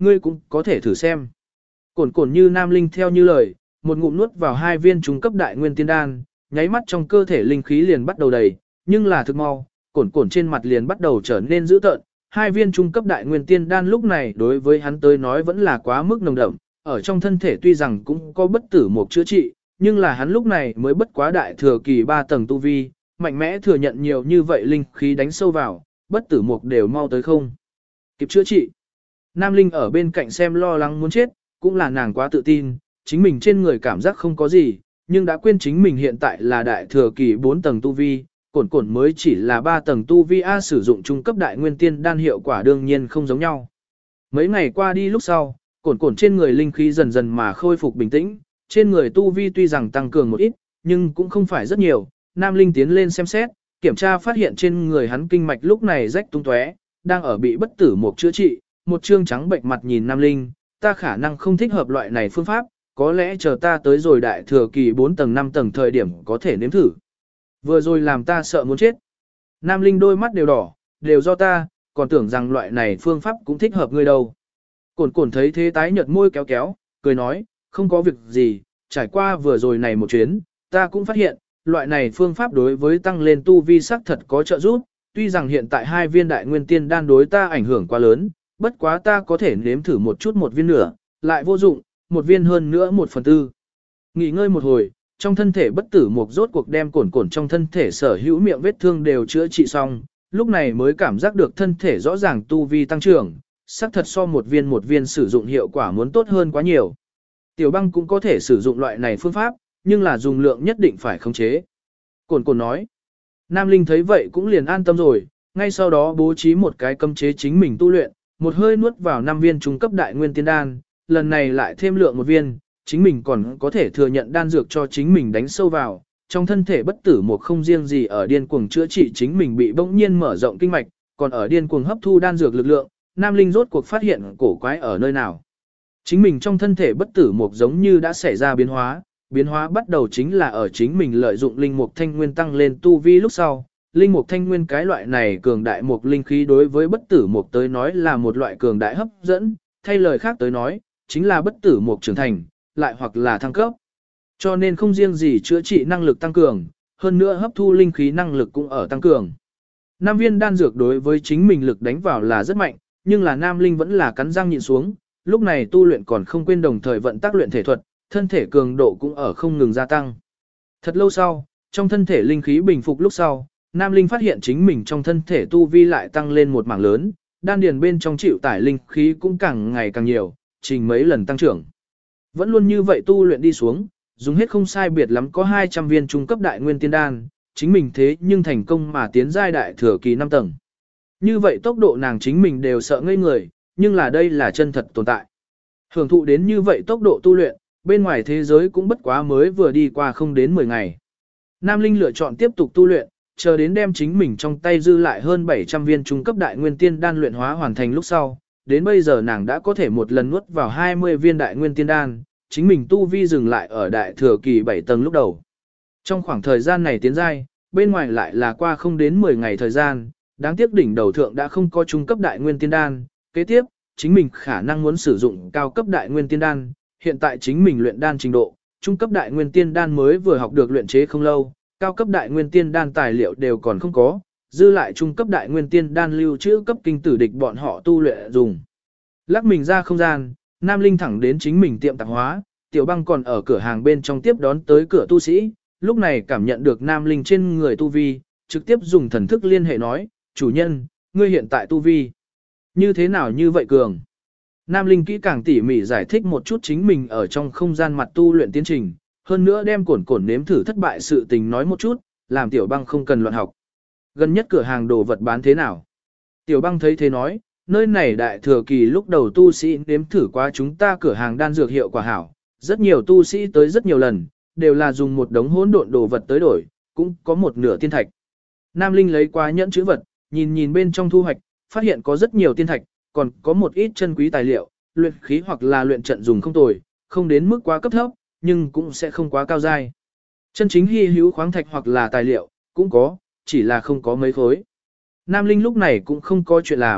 ngươi cũng có thể thử xem. Cổn cổn như Nam Linh theo như lời, một ngụm nuốt vào 2 viên trung cấp đại nguyên tiên đan, nháy mắt trong cơ thể linh khí liền bắt đầu đầy, nhưng là thực mau, cổn cổn trên mặt liền bắt đầu trở nên dữ tợn. 2 viên trung cấp đại nguyên tiên đan lúc này đối với hắn tới nói vẫn là quá mức nồng đậm, ở trong thân thể tuy rằng cũng có bất tử một chữa trị, nhưng là hắn lúc này mới bất quá đại thừa kỳ 3 tầng tu vi, mạnh mẽ thừa nhận nhiều như vậy linh khí đánh sâu vào, bất tử mục đều mau tới không kịp chữa trị. Nam Linh ở bên cạnh xem lo lắng muốn chết, cũng là nàng quá tự tin, chính mình trên người cảm giác không có gì, nhưng đã quên chính mình hiện tại là đại thừa kỳ 4 tầng tu vi, cổn cổn mới chỉ là 3 tầng tu vi A, sử dụng trung cấp đại nguyên tiên đan hiệu quả đương nhiên không giống nhau. Mấy ngày qua đi lúc sau, cổn cổn trên người linh khí dần dần mà khôi phục bình tĩnh, trên người tu vi tuy rằng tăng cường một ít, nhưng cũng không phải rất nhiều. Nam Linh tiến lên xem xét, kiểm tra phát hiện trên người hắn kinh mạch lúc này rách tung tóe, đang ở bị bất tử mục chữa trị. Một trương trắng bệnh mặt nhìn Nam Linh, ta khả năng không thích hợp loại này phương pháp, có lẽ chờ ta tới rồi đại thừa kỳ 4 tầng 5 tầng thời điểm có thể nếm thử. Vừa rồi làm ta sợ muốn chết. Nam Linh đôi mắt đều đỏ, đều do ta, còn tưởng rằng loại này phương pháp cũng thích hợp ngươi đâu. Cổn cổn thấy thế tái nhợt môi kéo kéo, cười nói, không có việc gì, trải qua vừa rồi này một chuyến, ta cũng phát hiện, loại này phương pháp đối với tăng lên tu vi sắc thật có trợ giúp, tuy rằng hiện tại 2 viên đại nguyên tiên đan đối ta ảnh hưởng quá lớn, bất quá ta có thể nếm thử một chút một viên nữa, lại vô dụng, một viên hơn nữa 1/4. Nghỉ ngơi một hồi, trong thân thể bất tử mục rốt cuộc đem cổn cổn trong thân thể sở hữu miệng vết thương đều chữa trị xong, lúc này mới cảm giác được thân thể rõ ràng tu vi tăng trưởng, xác thật so một viên sử dụng hiệu quả muốn tốt hơn quá nhiều. Tiểu Băng cũng có thể sử dụng loại này phương pháp, nhưng là dùng lượng nhất định phải khống chế. Cổn cổn nói. Nam Linh thấy vậy cũng liền an tâm rồi, ngay sau đó bố trí một cái cấm chế chính mình tu luyện, một hơi nuốt vào 5 viên trung cấp đại nguyên tiên đan, lần này lại thêm lượng 1 viên, chính mình còn có thể thừa nhận đan dược cho chính mình đánh sâu vào, trong thân thể bất tử một không riêng gì ở điên cuồng chữa trị chính mình bị bỗng nhiên mở rộng kinh mạch, còn ở điên cuồng hấp thu đan dược lực lượng, Nam Linh rốt cuộc phát hiện cổ quái ở nơi nào. Chính mình trong thân thể bất tử một giống như đã xảy ra biến hóa bắt đầu chính là ở chính mình lợi dụng linh mục thanh nguyên tăng lên tu vi lúc sau. Linh mục thanh nguyên cái loại này cường đại mục linh khí đối với bất tử mục tới nói là một loại cường đại hấp dẫn, thay lời khác tới nói, chính là bất tử mục trưởng thành, lại hoặc là thăng cấp. Cho nên không riêng gì chữa trị năng lực tăng cường, hơn nữa hấp thu linh khí năng lực cũng ở tăng cường. 5 viên đan dược đối với chính mình lực đánh vào là rất mạnh, nhưng là Nam Linh vẫn là cắn răng nhịn xuống, lúc này tu luyện còn không quên đồng thời vận tác luyện thể thuật, thân thể cường độ cũng ở không ngừng gia tăng. Thật lâu sau, trong thân thể linh khí bình phục lúc sau, Nam Linh phát hiện chính mình trong thân thể tu vi lại tăng lên một mảng lớn, đan điền bên trong chịu tải linh khí cũng càng ngày càng nhiều, trình mấy lần tăng trưởng. Vẫn luôn như vậy tu luyện đi xuống, dùng hết không sai biệt lắm có 200 viên trung cấp đại nguyên tiên đan, chính mình thế nhưng thành công mà tiến giai đại thừa kỳ 5 tầng. Như vậy tốc độ nàng chính mình đều sợ ngây người, nhưng là đây là chân thật tồn tại. Hưởng thụ đến như vậy tốc độ tu luyện, bên ngoài thế giới cũng bất quá mới vừa đi qua không đến 10 ngày. Nam Linh lựa chọn tiếp tục tu luyện, chờ đến đem chính mình trong tay dư lại hơn 700 viên trung cấp đại nguyên tiên đan luyện hóa hoàn thành lúc sau, đến bây giờ nàng đã có thể một lần nuốt vào 20 viên đại nguyên tiên đan, chính mình tu vi dừng lại ở đại thừa kỳ 7 tầng lúc đầu. Trong khoảng thời gian này tiến giai, bên ngoài lại là qua không đến 10 ngày thời gian, đáng tiếc đỉnh đầu thượng đã không có trung cấp đại nguyên tiên đan, kế tiếp, chính mình khả năng muốn sử dụng cao cấp đại nguyên tiên đan, hiện tại chính mình luyện đan trình độ, trung cấp đại nguyên tiên đan mới vừa học được luyện chế không lâu, cao cấp đại nguyên tiên đan tài liệu đều còn không có, dư lại trung cấp đại nguyên tiên đan lưu trữ cấp kinh tử địch bọn họ tu luyện dùng. Lắc mình ra không gian, Nam Linh thẳng đến chính mình tiệm tạp hóa, Tiểu Băng còn ở cửa hàng bên trong tiếp đón tới cửa tu sĩ, lúc này cảm nhận được Nam Linh trên người tu vi, trực tiếp dùng thần thức liên hệ nói, chủ nhân, ngươi hiện tại tu vi. Như thế nào như vậy cường? Nam Linh kỹ càng tỉ mỉ giải thích một chút chính mình ở trong không gian mặt tu luyện tiến trình, hơn nữa đem cổn cổn nếm thử thất bại sự tình nói một chút, làm Tiểu Băng không cần loạn học. Gần nhất cửa hàng đồ vật bán thế nào? Tiểu Băng thấy thế nói, nơi này đại thừa kỳ lúc đầu tu sĩ nếm thử qua chúng ta cửa hàng đan dược hiệu quả hảo, rất nhiều tu sĩ tới rất nhiều lần, đều là dùng một đống hỗn độn đồ vật tới đổi, cũng có một nửa tiên thạch. Nam Linh lấy qua nhẫn chữ vật, nhìn bên trong thu hoạch, phát hiện có rất nhiều tiên thạch, còn có một ít chân quý tài liệu, luyện khí hoặc là luyện trận dùng không tồi, không đến mức quá cấp thấp, nhưng cũng sẽ không quá cao dai. Chân chính hy hữu khoáng thạch hoặc là tài liệu, cũng có, chỉ là không có mấy khối. Nam Linh lúc này cũng không có chuyện làm,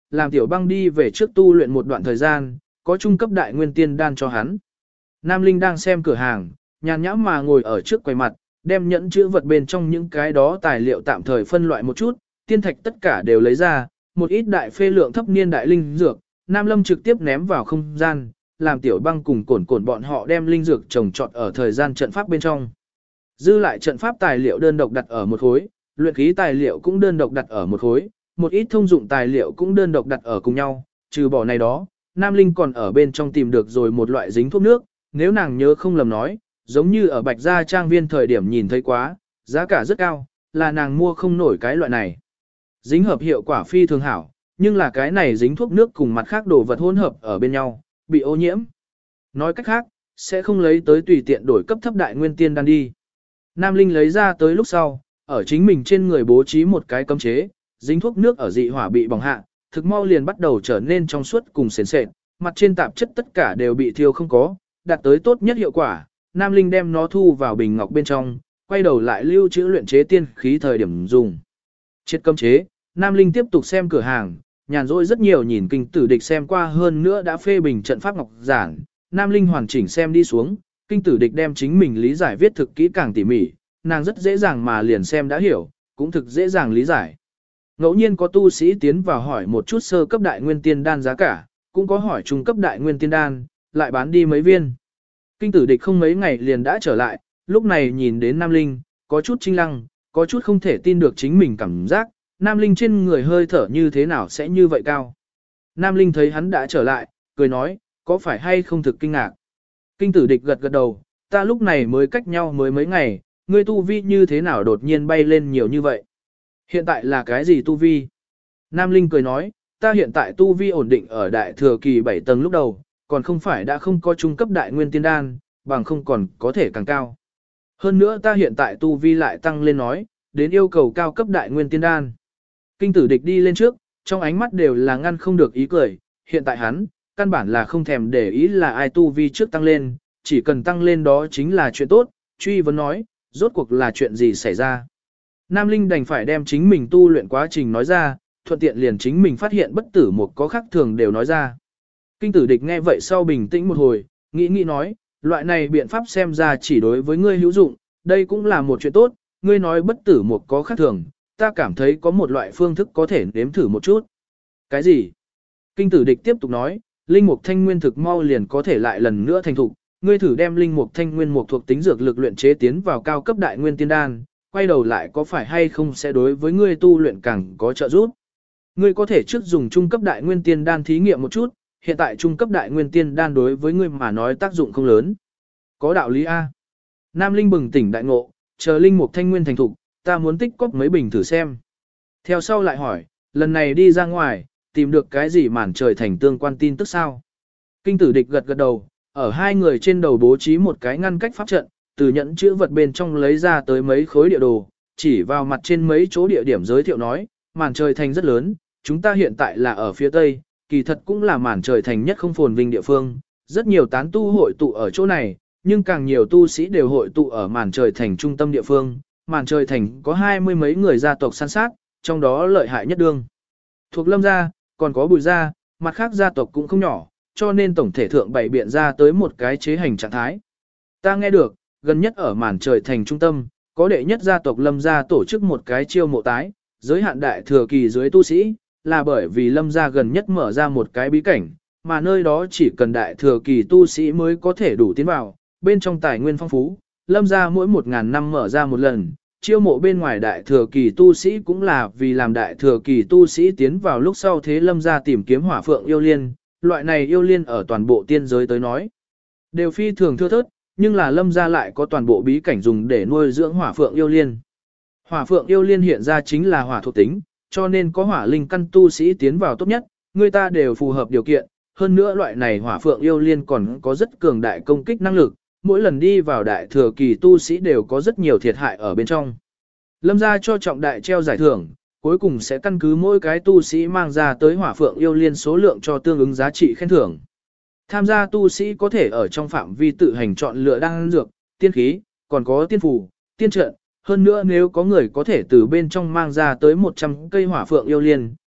làm Tiểu Băng đi về trước tu luyện một đoạn thời gian, có trung cấp đại nguyên tiên đan cho hắn. Nam Linh đang xem cửa hàng, nhàn nhã mà ngồi ở trước quầy mặt, đem nhẫn chữ vật bên trong những cái đó tài liệu tạm thời phân loại một chút, tiên thạch tất cả đều lấy ra, một ít đại phê lượng thấp niên đại linh dược, Nam Lâm trực tiếp ném vào không gian, làm Tiểu Băng cùng cổn cổn bọn họ đem linh dược trồng trọt ở thời gian trận pháp bên trong. Dư lại trận pháp tài liệu đơn độc đặt ở một khối, luyện khí tài liệu cũng đơn độc đặt ở một khối, một ít thông dụng tài liệu cũng đơn độc đặt ở cùng nhau, trừ bỏ này đó, Nam Linh còn ở bên trong tìm được rồi một loại dính thuốc nước, nếu nàng nhớ không lầm nói, giống như ở Bạch Gia Trang Viên thời điểm nhìn thấy quá, giá cả rất cao, là nàng mua không nổi cái loại này. Dính hợp hiệu quả phi thường hảo, nhưng là cái này dính thuốc nước cùng mặt khác đồ vật hỗn hợp ở bên nhau, bị ô nhiễm. Nói cách khác, sẽ không lấy tới tùy tiện đổi cấp thấp đại nguyên tiên đan đi. Nam Linh lấy ra tới lúc sau, ở chính mình trên người bố trí một cái cấm chế, dính thuốc nước ở dị hỏa bị bỏng hạ, thực mau liền bắt đầu trở nên trong suốt cùng sền sệt, mặt trên tạp chất tất cả đều bị thiêu không có, đạt tới tốt nhất hiệu quả. Nam Linh đem nó thu vào bình ngọc bên trong, quay đầu lại lưu trữ luyện chế tiên khí thời điểm dùng. Chết cấm chế, Nam Linh tiếp tục xem cửa hàng, nhàn rỗi rất nhiều nhìn kinh tử địch xem qua hơn nữa đã phê bình trận pháp ngọc giản. Nam Linh hoàn chỉnh xem đi xuống, kinh tử địch đem chính mình lý giải viết thực kỹ càng tỉ mỉ, nàng rất dễ dàng mà liền xem đã hiểu, cũng thực dễ dàng lý giải. Ngẫu nhiên có tu sĩ tiến vào hỏi một chút sơ cấp đại nguyên tiên đan giá cả, cũng có hỏi trung cấp đại nguyên tiên đan, lại bán đi mấy viên. Kinh tử địch không mấy ngày liền đã trở lại, lúc này nhìn đến Nam Linh, có chút chinh lăng, có chút không thể tin được chính mình cảm giác, Nam Linh trên người hơi thở như thế nào sẽ như vậy cao. Nam Linh thấy hắn đã trở lại, cười nói, có phải hay không thực kinh ngạc. Kinh tử địch gật gật đầu, ta lúc này mới cách nhau mới mấy ngày, ngươi tu vi như thế nào đột nhiên bay lên nhiều như vậy. Hiện tại là cái gì tu vi? Nam Linh cười nói, ta hiện tại tu vi ổn định ở đại thừa kỳ 7 tầng lúc đầu, còn không phải đã không có trung cấp đại nguyên tiên đan, bằng không còn có thể càng cao. Hơn nữa ta hiện tại tu vi lại tăng lên nói, đến yêu cầu cao cấp đại nguyên tiên đan. Kinh tử địch đi lên trước, trong ánh mắt đều là ngăn không được ý cười, hiện tại hắn, căn bản là không thèm để ý là ai tu vi trước tăng lên, chỉ cần tăng lên đó chính là chuyện tốt, truy vấn nói, rốt cuộc là chuyện gì xảy ra. Nam Linh đành phải đem chính mình tu luyện quá trình nói ra, thuận tiện liền chính mình phát hiện bất tử một có khác thường đều nói ra. Kinh tử địch nghe vậy sau bình tĩnh một hồi, nghĩ nói, loại này biện pháp xem ra chỉ đối với ngươi hữu dụng, đây cũng là một chuyện tốt, ngươi nói bất tử một có khác thường, ta cảm thấy có một loại phương thức có thể nếm thử một chút. Cái gì? Kinh tử địch tiếp tục nói, linh mục thanh nguyên thực mau liền có thể lại lần nữa thành thục, ngươi thử đem linh mục thanh nguyên mục thuộc tính dược lực luyện chế tiến vào cao cấp đại nguyên tiên đan, quay đầu lại có phải hay không sẽ đối với ngươi tu luyện càng có trợ giúp. Ngươi có thể trước dùng trung cấp đại nguyên tiên đan thí nghiệm một chút, hiện tại trung cấp đại nguyên tiên đan đối với ngươi mà nói tác dụng không lớn. Có đạo lý A. Nam Linh bừng tỉnh đại ngộ, chờ linh mục thanh nguyên thành thục, ta muốn tích cóp mấy bình thử xem. Theo sau lại hỏi, lần này đi ra ngoài, tìm được cái gì màn trời thành tương quan tin tức sao? Kinh tử địch gật gật đầu, ở hai người trên đầu bố trí một cái ngăn cách pháp trận, từ nhẫn chữ vật bên trong lấy ra tới mấy khối địa đồ, chỉ vào mặt trên mấy chỗ địa điểm giới thiệu nói, màn trời thành rất lớn, chúng ta hiện tại là ở phía tây, kỳ thật cũng là màn trời thành nhất không phồn vinh địa phương, rất nhiều tán tu hội tụ ở chỗ này, nhưng càng nhiều tu sĩ đều hội tụ ở màn trời thành trung tâm địa phương, màn trời thành có 20 mấy người gia tộc san sát, trong đó lợi hại nhất đương. Thuộc Lâm gia, còn có Bùi gia, mặt khác gia tộc cũng không nhỏ, cho nên tổng thể thượng bày biện ra tới một cái chế hành trạng thái. Ta nghe được, gần nhất ở màn trời thành trung tâm, có đệ nhất gia tộc Lâm gia tổ chức một cái chiêu mộ tái, giới hạn đại thừa kỳ dưới tu sĩ, là bởi vì Lâm gia gần nhất mở ra một cái bí cảnh, mà nơi đó chỉ cần đại thừa kỳ tu sĩ mới có thể đủ tiến vào, bên trong tài nguyên phong phú, Lâm gia mỗi 1000 năm mở ra một lần, chiêu mộ bên ngoài đại thừa kỳ tu sĩ cũng là vì làm đại thừa kỳ tu sĩ tiến vào lúc sau thế Lâm gia tìm kiếm hỏa phượng yêu liên, loại này yêu liên ở toàn bộ tiên giới tới nói, đều phi thường thưa thớt, nhưng là Lâm gia lại có toàn bộ bí cảnh dùng để nuôi dưỡng hỏa phượng yêu liên. Hỏa phượng yêu liên hiện ra chính là hỏa thuộc tính, cho nên có hỏa linh căn tu sĩ tiến vào tốt nhất, người ta đều phù hợp điều kiện, hơn nữa loại này hỏa phượng yêu liên còn có rất cường đại công kích năng lực, mỗi lần đi vào đại thừa kỳ tu sĩ đều có rất nhiều thiệt hại ở bên trong. Lâm gia cho trọng đại treo giải thưởng, cuối cùng sẽ căn cứ mỗi cái tu sĩ mang ra tới hỏa phượng yêu liên số lượng cho tương ứng giá trị khen thưởng. Tham gia tu sĩ có thể ở trong phạm vi tự hành chọn lựa đan dược, tiên khí, còn có tiên phù, tiên trận. Hơn nữa nếu có người có thể từ bên trong mang ra tới 100 cây hỏa phượng yêu liên,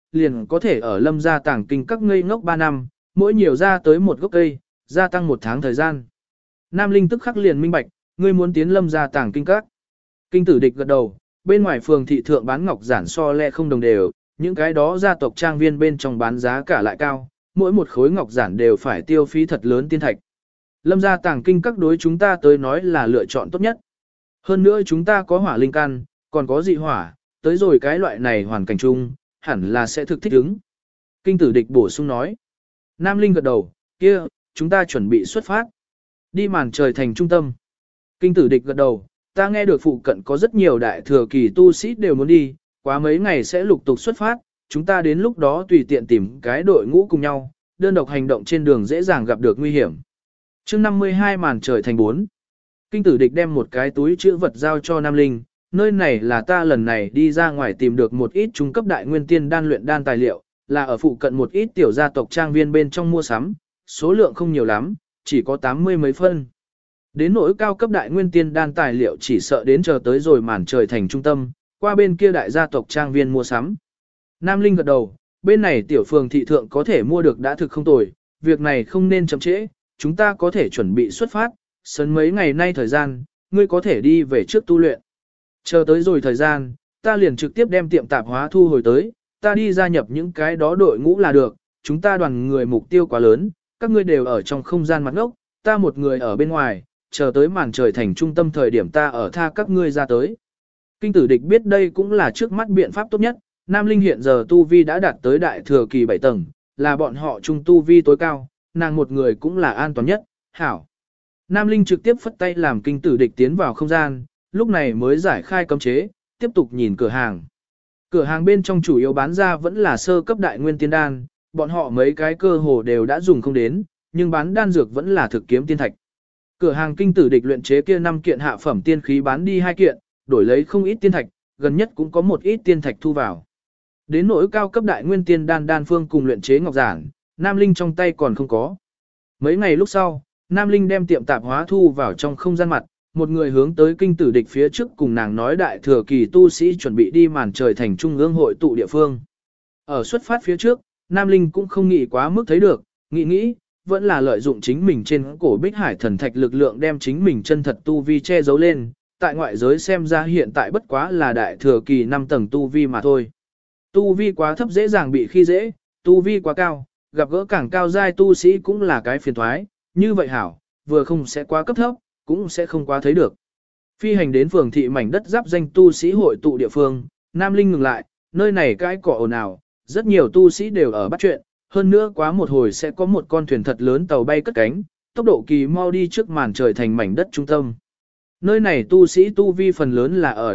liền có thể ở lâm gia tàng kinh các ngây ngốc 3 năm, mỗi nhiều ra tới một gốc cây, gia tăng 1 tháng thời gian. Nam Linh tức khắc liền minh bạch, ngươi muốn tiến lâm gia tàng kinh các. Kinh Tử Địch gật đầu, bên ngoài phường thị thượng bán ngọc giản so le không đồng đều, những cái đó gia tộc trang viên bên trong bán giá cả lại cao, mỗi một khối ngọc giản đều phải tiêu phí thật lớn tiên thạch. Lâm gia tàng kinh các đối chúng ta tới nói là lựa chọn tốt nhất. Hơn nữa chúng ta có hỏa linh căn, còn có dị hỏa, tới rồi cái loại này hoàn cảnh chung, hẳn là sẽ thực thích ứng. Kinh Tử Địch bổ sung nói. Nam Linh gật đầu, kia, chúng ta chuẩn bị xuất phát. Đi màn trời thành trung tâm. Kinh Tử Địch gật đầu, ta nghe được phụ cận có rất nhiều đại thừa kỳ tu sĩ đều muốn đi, quá mấy ngày sẽ lục tục xuất phát, chúng ta đến lúc đó tùy tiện tìm cái đội ngũ cùng nhau, đơn độc hành động trên đường dễ dàng gặp được nguy hiểm. Chương 52 màn trời thành 4. Kinh Tử Địch đem một cái túi chữ vật giao cho Nam Linh, nơi này là ta lần này đi ra ngoài tìm được một ít trung cấp đại nguyên tiên đan luyện đan tài liệu, là ở phụ cận một ít tiểu gia tộc trang viên bên trong mua sắm, số lượng không nhiều lắm, chỉ có 80 mấy phân. Đến nỗi cao cấp đại nguyên tiên đan tài liệu chỉ sợ đến chờ tới rồi màn trời thành trung tâm, qua bên kia đại gia tộc trang viên mua sắm. Nam Linh gật đầu, bên này tiểu phường thị thượng có thể mua được đã thực không tồi, việc này không nên chậm trễ, chúng ta có thể chuẩn bị xuất phát, sớm mấy ngày nay thời gian, ngươi có thể đi về trước tu luyện. Chờ tới rồi thời gian, ta liền trực tiếp đem tiệm tạp hóa thu hồi tới, ta đi gia nhập những cái đó đội ngũ là được, chúng ta đoàn người mục tiêu quá lớn, các ngươi đều ở trong không gian mặt ngốc, ta một người ở bên ngoài, chờ tới màn trời thành trung tâm thời điểm ta ở tha các ngươi ra tới. Kinh Tử Địch biết đây cũng là trước mắt biện pháp tốt nhất, Nam Linh hiện giờ tu vi đã đạt tới đại thừa kỳ 7 tầng, là bọn họ trung tu vi tối cao, nàng một người cũng là an toàn nhất, hảo. Nam Linh trực tiếp phất tay làm Kinh Tử Địch tiến vào không gian, lúc này mới giải khai cấm chế, tiếp tục nhìn cửa hàng. Cửa hàng bên trong chủ yếu bán ra vẫn là sơ cấp đại nguyên tiên đan, bọn họ mấy cái cơ hồ đều đã dùng không đến, nhưng bán đan dược vẫn là thực kiếm tiên thạch. Cửa hàng Kinh Tử Địch luyện chế kia 5 kiện hạ phẩm tiên khí bán đi 2 kiện, đổi lấy không ít tiên thạch, gần nhất cũng có một ít tiên thạch thu vào. Đến nỗi cao cấp đại nguyên tiên đan đan phương cùng luyện chế ngọc giản, Nam Linh trong tay còn không có. Mấy ngày lúc sau, Nam Linh đem tiệm tạp hóa thu vào trong không gian mặt, một người hướng tới Kinh Tử Địch phía trước cùng nàng nói đại thừa kỳ tu sĩ chuẩn bị đi màn trời thành trung ương hội tụ địa phương. Ở xuất phát phía trước, Nam Linh cũng không nghĩ quá mức thấy được, nghĩ, vẫn là lợi dụng chính mình trên cổ Bích Hải thần thạch lực lượng đem chính mình chân thật tu vi che giấu lên, tại ngoại giới xem ra hiện tại bất quá là đại thừa kỳ 5 tầng tu vi mà thôi. Tu vi quá thấp dễ dàng bị khi dễ, tu vi quá cao, gặp gỡ càng cao giai tu sĩ cũng là cái phiền toái, như vậy hảo, vừa không sẽ quá cấp thấp, cũng sẽ không quá thấy được. Phi hành đến phường thị mảnh đất giáp danh tu sĩ hội tụ địa phương, Nam Linh ngừng lại, nơi này cái cỏ ồn ào, rất nhiều tu sĩ đều ở bắt chuyện, hơn nữa quá một hồi sẽ có một con thuyền thật lớn tàu bay cất cánh, tốc độ kỳ mau đi trước màn trời thành mảnh đất trung tâm. Nơi này tu sĩ tu vi phần lớn là ở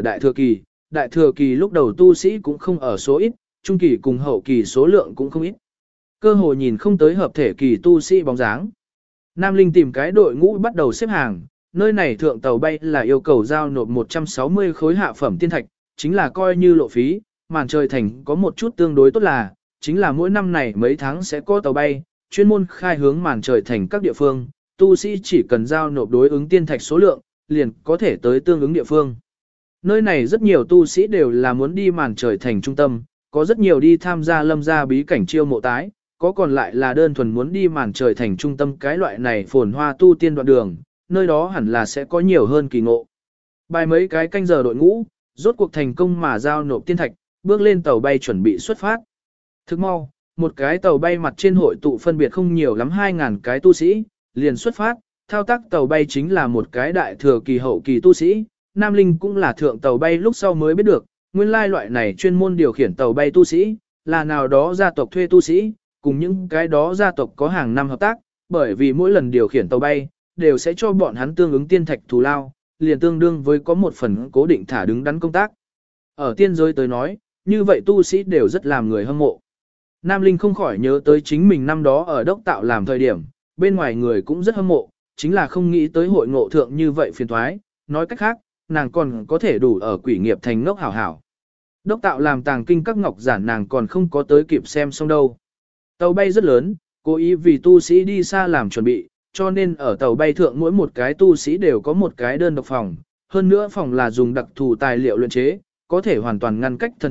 đại thừa kỳ lúc đầu tu sĩ cũng không ở số ít, trung kỳ cùng hậu kỳ số lượng cũng không ít. Cơ hội nhìn không tới hợp thể kỳ tu sĩ bóng dáng. Nam Linh tìm cái đội ngũ bắt đầu xếp hàng, nơi này thượng tàu bay là yêu cầu giao nộp 160 khối hạ phẩm tiên thạch, chính là coi như lộ phí, màn trời thành có một chút tương đối tốt là, chính là mỗi năm này mấy tháng sẽ có tàu bay, chuyên môn khai hướng màn trời thành các địa phương, tu sĩ chỉ cần giao nộp đối ứng tiên thạch số lượng, liền có thể tới tương ứng địa phương. Nơi này rất nhiều tu sĩ đều là muốn đi màn trời thành trung tâm, có rất nhiều đi tham gia lâm gia bí cảnh chiêu mộ tái, có còn lại là đơn thuần muốn đi màn trời thành trung tâm cái loại này phồn hoa tu tiên đoạn đường, nơi đó hẳn là sẽ có nhiều hơn kỳ ngộ. Bài mấy cái canh giờ đội ngũ, rốt cuộc thành công mà giao nộp tiên thạch, bước lên tàu bay chuẩn bị xuất phát. Thức mau, một cái tàu bay mặt trên hội tụ phân biệt không nhiều lắm 2.000 cái tu sĩ, liền xuất phát, thao tác tàu bay chính là một cái đại thừa kỳ hậu kỳ tu sĩ, Nam Linh cũng là thượng tàu bay lúc sau mới biết được, nguyên lai loại này chuyên môn điều khiển tàu bay tu sĩ, là nào đó gia tộc thuê tu sĩ, cùng những cái đó gia tộc có hàng năm hợp tác, bởi vì mỗi lần điều khiển tàu bay, đều sẽ cho bọn hắn tương ứng tiên thạch thù lao, liền tương đương với có một phần cố định thả đứng đắn công tác. Ở tiên giới tới nói, như vậy tu sĩ đều rất làm người hâm mộ. Nam Linh không khỏi nhớ tới chính mình năm đó ở đốc tạo làm thời điểm, bên ngoài người cũng rất hâm mộ, chính là không nghĩ tới hội ngộ thượng như vậy phiền thoái, nói cách khác, nàng còn có thể đủ ở quỷ nghiệp thành ngốc hảo hảo. Đốc tạo làm tàng kinh các ngọc giản nàng còn không có tới kịp xem xong đâu. Tàu bay rất lớn, cố ý vì tu sĩ đi xa làm chuẩn bị, cho nên ở tàu bay thượng mỗi một cái tu sĩ đều có một cái đơn độc phòng, hơn nữa phòng là dùng đặc thù tài liệu luyện chế, có thể hoàn toàn ngăn cách thần thức,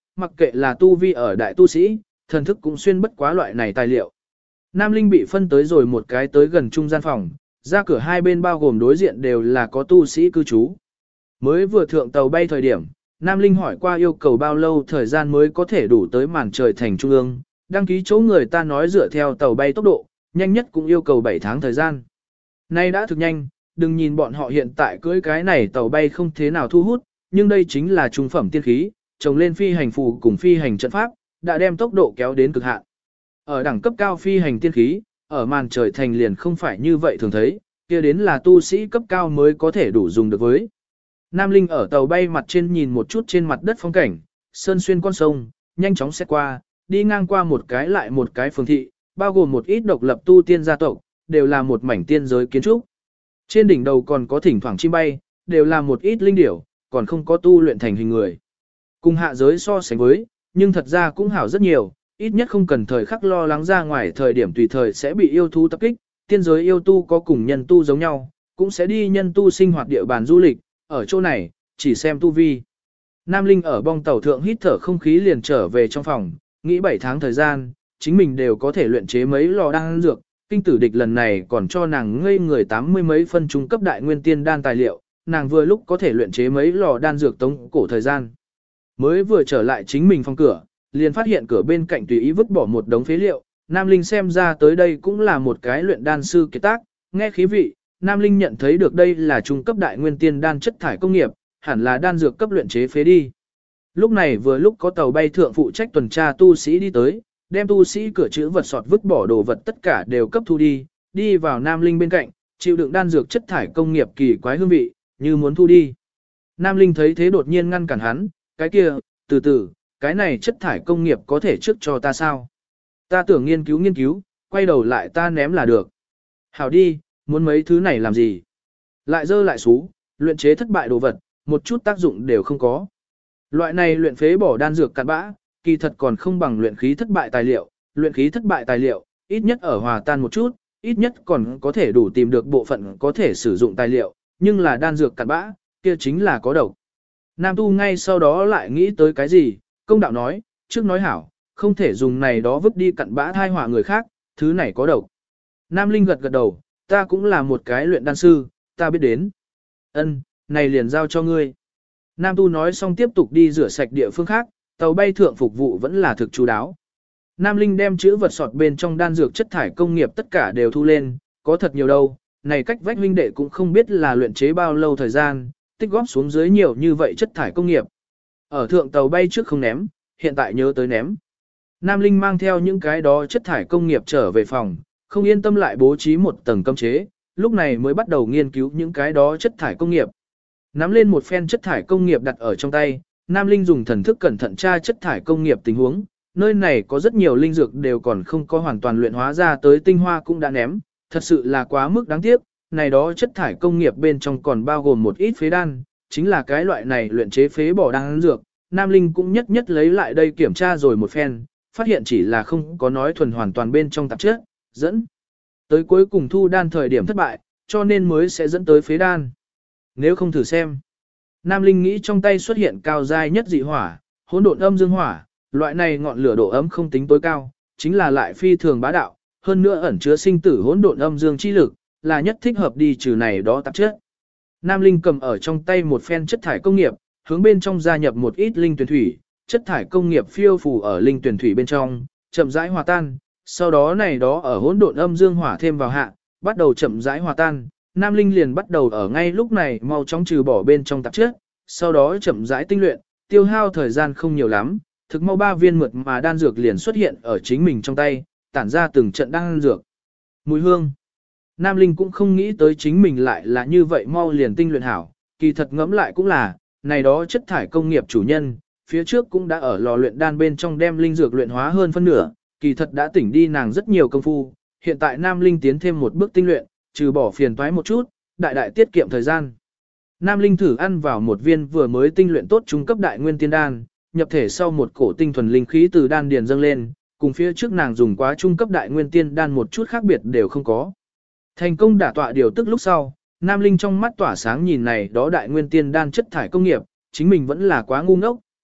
mặc kệ là tu vi ở đại tu sĩ, thần thức cũng xuyên bất quá loại này tài liệu. Nam Linh bị phân tới rồi một cái tới gần trung gian phòng, ra cửa hai bên bao gồm đối diện đều là có tu sĩ cư trú. Mới vừa thượng tàu bay thời điểm, Nam Linh hỏi qua yêu cầu bao lâu thời gian mới có thể đủ tới màn trời thành trung ương, đăng ký chỗ người ta nói dựa theo tàu bay tốc độ, nhanh nhất cũng yêu cầu 7 tháng thời gian. Nay đã thực nhanh, đừng nhìn bọn họ hiện tại cưỡi cái này tàu bay không thế nào thu hút, nhưng đây chính là trung phẩm tiên khí, trồng lên phi hành phù cùng phi hành trận pháp, đã đem tốc độ kéo đến cực hạn. Ở đẳng cấp cao phi hành tiên khí, ở màn trời thành liền không phải như vậy thường thấy, kia đến là tu sĩ cấp cao mới có thể đủ dùng được với. Nam Linh ở tàu bay mặt trên nhìn một chút trên mặt đất phong cảnh, sơn xuyên con sông, nhanh chóng xét qua, đi ngang qua một cái lại một cái phường thị, bao gồm một ít độc lập tu tiên gia tộc, đều là một mảnh tiên giới kiến trúc. Trên đỉnh đầu còn có thỉnh thoảng chim bay, đều là một ít linh điểu, còn không có tu luyện thành hình người. Cùng hạ giới so sánh với, nhưng thật ra cũng hảo rất nhiều, ít nhất không cần thời khắc lo lắng ra ngoài thời điểm tùy thời sẽ bị yêu thú tập kích, tiên giới yêu tu có cùng nhân tu giống nhau, cũng sẽ đi nhân tu sinh hoạt địa bàn du lịch, ở chỗ này, chỉ xem tu vi. Nam Linh ở bong tàu thượng hít thở không khí liền trở về trong phòng, nghĩ 7 tháng thời gian, chính mình đều có thể luyện chế mấy lò đan dược, kinh tử địch lần này còn cho nàng ngây người 80 mấy phân trung cấp đại nguyên tiên đan tài liệu, nàng vừa lúc có thể luyện chế mấy lò đan dược tống cổ thời gian. Mới vừa trở lại chính mình phòng cửa, liền phát hiện cửa bên cạnh tùy ý vứt bỏ một đống phế liệu, Nam Linh xem ra tới đây cũng là một cái luyện đan sư kiệt tác, nghe khí vị, Nam Linh nhận thấy được đây là trung cấp đại nguyên tiên đan chất thải công nghiệp, hẳn là đan dược cấp luyện chế phế đi. Lúc này vừa lúc có tàu bay thượng phụ trách tuần tra tu sĩ đi tới, đem tu sĩ cửa chữ vật sọt vứt bỏ đồ vật tất cả đều cấp thu đi, đi vào Nam Linh bên cạnh, chịu đựng đan dược chất thải công nghiệp kỳ quái hương vị, như muốn thu đi. Nam Linh thấy thế đột nhiên ngăn cản hắn, cái kia, từ từ, cái này chất thải công nghiệp có thể trước cho ta sao? Ta tưởng nghiên cứu, quay đầu lại ta ném là được. Hảo đi, muốn mấy thứ này làm gì? Lại dơ lại xú, luyện chế thất bại đồ vật, một chút tác dụng đều không có. Loại này luyện phế bỏ đan dược cặn bã, kỳ thật còn không bằng luyện khí thất bại tài liệu. Luyện khí thất bại tài liệu, ít nhất ở hòa tan một chút, ít nhất còn có thể đủ tìm được bộ phận có thể sử dụng tài liệu, nhưng là đan dược cặn bã, kia chính là có độc. Nam tu ngay sau đó lại nghĩ tới cái gì, công đạo nói, trước nói hảo, không thể dùng này đó vứt đi cặn bã thai họa người khác, thứ này có độc. Nam Linh gật gật đầu, ta cũng là một cái luyện đan sư, ta biết đến. Ân, này liền giao cho ngươi. Nam tu nói xong tiếp tục đi rửa sạch địa phương khác, tàu bay thượng phục vụ vẫn là thực chú đáo. Nam Linh đem chữ vật sọt bên trong đan dược chất thải công nghiệp tất cả đều thu lên, có thật nhiều đâu, này cách vách huynh đệ cũng không biết là luyện chế bao lâu thời gian, tích góp xuống dưới nhiều như vậy chất thải công nghiệp. Ở thượng tàu bay trước không ném, hiện tại nhớ tới ném. Nam Linh mang theo những cái đó chất thải công nghiệp trở về phòng, không yên tâm lại bố trí một tầng cấm chế, lúc này mới bắt đầu nghiên cứu những cái đó chất thải công nghiệp. Nắm lên một phen chất thải công nghiệp đặt ở trong tay, Nam Linh dùng thần thức cẩn thận tra chất thải công nghiệp tình huống, nơi này có rất nhiều linh dược đều còn không có hoàn toàn luyện hóa ra tới tinh hoa cũng đã ném, thật sự là quá mức đáng tiếc, này đó chất thải công nghiệp bên trong còn bao gồm một ít phế đan, chính là cái loại này luyện chế phế bỏ đan dược, Nam Linh cũng nhất nhất lấy lại đây kiểm tra rồi một phen, phát hiện chỉ là không có nói thuần hoàn toàn bên trong tạp chất, dẫn tới cuối cùng thu đan thời điểm thất bại, cho nên mới sẽ dẫn tới phế đan. Nếu không thử xem. Nam Linh nghĩ trong tay xuất hiện cao giai nhất dị hỏa, hỗn độn âm dương hỏa, loại này ngọn lửa độ ấm không tính tối cao, chính là lại phi thường bá đạo, hơn nữa ẩn chứa sinh tử hỗn độn âm dương chi lực, là nhất thích hợp đi trừ này đó tạp chất. Nam Linh cầm ở trong tay một phen chất thải công nghiệp, hướng bên trong gia nhập một ít linh tuyển thủy, chất thải công nghiệp phiêu phù ở linh tuyển thủy bên trong, chậm rãi hòa tan, sau đó này đó ở hỗn độn âm dương hỏa thêm vào hạ, bắt đầu chậm rãi hòa tan, Nam Linh liền bắt đầu ở ngay lúc này mau chóng trừ bỏ bên trong tạp chất, sau đó chậm rãi tinh luyện, tiêu hao thời gian không nhiều lắm, thực mau 3 viên mượt mà đan dược liền xuất hiện ở chính mình trong tay, tản ra từng trận đan dược. Mùi hương. Nam Linh cũng không nghĩ tới chính mình lại là như vậy mau liền tinh luyện hảo, kỳ thật ngẫm lại cũng là, này đó chất thải công nghiệp chủ nhân, phía trước cũng đã ở lò luyện đan bên trong đem linh dược luyện hóa hơn phân nửa, kỳ thật đã tỉnh đi nàng rất nhiều công phu, hiện tại Nam Linh tiến thêm một bước tinh luyện, trừ bỏ phiền toái một chút, đại đại tiết kiệm thời gian. Nam Linh thử ăn vào một viên vừa mới tinh luyện tốt trung cấp đại nguyên tiên đan, nhập thể sau một cổ tinh thuần linh khí từ đan điền dâng lên, cùng phía trước nàng dùng quá trung cấp đại nguyên tiên đan một chút khác biệt đều không có. Thành công đả tọa điều tức lúc sau, Nam Linh trong mắt tỏa sáng nhìn này đó đại nguyên tiên đan chất thải công nghiệp, chính mình vẫn là quá ngu ngốc,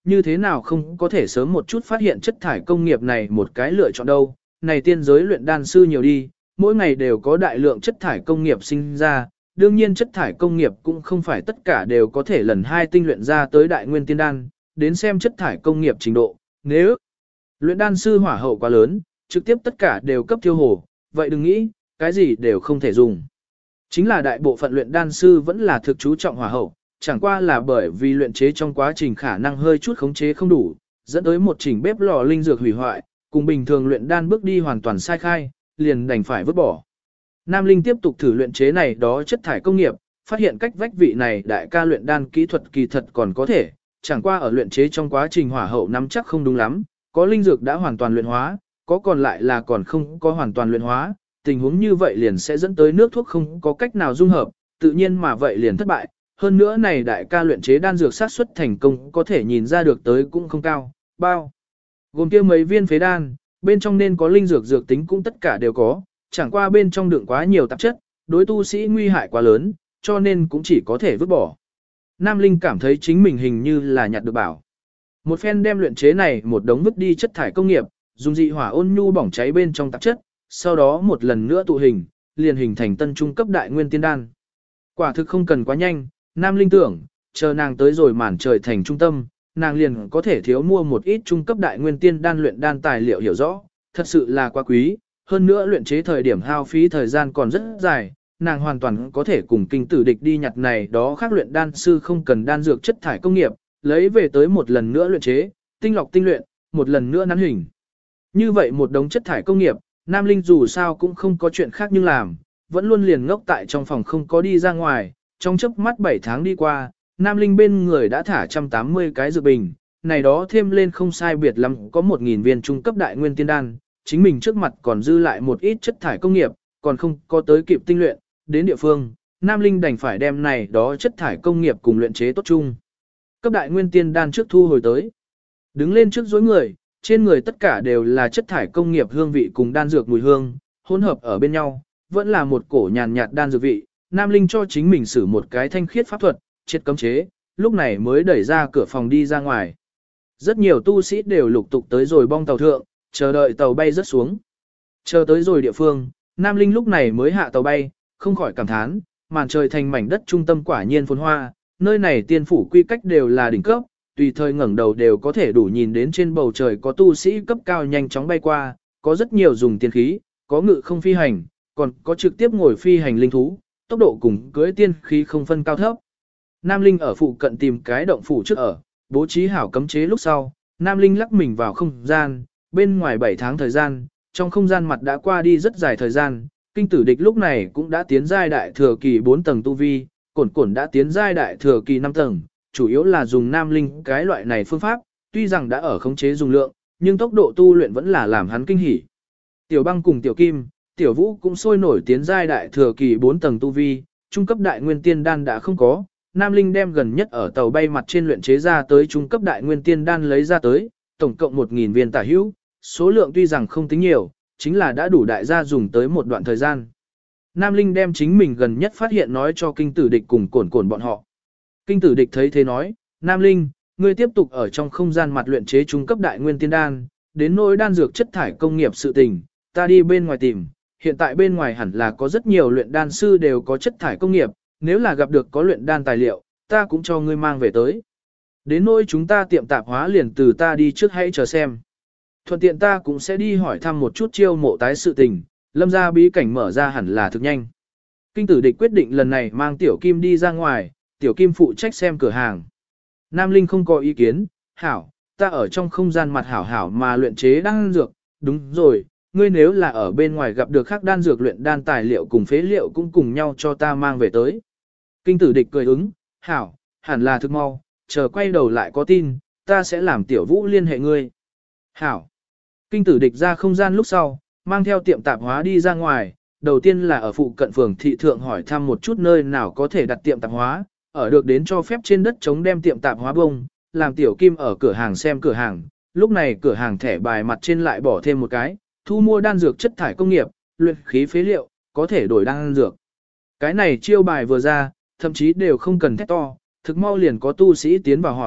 như thế nào không có thể sớm một chút phát hiện chất thải công nghiệp này một cái lựa chọn đâu, này tiên giới luyện đan sư nhiều đi, mỗi ngày đều có đại lượng chất thải công nghiệp sinh ra, đương nhiên chất thải công nghiệp cũng không phải tất cả đều có thể lần hai tinh luyện ra tới đại nguyên tiên đan, đến xem chất thải công nghiệp trình độ, nếu luyện đan sư hỏa hậu quá lớn, trực tiếp tất cả đều cấp thiêu hồ, vậy đừng nghĩ, cái gì đều không thể dùng. Chính là đại bộ phận luyện đan sư vẫn là thực chú trọng hỏa hậu, chẳng qua là bởi vì luyện chế trong quá trình khả năng hơi chút khống chế không đủ, dẫn tới một chỉnh bếp lò linh dược hủy hoại, cùng bình thường luyện đan bước đi hoàn toàn sai khai, liền đành phải vứt bỏ. Nam Linh tiếp tục thử luyện chế này đó chất thải công nghiệp, phát hiện cách vách vị này đại ca luyện đan kỹ thuật kỳ thật còn có thể, chẳng qua ở luyện chế trong quá trình hỏa hậu nắm chắc không đúng lắm, có linh dược đã hoàn toàn luyện hóa, có còn lại là còn không có hoàn toàn luyện hóa, tình huống như vậy liền sẽ dẫn tới nước thuốc không có cách nào dung hợp, tự nhiên mà vậy liền thất bại. Hơn nữa này đại ca luyện chế đan dược sát suất thành công có thể nhìn ra được tới cũng không cao, bao. Gồm kia mấy viên phế đan, bên trong nên có linh dược dược tính cũng tất cả đều có, chẳng qua bên trong đựng quá nhiều tạp chất, đối tu sĩ nguy hại quá lớn, cho nên cũng chỉ có thể vứt bỏ. Nam Linh cảm thấy chính mình hình như là nhặt được bảo. Một phen đem luyện chế này một đống vứt đi chất thải công nghiệp, dùng dị hỏa ôn nhu bỏng cháy bên trong tạp chất, sau đó một lần nữa tụ hình, liền hình thành tân trung cấp đại nguyên tiên đan. Quả thực không cần quá nhanh, Nam Linh tưởng, chờ nàng tới rồi màn trời thành trung tâm, nàng liền có thể thiếu mua một ít trung cấp đại nguyên tiên đan luyện đan tài liệu hiểu rõ, thật sự là quá quý, hơn nữa luyện chế thời điểm hao phí thời gian còn rất dài, nàng hoàn toàn có thể cùng kinh tử địch đi nhặt này đó khác luyện đan sư không cần đan dược chất thải công nghiệp, lấy về tới một lần nữa luyện chế, tinh lọc tinh luyện, một lần nữa nắn hình. Như vậy một đống chất thải công nghiệp, Nam Linh dù sao cũng không có chuyện khác nhưng làm, vẫn luôn liền ngốc tại trong phòng không có đi ra ngoài, trong chớp mắt 7 tháng đi qua, Nam Linh bên người đã thả 180 cái dược bình, này đó thêm lên không sai biệt lắm có 1.000 viên trung cấp đại nguyên tiên đan, chính mình trước mặt còn dư lại một ít chất thải công nghiệp, còn không có tới kịp tinh luyện, đến địa phương, Nam Linh đành phải đem này đó chất thải công nghiệp cùng luyện chế tốt chung. Cấp đại nguyên tiên đan trước thu hồi tới. Đứng lên trước dối người, trên người tất cả đều là chất thải công nghiệp hương vị cùng đan dược mùi hương, hỗn hợp ở bên nhau, vẫn là một cổ nhàn nhạt đan dược vị. Nam Linh cho chính mình sử một cái thanh khiết pháp thuật, triệt cấm chế, lúc này mới đẩy ra cửa phòng đi ra ngoài. Rất nhiều tu sĩ đều lục tục tới rồi bong tàu thượng, chờ đợi tàu bay rớt xuống. Chờ tới rồi địa phương, Nam Linh lúc này mới hạ tàu bay, không khỏi cảm thán, màn trời thành mảnh đất trung tâm quả nhiên phồn hoa, nơi này tiên phủ quy cách đều là đỉnh cấp, tùy thời ngẩng đầu đều có thể đủ nhìn đến trên bầu trời có tu sĩ cấp cao nhanh chóng bay qua, có rất nhiều dùng tiên khí, có ngự không phi hành, còn có trực tiếp ngồi phi hành linh thú, tốc độ cùng cưỡi tiên khí không phân cao thấp. Nam Linh ở phụ cận tìm cái động phủ trước ở, bố trí hảo cấm chế lúc sau, Nam Linh lắc mình vào không gian, bên ngoài 7 tháng thời gian, trong không gian mặt đã qua đi rất dài thời gian, kinh tử địch lúc này cũng đã tiến giai đại thừa kỳ 4 tầng tu vi, cổn cổn đã tiến giai đại thừa kỳ 5 tầng, chủ yếu là dùng Nam Linh cái loại này phương pháp, tuy rằng đã ở khống chế dùng lượng, nhưng tốc độ tu luyện vẫn là làm hắn kinh hỉ. Tiểu Băng cùng Tiểu Kim, Tiểu Vũ cũng sôi nổi tiến giai đại thừa kỳ 4 tầng tu vi, trung cấp đại nguyên tiên đan đã không có, Nam Linh đem gần nhất ở tàu bay mặt trên luyện chế ra tới trung cấp đại nguyên tiên đan lấy ra tới, tổng cộng 1.000 viên tả hữu, số lượng tuy rằng không tính nhiều, chính là đã đủ đại gia dùng tới một đoạn thời gian. Nam Linh đem chính mình gần nhất phát hiện nói cho kinh tử địch cùng cổn cổn bọn họ. Kinh tử địch thấy thế nói, Nam Linh, ngươi tiếp tục ở trong không gian mặt luyện chế trung cấp đại nguyên tiên đan, đến nỗi đan dược chất thải công nghiệp sự tình, ta đi bên ngoài tìm, hiện tại bên ngoài hẳn là có rất nhiều luyện đan sư đều có chất thải công nghiệp, nếu là gặp được có luyện đan tài liệu, ta cũng cho ngươi mang về tới. Đến nỗi chúng ta tiệm tạp hóa liền từ ta đi trước hãy chờ xem. Thuận tiện ta cũng sẽ đi hỏi thăm một chút chiêu mộ tái sự tình, lâm gia bí cảnh mở ra hẳn là thực nhanh. Kinh tử địch quyết định lần này mang Tiểu Kim đi ra ngoài, Tiểu Kim phụ trách xem cửa hàng. Nam Linh không có ý kiến, hảo, ta ở trong không gian mặt hảo hảo mà luyện chế đan dược, đúng rồi, ngươi nếu là ở bên ngoài gặp được khác đan dược luyện đan tài liệu cùng phế liệu cũng cùng nhau cho ta mang về tới. Kinh tử địch cười ứng, hảo, hẳn là thực mau, chờ quay đầu lại có tin, ta sẽ làm Tiểu Vũ liên hệ ngươi. Hảo. Kinh tử địch ra không gian lúc sau, mang theo tiệm tạp hóa đi ra ngoài, đầu tiên là ở phụ cận phường thị thượng hỏi thăm một chút nơi nào có thể đặt tiệm tạp hóa, ở được đến cho phép trên đất chống đem tiệm tạp hóa bông, làm Tiểu Kim ở cửa hàng xem cửa hàng, lúc này cửa hàng thẻ bài mặt trên lại bỏ thêm một cái, thu mua đan dược chất thải công nghiệp, luyện khí phế liệu, có thể đổi đan dược. Cái này chiêu bài vừa ra, thậm chí đều không cần thét to, thực mau liền có tu sĩ tiến vào hỏi,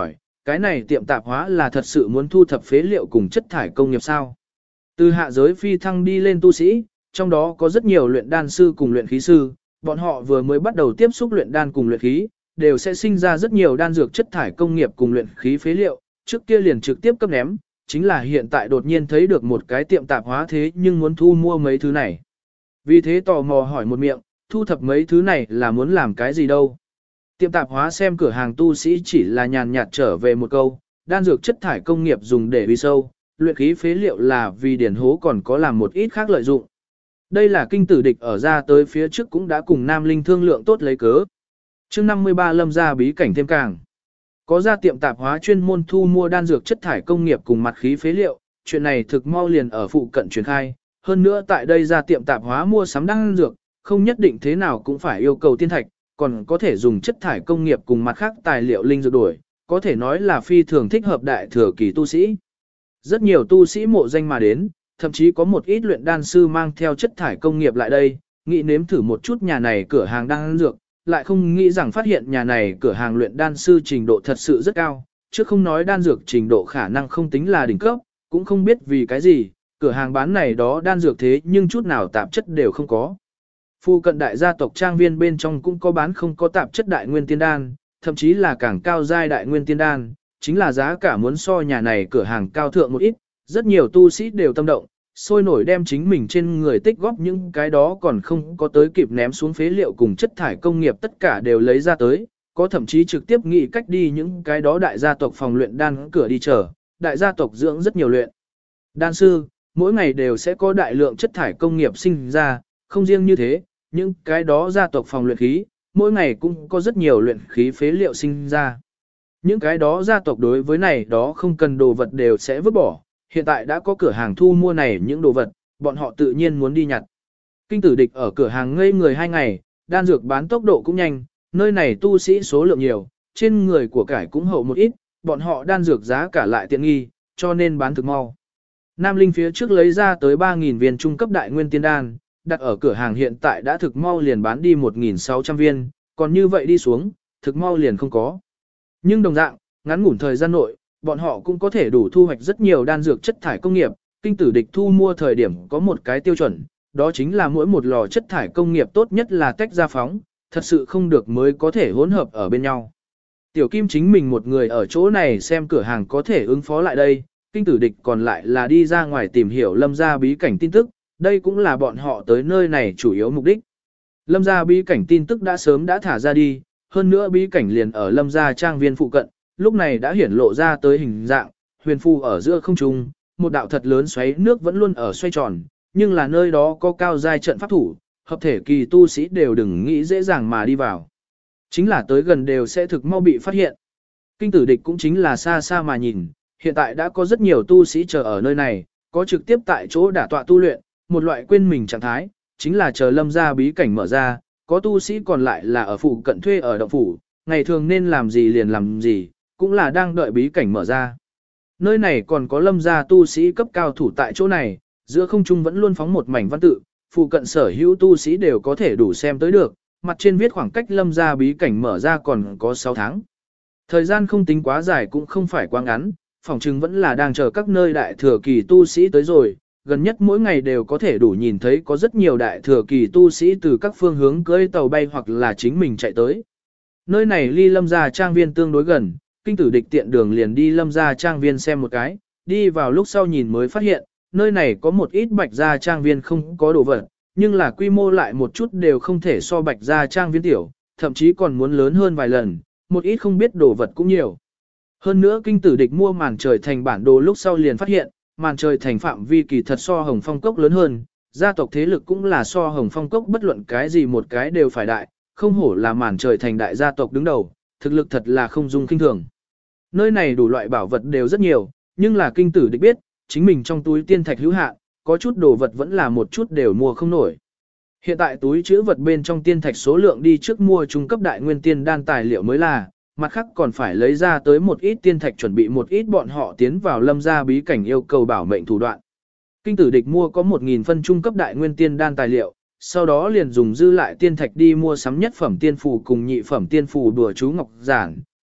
cái này tiệm tạp hóa là thật sự muốn thu thập phế liệu cùng chất thải công nghiệp sao. Từ hạ giới phi thăng đi lên tu sĩ, trong đó có rất nhiều luyện đan sư cùng luyện khí sư, bọn họ vừa mới bắt đầu tiếp xúc luyện đan cùng luyện khí, đều sẽ sinh ra rất nhiều đan dược chất thải công nghiệp cùng luyện khí phế liệu, trước kia liền trực tiếp cấp ném, chính là hiện tại đột nhiên thấy được một cái tiệm tạp hóa thế nhưng muốn thu mua mấy thứ này. Vì thế tò mò hỏi một miệng, thu thập mấy thứ này là muốn làm cái gì đâu. Tiệm tạp hóa xem cửa hàng tu sĩ chỉ là nhàn nhạt trở về một câu, đan dược chất thải công nghiệp dùng để vi sâu, luyện khí phế liệu là vì điển hố còn có làm một ít khác lợi dụng. Đây là kinh tử địch ở ra tới phía trước cũng đã cùng Nam Linh thương lượng tốt lấy cớ. Chương 53 lâm ra bí cảnh thêm càng. Có ra tiệm tạp hóa chuyên môn thu mua đan dược chất thải công nghiệp cùng mặt khí phế liệu, chuyện này thực mau liền ở phụ cận truyền khai. Hơn nữa tại đây ra tiệm tạp hóa mua sắm đan dược, không nhất định thế nào cũng phải yêu cầu tiên thạch, còn có thể dùng chất thải công nghiệp cùng mặt khác tài liệu linh dược đổi, có thể nói là phi thường thích hợp đại thừa kỳ tu sĩ. Rất nhiều tu sĩ mộ danh mà đến, thậm chí có một ít luyện đan sư mang theo chất thải công nghiệp lại đây, nghĩ nếm thử một chút nhà này cửa hàng đan dược, lại không nghĩ rằng phát hiện nhà này cửa hàng luyện đan sư trình độ thật sự rất cao, chứ không nói đan dược trình độ khả năng không tính là đỉnh cấp, cũng không biết vì cái gì, cửa hàng bán này đó đan dược thế nhưng chút nào tạp chất đều không có. Phu cận đại gia tộc trang viên bên trong cũng có bán không có tạp chất đại nguyên tiên đan, thậm chí là càng cao giai đại nguyên tiên đan, chính là giá cả muốn so nhà này cửa hàng cao thượng một ít, rất nhiều tu sĩ đều tâm động, sôi nổi đem chính mình trên người tích góp những cái đó còn không có tới kịp ném xuống phế liệu cùng chất thải công nghiệp tất cả đều lấy ra tới, có thậm chí trực tiếp nghĩ cách đi những cái đó đại gia tộc phòng luyện đan cửa đi chờ, đại gia tộc dưỡng rất nhiều luyện. Đan sư, mỗi ngày đều sẽ có đại lượng chất thải công nghiệp sinh ra, không riêng như thế, những cái đó gia tộc phòng luyện khí, mỗi ngày cũng có rất nhiều luyện khí phế liệu sinh ra. Những cái đó gia tộc đối với này đó không cần đồ vật đều sẽ vứt bỏ, hiện tại đã có cửa hàng thu mua này những đồ vật, bọn họ tự nhiên muốn đi nhặt. Kinh tử địch ở cửa hàng ngây người 2 ngày, đan dược bán tốc độ cũng nhanh, nơi này tu sĩ số lượng nhiều, trên người của cải cũng hậu một ít, bọn họ đan dược giá cả lại tiện nghi, cho nên bán thực mau. Nam Linh phía trước lấy ra tới 3.000 viên trung cấp đại nguyên tiên đan, đặt ở cửa hàng hiện tại đã thực mau liền bán đi 1.600 viên, còn như vậy đi xuống, thực mau liền không có. Nhưng đồng dạng, ngắn ngủn thời gian nội, bọn họ cũng có thể đủ thu hoạch rất nhiều đan dược chất thải công nghiệp, kinh tử địch thu mua thời điểm có một cái tiêu chuẩn, đó chính là mỗi một lò chất thải công nghiệp tốt nhất là tách ra phóng, thật sự không được mới có thể hỗn hợp ở bên nhau. Tiểu Kim chính mình một người ở chỗ này xem cửa hàng có thể ứng phó lại đây, kinh tử địch còn lại là đi ra ngoài tìm hiểu lâm gia bí cảnh tin tức, đây cũng là bọn họ tới nơi này chủ yếu mục đích. Lâm gia bí cảnh tin tức đã sớm đã thả ra đi, hơn nữa bí cảnh liền ở lâm gia trang viên phụ cận, lúc này đã hiển lộ ra tới hình dạng, huyền phù ở giữa không trung, một đạo thật lớn xoáy nước vẫn luôn ở xoay tròn, nhưng là nơi đó có cao giai trận pháp thủ, hợp thể kỳ tu sĩ đều đừng nghĩ dễ dàng mà đi vào. Chính là tới gần đều sẽ thực mau bị phát hiện. Kinh tử địch cũng chính là xa xa mà nhìn, hiện tại đã có rất nhiều tu sĩ chờ ở nơi này, có trực tiếp tại chỗ đả tọa tu luyện, một loại quên mình trạng thái, chính là chờ lâm gia bí cảnh mở ra, có tu sĩ còn lại là ở phụ cận thuê ở động phủ, ngày thường nên làm gì liền làm gì, cũng là đang đợi bí cảnh mở ra. Nơi này còn có lâm gia tu sĩ cấp cao thủ tại chỗ này, giữa không trung vẫn luôn phóng một mảnh văn tự, phụ cận sở hữu tu sĩ đều có thể đủ xem tới được, mặt trên viết khoảng cách lâm gia bí cảnh mở ra còn có 6 tháng. Thời gian không tính quá dài cũng không phải quá ngắn, phòng trừng vẫn là đang chờ các nơi đại thừa kỳ tu sĩ tới rồi, gần nhất mỗi ngày đều có thể đủ nhìn thấy có rất nhiều đại thừa kỳ tu sĩ từ các phương hướng cưỡi tàu bay hoặc là chính mình chạy tới. Nơi này ly lâm gia trang viên tương đối gần, kinh tử địch tiện đường liền đi lâm gia trang viên xem một cái, đi vào lúc sau nhìn mới phát hiện, nơi này có một ít bạch gia trang viên không có đồ vật, nhưng là quy mô lại một chút đều không thể so bạch gia trang viên tiểu, thậm chí còn muốn lớn hơn vài lần, một ít không biết đồ vật cũng nhiều. Hơn nữa kinh tử địch mua màn trời thành bản đồ lúc sau liền phát hiện, màn trời thành phạm vi kỳ thật so Hồng Phong Cốc lớn hơn, gia tộc thế lực cũng là so Hồng Phong Cốc bất luận cái gì một cái đều phải đại, không hổ là màn trời thành đại gia tộc đứng đầu, thực lực thật là không dung kinh thường. Nơi này đủ loại bảo vật đều rất nhiều, nhưng là kinh tử địch biết, chính mình trong túi tiên thạch hữu hạn, có chút đồ vật vẫn là một chút đều mua không nổi. Hiện tại túi chứa vật bên trong tiên thạch số lượng đi trước mua trung cấp đại nguyên tiên đan tài liệu mới là, mặt khác còn phải lấy ra tới một ít tiên thạch chuẩn bị một ít bọn họ tiến vào lâm gia bí cảnh yêu cầu bảo mệnh thủ đoạn. Kinh tử địch mua có 1.000 phân trung cấp đại nguyên tiên đan tài liệu, sau đó liền dùng dư lại tiên thạch đi mua sắm nhất phẩm tiên phù cùng nhị phẩm tiên phù đùa chú ngọc giản,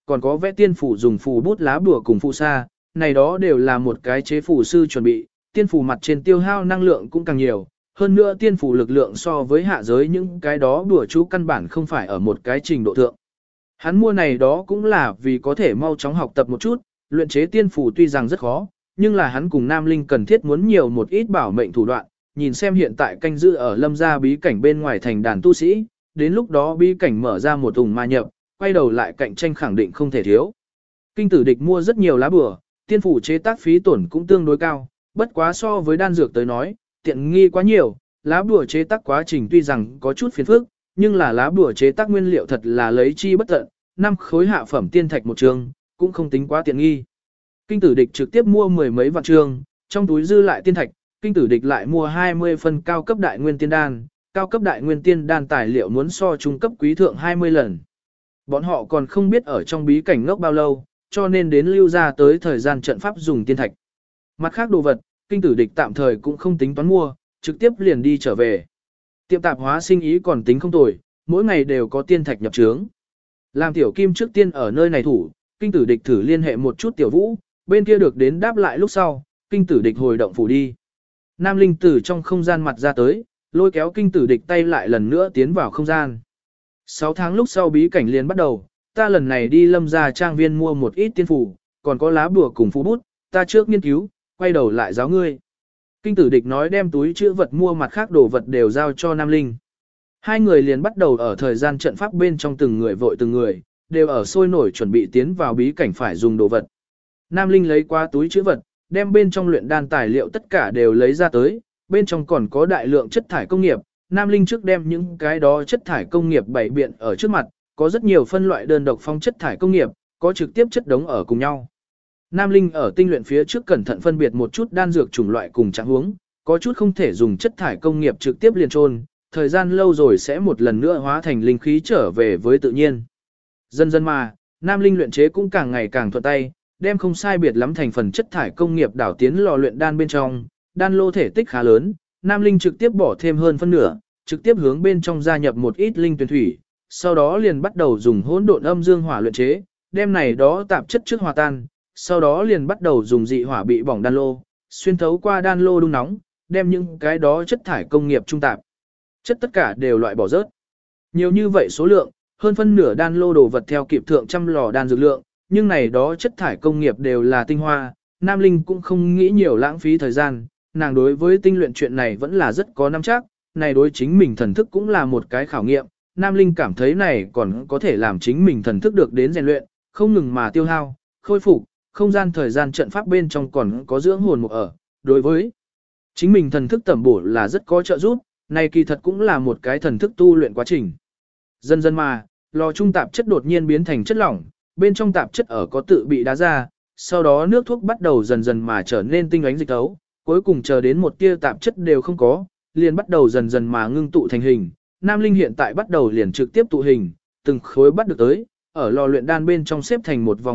còn có vẽ tiên phủ dùng phù bút lá bùa cùng phù sa, này đó đều là một cái chế phù sư chuẩn bị, tiên phủ mặt trên tiêu hao năng lượng cũng càng nhiều, hơn nữa tiên phủ lực lượng so với hạ giới những cái đó đùa chú căn bản không phải ở một cái trình độ thượng. Hắn mua này đó cũng là vì có thể mau chóng học tập một chút, luyện chế tiên phủ tuy rằng rất khó, nhưng là hắn cùng Nam Linh cần thiết muốn nhiều một ít bảo mệnh thủ đoạn, nhìn xem hiện tại canh giữ ở lâm gia bí cảnh bên ngoài thành đàn tu sĩ, đến lúc đó bí cảnh mở ra một ủng ma nhập, quay đầu lại cạnh tranh khẳng định không thể thiếu. Kinh tử địch mua rất nhiều lá bùa, tiên phủ chế tác phí tổn cũng tương đối cao, bất quá so với đan dược tới nói, tiện nghi quá nhiều, lá bùa chế tác quá trình tuy rằng có chút phiền phức, nhưng là lá bùa chế tác nguyên liệu thật là lấy chi bất tận, 5 khối hạ phẩm tiên thạch một trường, cũng không tính quá tiện nghi. Kinh tử địch trực tiếp mua mười mấy vạn trường, trong túi dư lại tiên thạch, kinh tử địch lại mua 20 phân cao cấp đại nguyên tiên đan, cao cấp đại nguyên tiên đan tài liệu muốn so trung cấp quý thượng 20 lần. Bọn họ còn không biết ở trong bí cảnh ngốc bao lâu, cho nên đến lưu ra tới thời gian trận pháp dùng tiên thạch. Mặt khác đồ vật, kinh tử địch tạm thời cũng không tính toán mua, trực tiếp liền đi trở về. Tiệm tạp hóa sinh ý còn tính không tồi, mỗi ngày đều có tiên thạch nhập trướng. Làm tiểu kim trước tiên ở nơi này thủ, kinh tử địch thử liên hệ một chút tiểu vũ, bên kia được đến đáp lại lúc sau, kinh tử địch hồi động phủ đi. Nam Linh tử trong không gian mặt ra tới, lôi kéo kinh tử địch tay lại lần nữa tiến vào không gian. 6 tháng lúc sau bí cảnh liền bắt đầu, ta lần này đi lâm gia trang viên mua một ít tiên phủ, còn có lá bùa cùng phú bút, ta trước nghiên cứu, quay đầu lại giáo ngươi. Kinh tử địch nói đem túi chữ vật mua mặt khác đồ vật đều giao cho Nam Linh. Hai người liền bắt đầu ở thời gian trận pháp bên trong từng người vội từng người, đều ở sôi nổi chuẩn bị tiến vào bí cảnh phải dùng đồ vật. Nam Linh lấy qua túi chữ vật, đem bên trong luyện đan tài liệu tất cả đều lấy ra tới, bên trong còn có đại lượng chất thải công nghiệp. Nam Linh trước đem những cái đó chất thải công nghiệp bày biện ở trước mặt, có rất nhiều phân loại đơn độc phong chất thải công nghiệp, có trực tiếp chất đống ở cùng nhau. Nam Linh ở tinh luyện phía trước cẩn thận phân biệt một chút đan dược chủng loại cùng trạng huống, có chút không thể dùng chất thải công nghiệp trực tiếp liền trôn, thời gian lâu rồi sẽ một lần nữa hóa thành linh khí trở về với tự nhiên. Dần dần mà, Nam Linh luyện chế cũng càng ngày càng thuận tay, đem không sai biệt lắm thành phần chất thải công nghiệp đảo tiến lò luyện đan bên trong, đan lô thể tích khá lớn, Nam Linh trực tiếp bỏ thêm hơn phân nửa, trực tiếp hướng bên trong gia nhập một ít linh tuyển thủy, sau đó liền bắt đầu dùng hỗn độn âm dương hỏa luyện chế, đem này đó tạp chất trước hòa tan, sau đó liền bắt đầu dùng dị hỏa bị bỏng đan lô, xuyên thấu qua đan lô đun nóng, đem những cái đó chất thải công nghiệp trung tạp chất tất cả đều loại bỏ rớt. Nhiều như vậy số lượng, hơn phân nửa đan lô đồ vật theo kịp thượng trăm lò đan dược lượng, nhưng này đó chất thải công nghiệp đều là tinh hoa, Nam Linh cũng không nghĩ nhiều lãng phí thời gian, nàng đối với tinh luyện chuyện này vẫn là rất có nắm chắc, này đối chính mình thần thức cũng là một cái khảo nghiệm, Nam Linh cảm thấy này còn có thể làm chính mình thần thức được đến rèn luyện, không ngừng mà tiêu hao, khôi phục, không gian thời gian trận pháp bên trong còn có dưỡng hồn một ở, đối với chính mình thần thức tẩm bổ là rất có trợ giúp, này kỳ thật cũng là một cái thần thức tu luyện quá trình. Dần dần mà, lò trung tạp chất đột nhiên biến thành chất lỏng, bên trong tạp chất ở có tự bị đá ra, sau đó nước thuốc bắt đầu dần dần mà trở nên tinh ánh dịch tấu, cuối cùng chờ đến một tia tạp chất đều không có, liền bắt đầu dần dần mà ngưng tụ thành hình. Nam Linh hiện tại bắt đầu liền trực tiếp tụ hình, từng khối bắt được tới, ở lò luyện đan bên trong xếp thành một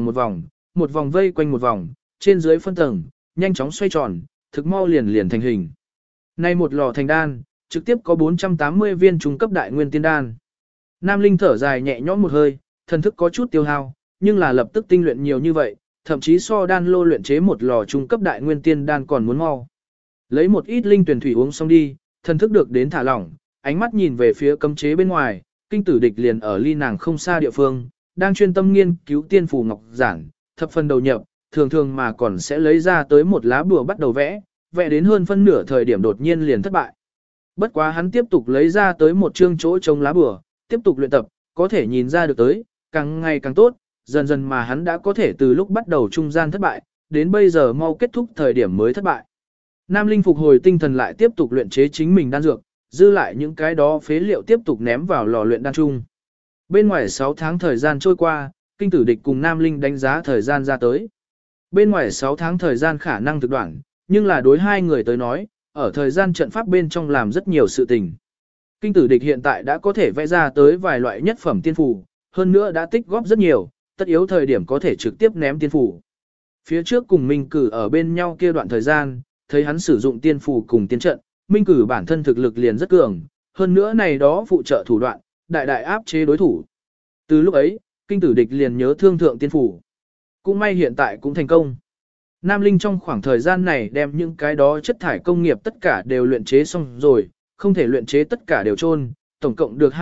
vòng vây quanh một vòng, trên dưới phân tầng, nhanh chóng xoay tròn, thực mau liền thành hình. Nay một lò thành đan, trực tiếp có 480 viên trung cấp đại nguyên tiên đan. Nam Linh thở dài nhẹ nhõm một hơi, thần thức có chút tiêu hao, nhưng là lập tức tinh luyện nhiều như vậy, thậm chí so đan lô luyện chế một lò trung cấp đại nguyên tiên đan còn muốn mau. Lấy một ít linh tuyển thủy uống xong đi, thần thức được đến thả lỏng, ánh mắt nhìn về phía cấm chế bên ngoài, kinh tử địch liền ở ly nàng không xa địa phương, đang chuyên tâm nghiên cứu tiên phù ngọc giản, thập phần đầu nhập, thường thường mà còn sẽ lấy ra tới một lá bùa bắt đầu vẽ, vẽ đến hơn phân nửa thời điểm đột nhiên liền thất bại. Bất quá hắn tiếp tục lấy ra tới một chương chỗ trống lá bùa, tiếp tục luyện tập, có thể nhìn ra được tới, càng ngày càng tốt, dần dần mà hắn đã có thể từ lúc bắt đầu trung gian thất bại, đến bây giờ mau kết thúc thời điểm mới thất bại. Nam Linh phục hồi tinh thần lại tiếp tục luyện chế chính mình đan dược, dư lại những cái đó phế liệu tiếp tục ném vào lò luyện đan chung. Bên ngoài 6 tháng thời gian trôi qua, kinh tử địch cùng Nam Linh đánh giá thời gian ra tới. Bên ngoài 6 tháng thời gian khả năng thực đoạn, nhưng là đối hai người tới nói, ở thời gian trận pháp bên trong làm rất nhiều sự tình. Kinh tử địch hiện tại đã có thể vẽ ra tới vài loại nhất phẩm tiên phù, hơn nữa đã tích góp rất nhiều, tất yếu thời điểm có thể trực tiếp ném tiên phù. Phía trước cùng Minh Cử ở bên nhau kia đoạn thời gian, thấy hắn sử dụng tiên phù cùng tiên trận, Minh Cử bản thân thực lực liền rất cường, hơn nữa này đó phụ trợ thủ đoạn, đại đại áp chế đối thủ. Từ lúc ấy, Kinh Tử Địch liền nhớ thương thượng tiên phủ. Cũng may hiện tại cũng thành công. Nam Linh trong khoảng thời gian này đem những cái đó chất thải công nghiệp tất cả đều luyện chế xong rồi, không thể luyện chế tất cả đều chôn, tổng cộng được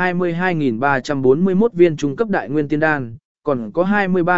22.341 viên trung cấp đại nguyên tiên đan, còn có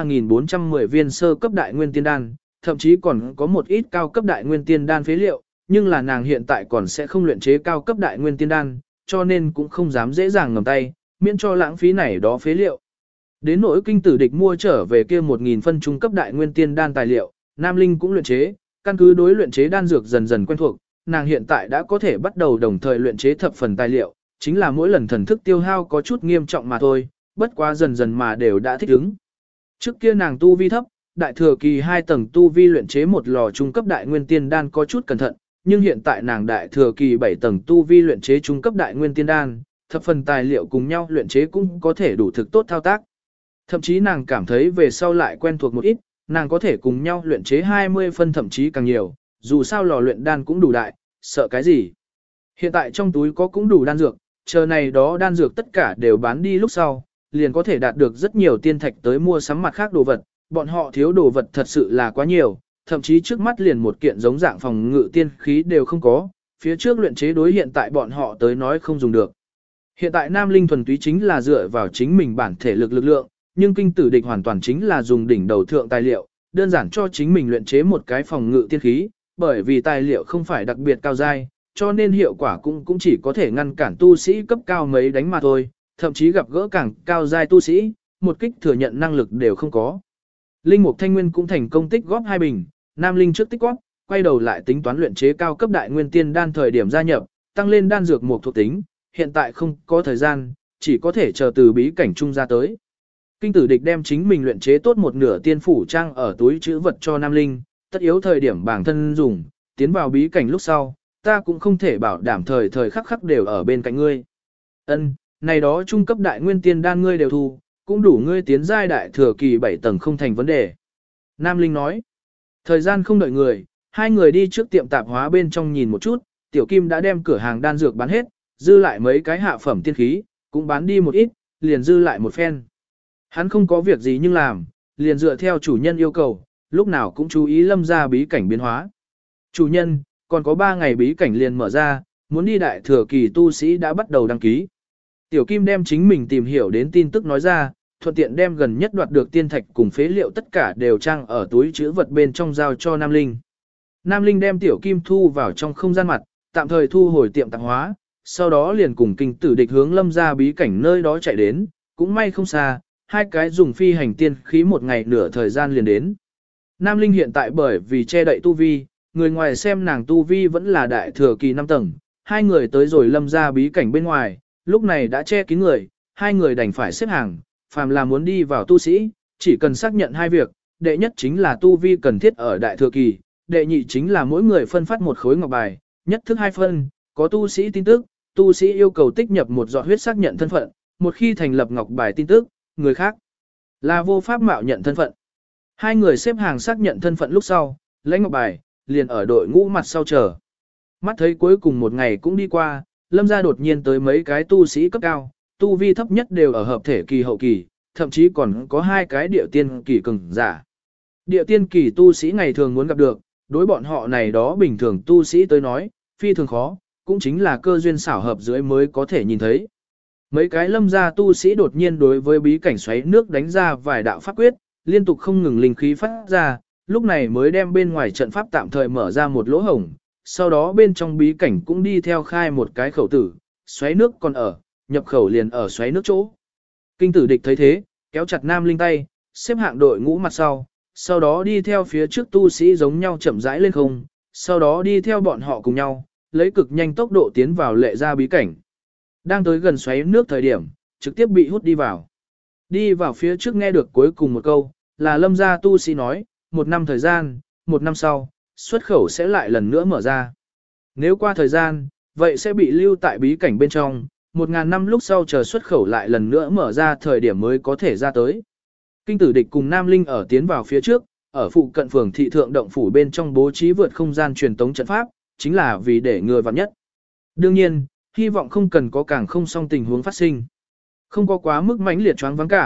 23.410 viên sơ cấp đại nguyên tiên đan, thậm chí còn có một ít cao cấp đại nguyên tiên đan phế liệu, nhưng là nàng hiện tại còn sẽ không luyện chế cao cấp đại nguyên tiên đan, cho nên cũng không dám dễ dàng ngầm tay, miễn cho lãng phí này đó phế liệu. Đến nỗi Kinh Tử Địch mua trở về kia 1.000 phân trung cấp đại nguyên tiên đan tài liệu, Nam Linh cũng luyện chế, căn cứ đối luyện chế đan dược dần dần quen thuộc, nàng hiện tại đã có thể bắt đầu đồng thời luyện chế thập phần tài liệu, chính là mỗi lần thần thức tiêu hao có chút nghiêm trọng mà thôi, bất quá dần dần mà đều đã thích ứng. Trước kia nàng tu vi thấp, đại thừa kỳ 2 tầng tu vi luyện chế một lò trung cấp đại nguyên tiên đan có chút cẩn thận, nhưng hiện tại nàng đại thừa kỳ 7 tầng tu vi luyện chế trung cấp đại nguyên tiên đan, thập phần tài liệu cùng nhau luyện chế cũng có thể đủ thực tốt thao tác. Thậm chí nàng cảm thấy về sau lại quen thuộc một ít, nàng có thể cùng nhau luyện chế 20 phân thậm chí càng nhiều, dù sao lò luyện đan cũng đủ đại, sợ cái gì. Hiện tại trong túi có cũng đủ đan dược, chờ này đó đan dược tất cả đều bán đi lúc sau, liền có thể đạt được rất nhiều tiên thạch tới mua sắm mặt khác đồ vật, bọn họ thiếu đồ vật thật sự là quá nhiều, thậm chí trước mắt liền một kiện giống dạng phòng ngự tiên khí đều không có, phía trước luyện chế đối hiện tại bọn họ tới nói không dùng được. Hiện tại Nam Linh thuần túy chính là dựa vào chính mình bản thể lực lượng, nhưng Kinh Tử Địch hoàn toàn chính là dùng đỉnh đầu thượng tài liệu, đơn giản cho chính mình luyện chế một cái phòng ngự tiên khí, bởi vì tài liệu không phải đặc biệt cao giai, cho nên hiệu quả cũng chỉ có thể ngăn cản tu sĩ cấp cao mấy đánh mà thôi, thậm chí gặp gỡ càng cao giai tu sĩ, một kích thừa nhận năng lực đều không có. Linh Mục Thanh Nguyên cũng thành công tích góp 2 bình, Nam Linh trước tích góp, quay đầu lại tính toán luyện chế cao cấp đại nguyên tiên đan thời điểm gia nhập, tăng lên đan dược một thuộc tính, hiện tại không có thời gian, chỉ có thể chờ từ bí cảnh trung ra tới. Kinh Tử Địch đem chính mình luyện chế tốt một nửa tiên phủ trang ở túi trữ vật cho Nam Linh, tất yếu thời điểm bản thân dùng, tiến vào bí cảnh lúc sau, ta cũng không thể bảo đảm thời thời khắc khắc đều ở bên cạnh ngươi. Ân, này đó trung cấp đại nguyên tiên đan ngươi đều thu, cũng đủ ngươi tiến giai đại thừa kỳ 7 tầng không thành vấn đề. Nam Linh nói, thời gian không đợi người, hai người đi trước tiệm tạp hóa bên trong nhìn một chút, Tiểu Kim đã đem cửa hàng đan dược bán hết, dư lại mấy cái hạ phẩm tiên khí, cũng bán đi một ít, liền dư lại một phen. Hắn không có việc gì nhưng làm, liền dựa theo chủ nhân yêu cầu, lúc nào cũng chú ý Lâm gia bí cảnh biến hóa. Chủ nhân, còn có 3 ngày bí cảnh liền mở ra, muốn đi đại thừa kỳ tu sĩ đã bắt đầu đăng ký. Tiểu Kim đem chính mình tìm hiểu đến tin tức nói ra, thuận tiện đem gần nhất đoạt được tiên thạch cùng phế liệu tất cả đều trang ở túi chữ vật bên trong giao cho Nam Linh. Nam Linh đem Tiểu Kim thu vào trong không gian mặt, tạm thời thu hồi tiệm tạp hóa, sau đó liền cùng Kinh Tử Địch hướng Lâm gia bí cảnh nơi đó chạy đến, cũng may không xa, hai cái dùng phi hành tiên khí một ngày nửa thời gian liền đến. Nam Linh hiện tại bởi vì che đậy tu vi, người ngoài xem nàng tu vi vẫn là đại thừa kỳ 5 tầng, hai người tới rồi Lâm gia bí cảnh bên ngoài, lúc này đã che kín người, hai người đành phải xếp hàng, phàm là muốn đi vào tu sĩ, chỉ cần xác nhận 2 việc, đệ nhất chính là tu vi cần thiết ở đại thừa kỳ, đệ nhị chính là mỗi người phân phát một khối ngọc bài, nhất thức 2 phân, có tu sĩ tin tức, tu sĩ yêu cầu tích nhập một giọt huyết xác nhận thân phận, một khi thành lập ngọc bài tin tức, người khác là vô pháp mạo nhận thân phận. Hai người xếp hàng xác nhận thân phận lúc sau, lấy ngọc bài, liền ở đội ngũ mặt sau chờ. Mắt thấy cuối cùng một ngày cũng đi qua, Lâm gia đột nhiên tới mấy cái tu sĩ cấp cao, tu vi thấp nhất đều ở hợp thể kỳ hậu kỳ, thậm chí còn có 2 cái địa tiên kỳ cường giả. Địa tiên kỳ tu sĩ ngày thường muốn gặp được, đối bọn họ này đó bình thường tu sĩ tới nói, phi thường khó, cũng chính là cơ duyên xảo hợp dưới mới có thể nhìn thấy. Mấy cái Lâm gia tu sĩ đột nhiên đối với bí cảnh xoáy nước đánh ra vài đạo pháp quyết, liên tục không ngừng linh khí phát ra, lúc này mới đem bên ngoài trận pháp tạm thời mở ra một lỗ hổng, sau đó bên trong bí cảnh cũng đi theo khai một cái khẩu tử, xoáy nước còn ở, nhập khẩu liền ở xoáy nước chỗ. Kinh Tử Địch thấy thế, kéo chặt Nam Linh tay, xếp hạng đội ngũ mặt sau đó đi theo phía trước tu sĩ giống nhau chậm rãi lên không, sau đó đi theo bọn họ cùng nhau, lấy cực nhanh tốc độ tiến vào lệ ra bí cảnh. Đang tới gần xoáy nước thời điểm, trực tiếp bị hút đi vào. Đi vào phía trước nghe được cuối cùng một câu, là Lâm gia tu sĩ nói, 1 năm thời gian, 1 năm sau, xuất khẩu sẽ lại lần nữa mở ra. Nếu qua thời gian, vậy sẽ bị lưu tại bí cảnh bên trong, 1000 năm lúc sau chờ xuất khẩu lại lần nữa mở ra thời điểm mới có thể ra tới. Kinh Tử Địch cùng Nam Linh ở tiến vào phía trước, ở phụ cận phường thị thượng động phủ bên trong bố trí vượt không gian truyền tống trận pháp, chính là vì để người vặn nhất. Đương nhiên, hy vọng không cần có càng không song tình huống phát sinh. Không có quá mức mãnh liệt choáng vắng cảm,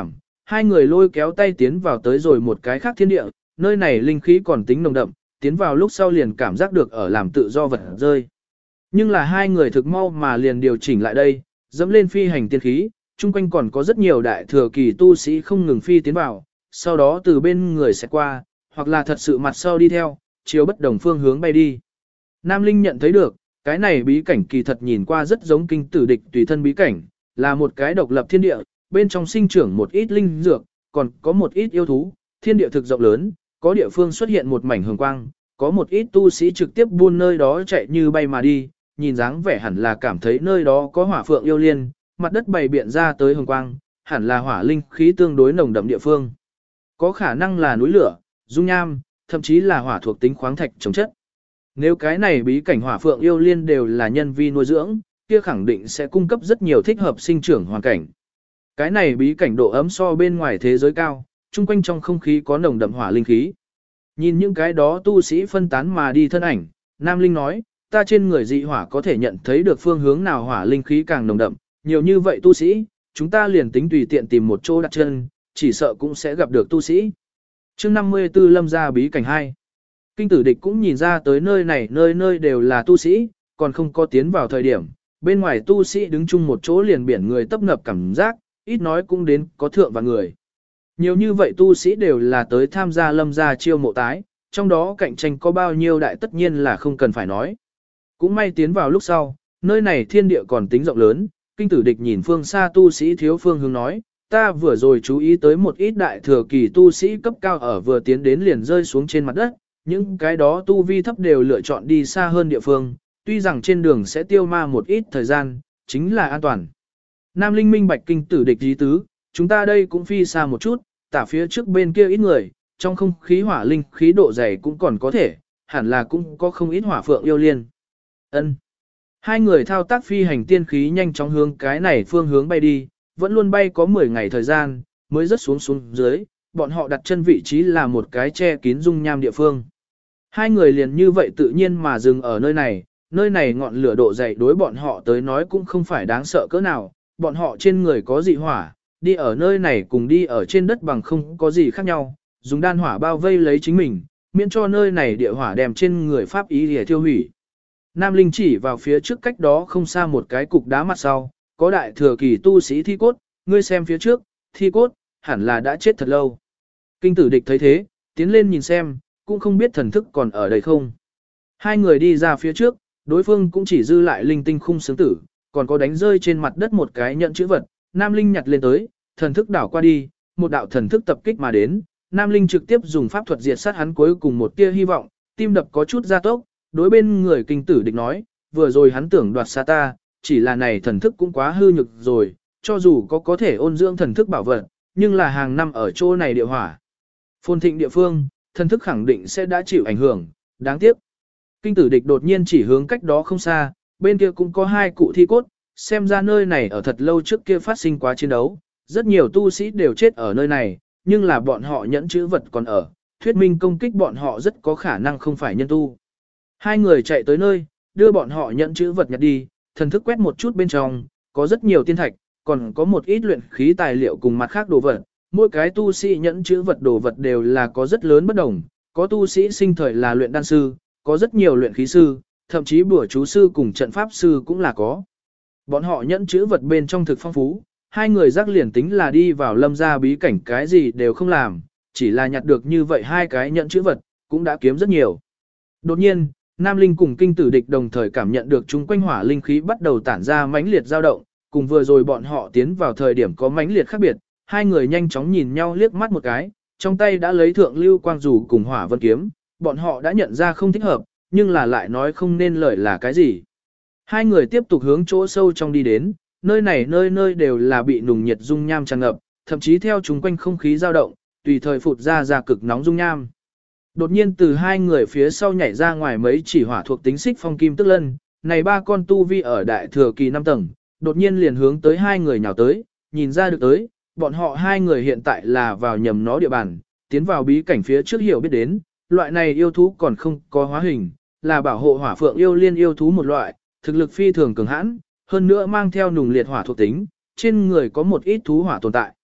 hai người lôi kéo tay tiến vào tới rồi một cái khác thiên địa, nơi này linh khí còn tính nồng đậm, tiến vào lúc sau liền cảm giác được ở làm tự do vật rơi. Nhưng là hai người thực mau mà liền điều chỉnh lại đây, dẫm lên phi hành tiên khí, chung quanh còn có rất nhiều đại thừa kỳ tu sĩ không ngừng phi tiến vào, sau đó từ bên người sẽ qua, hoặc là thật sự mặt sau đi theo, chiếu bất đồng phương hướng bay đi. Nam Linh nhận thấy được, cái này bí cảnh kỳ thật nhìn qua rất giống kinh tử địch tùy thân bí cảnh, là một cái độc lập thiên địa, bên trong sinh trưởng một ít linh dược, còn có một ít yêu thú, thiên địa thực rộng lớn, có địa phương xuất hiện một mảnh hường quang, có một ít tu sĩ trực tiếp buôn nơi đó chạy như bay mà đi, nhìn dáng vẻ hẳn là cảm thấy nơi đó có hỏa phượng yêu liên, mặt đất bày biện ra tới hường quang, hẳn là hỏa linh khí tương đối nồng đậm địa phương. Có khả năng là núi lửa, dung nham, thậm chí là hỏa thuộc tính khoáng thạch chống chất. Nếu cái này bí cảnh hỏa phượng yêu liên đều là nhân vi nuôi dưỡng, kia khẳng định sẽ cung cấp rất nhiều thích hợp sinh trưởng hoàn cảnh. Cái này bí cảnh độ ấm so bên ngoài thế giới cao, chung quanh trong không khí có nồng đậm hỏa linh khí. Nhìn những cái đó tu sĩ phân tán mà đi thân ảnh, Nam Linh nói, ta trên người dị hỏa có thể nhận thấy được phương hướng nào hỏa linh khí càng nồng đậm, nhiều như vậy tu sĩ, chúng ta liền tính tùy tiện tìm một chỗ đặt chân, chỉ sợ cũng sẽ gặp được tu sĩ. Chương 54 Lâm gia bí cảnh 2. Kinh tử địch cũng nhìn ra tới nơi này nơi nơi đều là tu sĩ, còn không có tiến vào thời điểm, bên ngoài tu sĩ đứng chung một chỗ liền biển người tấp nập cảm giác, ít nói cũng đến có thượng và người. Nhiều như vậy tu sĩ đều là tới tham gia Lâm gia chiêu mộ tái, trong đó cạnh tranh có bao nhiêu đại tất nhiên là không cần phải nói. Cũng may tiến vào lúc sau, nơi này thiên địa còn tính rộng lớn, kinh tử địch nhìn phương xa tu sĩ thiếu phương hướng nói, ta vừa rồi chú ý tới một ít đại thừa kỳ tu sĩ cấp cao ở vừa tiến đến liền rơi xuống trên mặt đất, những cái đó tu vi thấp đều lựa chọn đi xa hơn địa phương, tuy rằng trên đường sẽ tiêu ma một ít thời gian, chính là an toàn. Nam Linh minh bạch kinh tử địch ý tứ, chúng ta đây cũng phi xa một chút, tả phía trước bên kia ít người, trong không khí hỏa linh khí độ dày cũng còn có thể, hẳn là cũng có không ít hỏa phượng yêu liên. Ân. Hai người thao tác phi hành tiên khí nhanh chóng hướng cái này phương hướng bay đi, vẫn luôn bay có 10 ngày thời gian, mới rớt xuống dưới, bọn họ đặt chân vị trí là một cái che kín dung nham địa phương. Hai người liền như vậy tự nhiên mà dừng ở nơi này ngọn lửa độ dày đối bọn họ tới nói cũng không phải đáng sợ cỡ nào, bọn họ trên người có dị hỏa, đi ở nơi này cùng đi ở trên đất bằng không có gì khác nhau, dùng đan hỏa bao vây lấy chính mình, miễn cho nơi này địa hỏa đem trên người pháp ý để thiêu hủy. Nam Linh chỉ vào phía trước cách đó không xa một cái cục đá mặt sau, có đại thừa kỳ tu sĩ thi cốt, ngươi xem phía trước, thi cốt, hẳn là đã chết thật lâu. Kinh tử địch thấy thế, tiến lên nhìn xem, cũng không biết thần thức còn ở đây không. Hai người đi ra phía trước, đối phương cũng chỉ dư lại linh tinh khung sướng tử, còn có đánh rơi trên mặt đất một cái nhận chữ vật, Nam Linh nhặt lên tới, thần thức đảo qua đi, một đạo thần thức tập kích mà đến, Nam Linh trực tiếp dùng pháp thuật diệt sát hắn cuối cùng một tia hy vọng, tim đập có chút gia tốc, đối bên người kinh tử địch nói, vừa rồi hắn tưởng đoạt xa ta, chỉ là này thần thức cũng quá hư nhược rồi, cho dù có thể ôn dưỡng thần thức bảo vật, nhưng là hàng năm ở chỗ này địa hỏa. Phồn thịnh địa phương, thần thức khẳng định sẽ đã chịu ảnh hưởng, đáng tiếc. Kinh tử địch đột nhiên chỉ hướng cách đó không xa, bên kia cũng có hai cụ thi cốt, xem ra nơi này ở thật lâu trước kia phát sinh quá chiến đấu, rất nhiều tu sĩ đều chết ở nơi này, nhưng là bọn họ nhẫn chữ vật còn ở, thuyết minh công kích bọn họ rất có khả năng không phải nhân tu. Hai người chạy tới nơi, đưa bọn họ nhẫn chữ vật nhặt đi, thần thức quét một chút bên trong, có rất nhiều tiên thạch, còn có một ít luyện khí tài liệu cùng mặt khác đồ vật. Mỗi cái tu sĩ nhẫn chữ vật đồ vật đều là có rất lớn bất đồng, có tu sĩ sinh thời là luyện đan sư, có rất nhiều luyện khí sư, thậm chí bùa chú sư cùng trận pháp sư cũng là có. Bọn họ nhẫn chữ vật bên trong thực phong phú, hai người rắc liền tính là đi vào Lâm gia bí cảnh cái gì đều không làm, chỉ là nhặt được như vậy hai cái nhẫn chữ vật, cũng đã kiếm rất nhiều. Đột nhiên, Nam Linh cùng kinh tử địch đồng thời cảm nhận được chung quanh hỏa linh khí bắt đầu tản ra mãnh liệt dao động, cùng vừa rồi bọn họ tiến vào thời điểm có mãnh liệt khác biệt, hai người nhanh chóng nhìn nhau liếc mắt một cái, trong tay đã lấy thượng lưu quang rủ cùng hỏa vân kiếm, bọn họ đã nhận ra không thích hợp, nhưng là lại nói không nên lời là cái gì. Hai người tiếp tục hướng chỗ sâu trong đi đến, nơi này nơi nơi đều là bị nùng nhiệt dung nham tràn ngập, thậm chí theo chung quanh không khí dao động, tùy thời phụt ra cực nóng dung nham. Đột nhiên từ hai người phía sau nhảy ra ngoài mấy chỉ hỏa thuộc tính xích phong kim tức lân, này ba con tu vi ở đại thừa kỳ 5 tầng, đột nhiên liền hướng tới hai người nhào tới, nhìn ra được tới, bọn họ hai người hiện tại là vào nhầm nó địa bàn, tiến vào bí cảnh phía trước hiểu biết đến, loại này yêu thú còn không có hóa hình, là bảo hộ hỏa phượng yêu liên yêu thú một loại, thực lực phi thường cường hãn, hơn nữa mang theo nùng liệt hỏa thuộc tính, trên người có một ít thú hỏa tồn tại.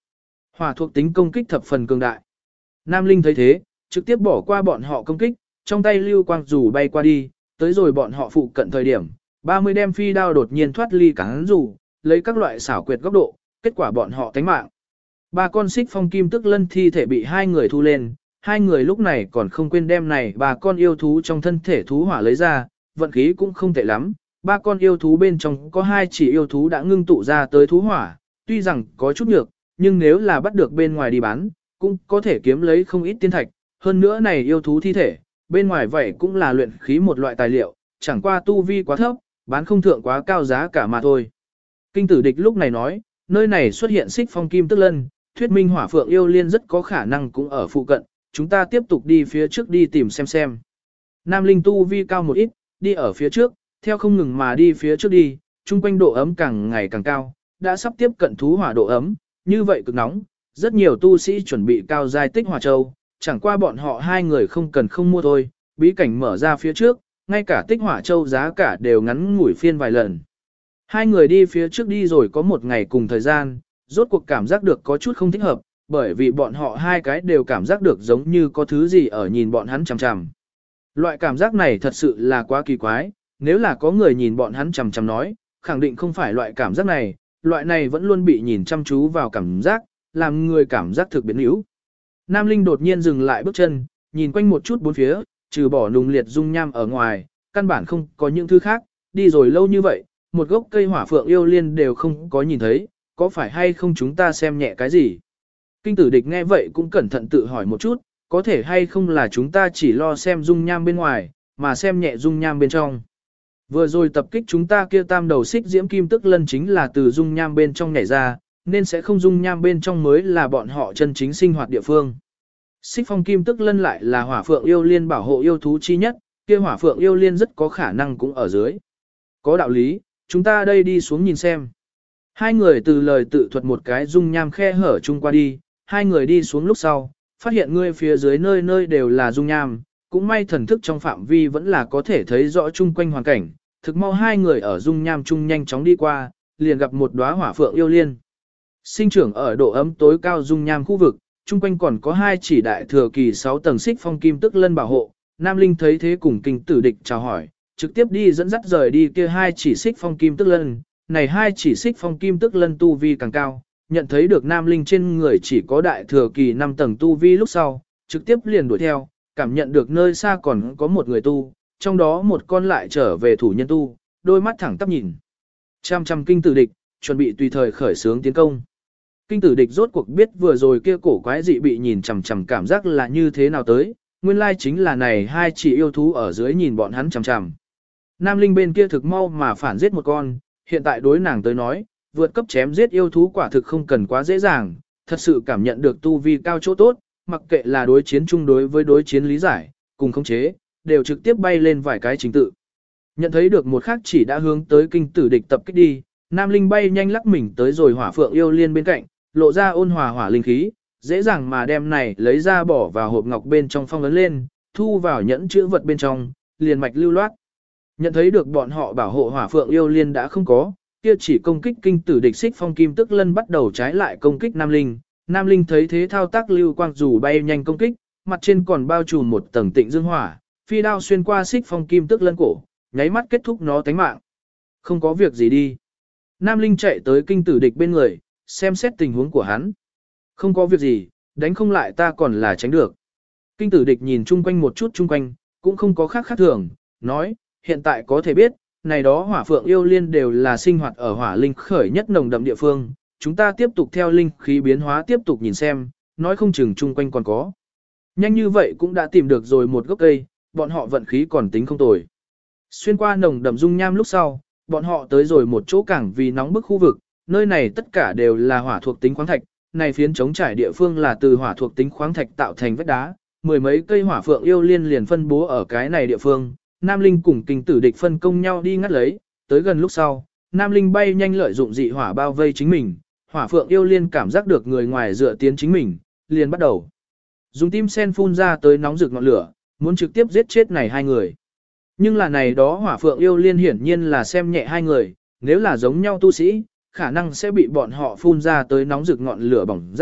Hỏa thuộc tính công kích thập phần cường đại. Nam Linh thấy thế, trực tiếp bỏ qua bọn họ công kích, trong tay lưu quang dù bay qua đi, tới rồi bọn họ phụ cận thời điểm, 30 đem phi đao đột nhiên thoát ly cắn dù, lấy các loại xảo quyệt góc độ, kết quả bọn họ tánh mạng. Ba con xích phong kim tức lân thi thể bị hai người thu lên, hai người lúc này còn không quên đem này ba con yêu thú trong thân thể thú hỏa lấy ra, vận khí cũng không tệ lắm. Ba con yêu thú bên trong có hai chỉ yêu thú đã ngưng tụ ra tới thú hỏa, tuy rằng có chút nhược, nhưng nếu là bắt được bên ngoài đi bán, cũng có thể kiếm lấy không ít tiên thạch. Hơn nữa này yêu thú thi thể, bên ngoài vậy cũng là luyện khí một loại tài liệu, chẳng qua tu vi quá thấp, bán không thượng quá cao giá cả mà thôi. Kinh tử địch lúc này nói, nơi này xuất hiện xích phong kim tức lân, thuyết minh hỏa phượng yêu liên rất có khả năng cũng ở phụ cận, chúng ta tiếp tục đi phía trước đi tìm xem. Nam Linh tu vi cao một ít, đi ở phía trước, theo không ngừng mà đi phía trước đi, chung quanh độ ấm càng ngày càng cao, đã sắp tiếp cận thú hỏa độ ấm, như vậy cực nóng, rất nhiều tu sĩ chuẩn bị cao giai tích hỏa châu, chẳng qua bọn họ hai người không cần không mua thôi, bí cảnh mở ra phía trước, ngay cả tích hỏa châu giá cả đều ngắn ngủi phiên vài lần. Hai người đi phía trước đi rồi có một ngày cùng thời gian, rốt cuộc cảm giác được có chút không thích hợp, bởi vì bọn họ hai cái đều cảm giác được giống như có thứ gì ở nhìn bọn hắn chằm chằm. Loại cảm giác này thật sự là quá kỳ quái, nếu là có người nhìn bọn hắn chằm chằm nói, khẳng định không phải loại cảm giác này, loại này vẫn luôn bị nhìn chăm chú vào cảm giác, làm người cảm giác thực biến yếu. Nam Linh đột nhiên dừng lại bước chân, nhìn quanh một chút bốn phía, trừ bỏ nùng liệt dung nham ở ngoài, căn bản không có những thứ khác, đi rồi lâu như vậy, một gốc cây hỏa phượng yêu liên đều không có nhìn thấy, có phải hay không chúng ta xem nhẹ cái gì? Kinh tử địch nghe vậy cũng cẩn thận tự hỏi một chút, có thể hay không là chúng ta chỉ lo xem dung nham bên ngoài, mà xem nhẹ dung nham bên trong. Vừa rồi tập kích chúng ta kia tam đầu xích diễm kim tức lân chính là từ dung nham bên trong nhảy ra, nên sẽ không dung nham bên trong mới là bọn họ chân chính sinh hoạt địa phương. Xích phong kim tức lân lại là hỏa phượng yêu liên bảo hộ yêu thú chi nhất, kia hỏa phượng yêu liên rất có khả năng cũng ở dưới. Có đạo lý, chúng ta đây đi xuống nhìn xem. Hai người từ lời tự thuật một cái dung nham khe hở chung qua đi, hai người đi xuống lúc sau, phát hiện ngươi phía dưới nơi nơi đều là dung nham, cũng may thần thức trong phạm vi vẫn là có thể thấy rõ chung quanh hoàn cảnh, thực mau hai người ở dung nham chung nhanh chóng đi qua, liền gặp một đóa hỏa phượng yêu liên. Sinh trưởng ở độ ấm tối cao dung nham khu vực, chung quanh còn có hai chỉ đại thừa kỳ 6 tầng xích phong kim tức lân bảo hộ. Nam Linh thấy thế cùng kinh tử địch chào hỏi, trực tiếp đi dẫn dắt rời đi kia hai chỉ xích phong kim tức lân. Này hai chỉ xích phong kim tức lân tu vi càng cao, nhận thấy được Nam Linh trên người chỉ có đại thừa kỳ 5 tầng tu vi lúc sau, trực tiếp liền đuổi theo, cảm nhận được nơi xa còn có một người tu, trong đó một con lại trở về thủ nhân tu, đôi mắt thẳng tắp nhìn. Chăm chăm kinh tử địch, chuẩn bị tùy thời khởi xướng tiến công. Kinh tử địch rốt cuộc biết vừa rồi kia cổ quái dị bị nhìn chằm chằm cảm giác là như thế nào tới, nguyên lai chính là này hai chỉ yêu thú ở dưới nhìn bọn hắn chằm chằm. Nam Linh bên kia thực mau mà phản giết một con, hiện tại đối nàng tới nói, vượt cấp chém giết yêu thú quả thực không cần quá dễ dàng, thật sự cảm nhận được tu vi cao chỗ tốt, mặc kệ là đối chiến chung đối với đối chiến lý giải, cùng khống chế, đều trực tiếp bay lên vài cái trình tự. Nhận thấy được một khác chỉ đã hướng tới kinh tử địch tập kích đi, Nam Linh bay nhanh lắc mình tới rồi hỏa phượng yêu liên bên cạnh, lộ ra ôn hòa hỏa linh khí, dễ dàng mà đem này lấy ra bỏ vào hộp ngọc bên trong phong ấn lên, thu vào nhẫn chữ vật bên trong, liền mạch lưu loát. Nhận thấy được bọn họ bảo hộ hỏa phượng yêu liên đã không có, kia chỉ công kích kinh tử địch xích phong kim tức lân bắt đầu trái lại công kích Nam Linh. Nam Linh thấy thế thao tác lưu quang dù bay nhanh công kích, mặt trên còn bao trùm một tầng tịnh dương hỏa, phi đao xuyên qua xích phong kim tức lân cổ, nháy mắt kết thúc nó tánh mạng. Không có việc gì đi. Nam Linh chạy tới kinh tử địch bên người, xem xét tình huống của hắn. Không có việc gì, đánh không lại ta còn là tránh được. Kinh tử địch nhìn chung quanh một chút chung quanh, cũng không có khác thường, nói, hiện tại có thể biết, này đó hỏa phượng yêu liên đều là sinh hoạt ở hỏa linh khởi nhất nồng đậm địa phương, chúng ta tiếp tục theo linh khí biến hóa tiếp tục nhìn xem, nói không chừng chung quanh còn có. Nhanh như vậy cũng đã tìm được rồi một gốc cây, bọn họ vận khí còn tính không tồi. Xuyên qua nồng đậm dung nham lúc sau, bọn họ tới rồi một chỗ cảng vì nóng bức khu vực, nơi này tất cả đều là hỏa thuộc tính khoáng thạch, này phiến trống trải địa phương là từ hỏa thuộc tính khoáng thạch tạo thành vách đá, mười mấy cây hỏa phượng yêu liên liền phân bố ở cái này địa phương. Nam Linh cùng kinh tử địch phân công nhau đi ngắt lấy, tới gần lúc sau, Nam Linh bay nhanh lợi dụng dị hỏa bao vây chính mình, hỏa phượng yêu liên cảm giác được người ngoài dựa tiến chính mình, liền bắt đầu dùng tim sen phun ra tới nóng rực ngọn lửa, muốn trực tiếp giết chết này hai người. Nhưng là này đó hỏa phượng yêu liên hiển nhiên là xem nhẹ hai người, nếu là giống nhau tu sĩ, khả năng sẽ bị bọn họ phun ra tới nóng rực ngọn lửa bỏng rát,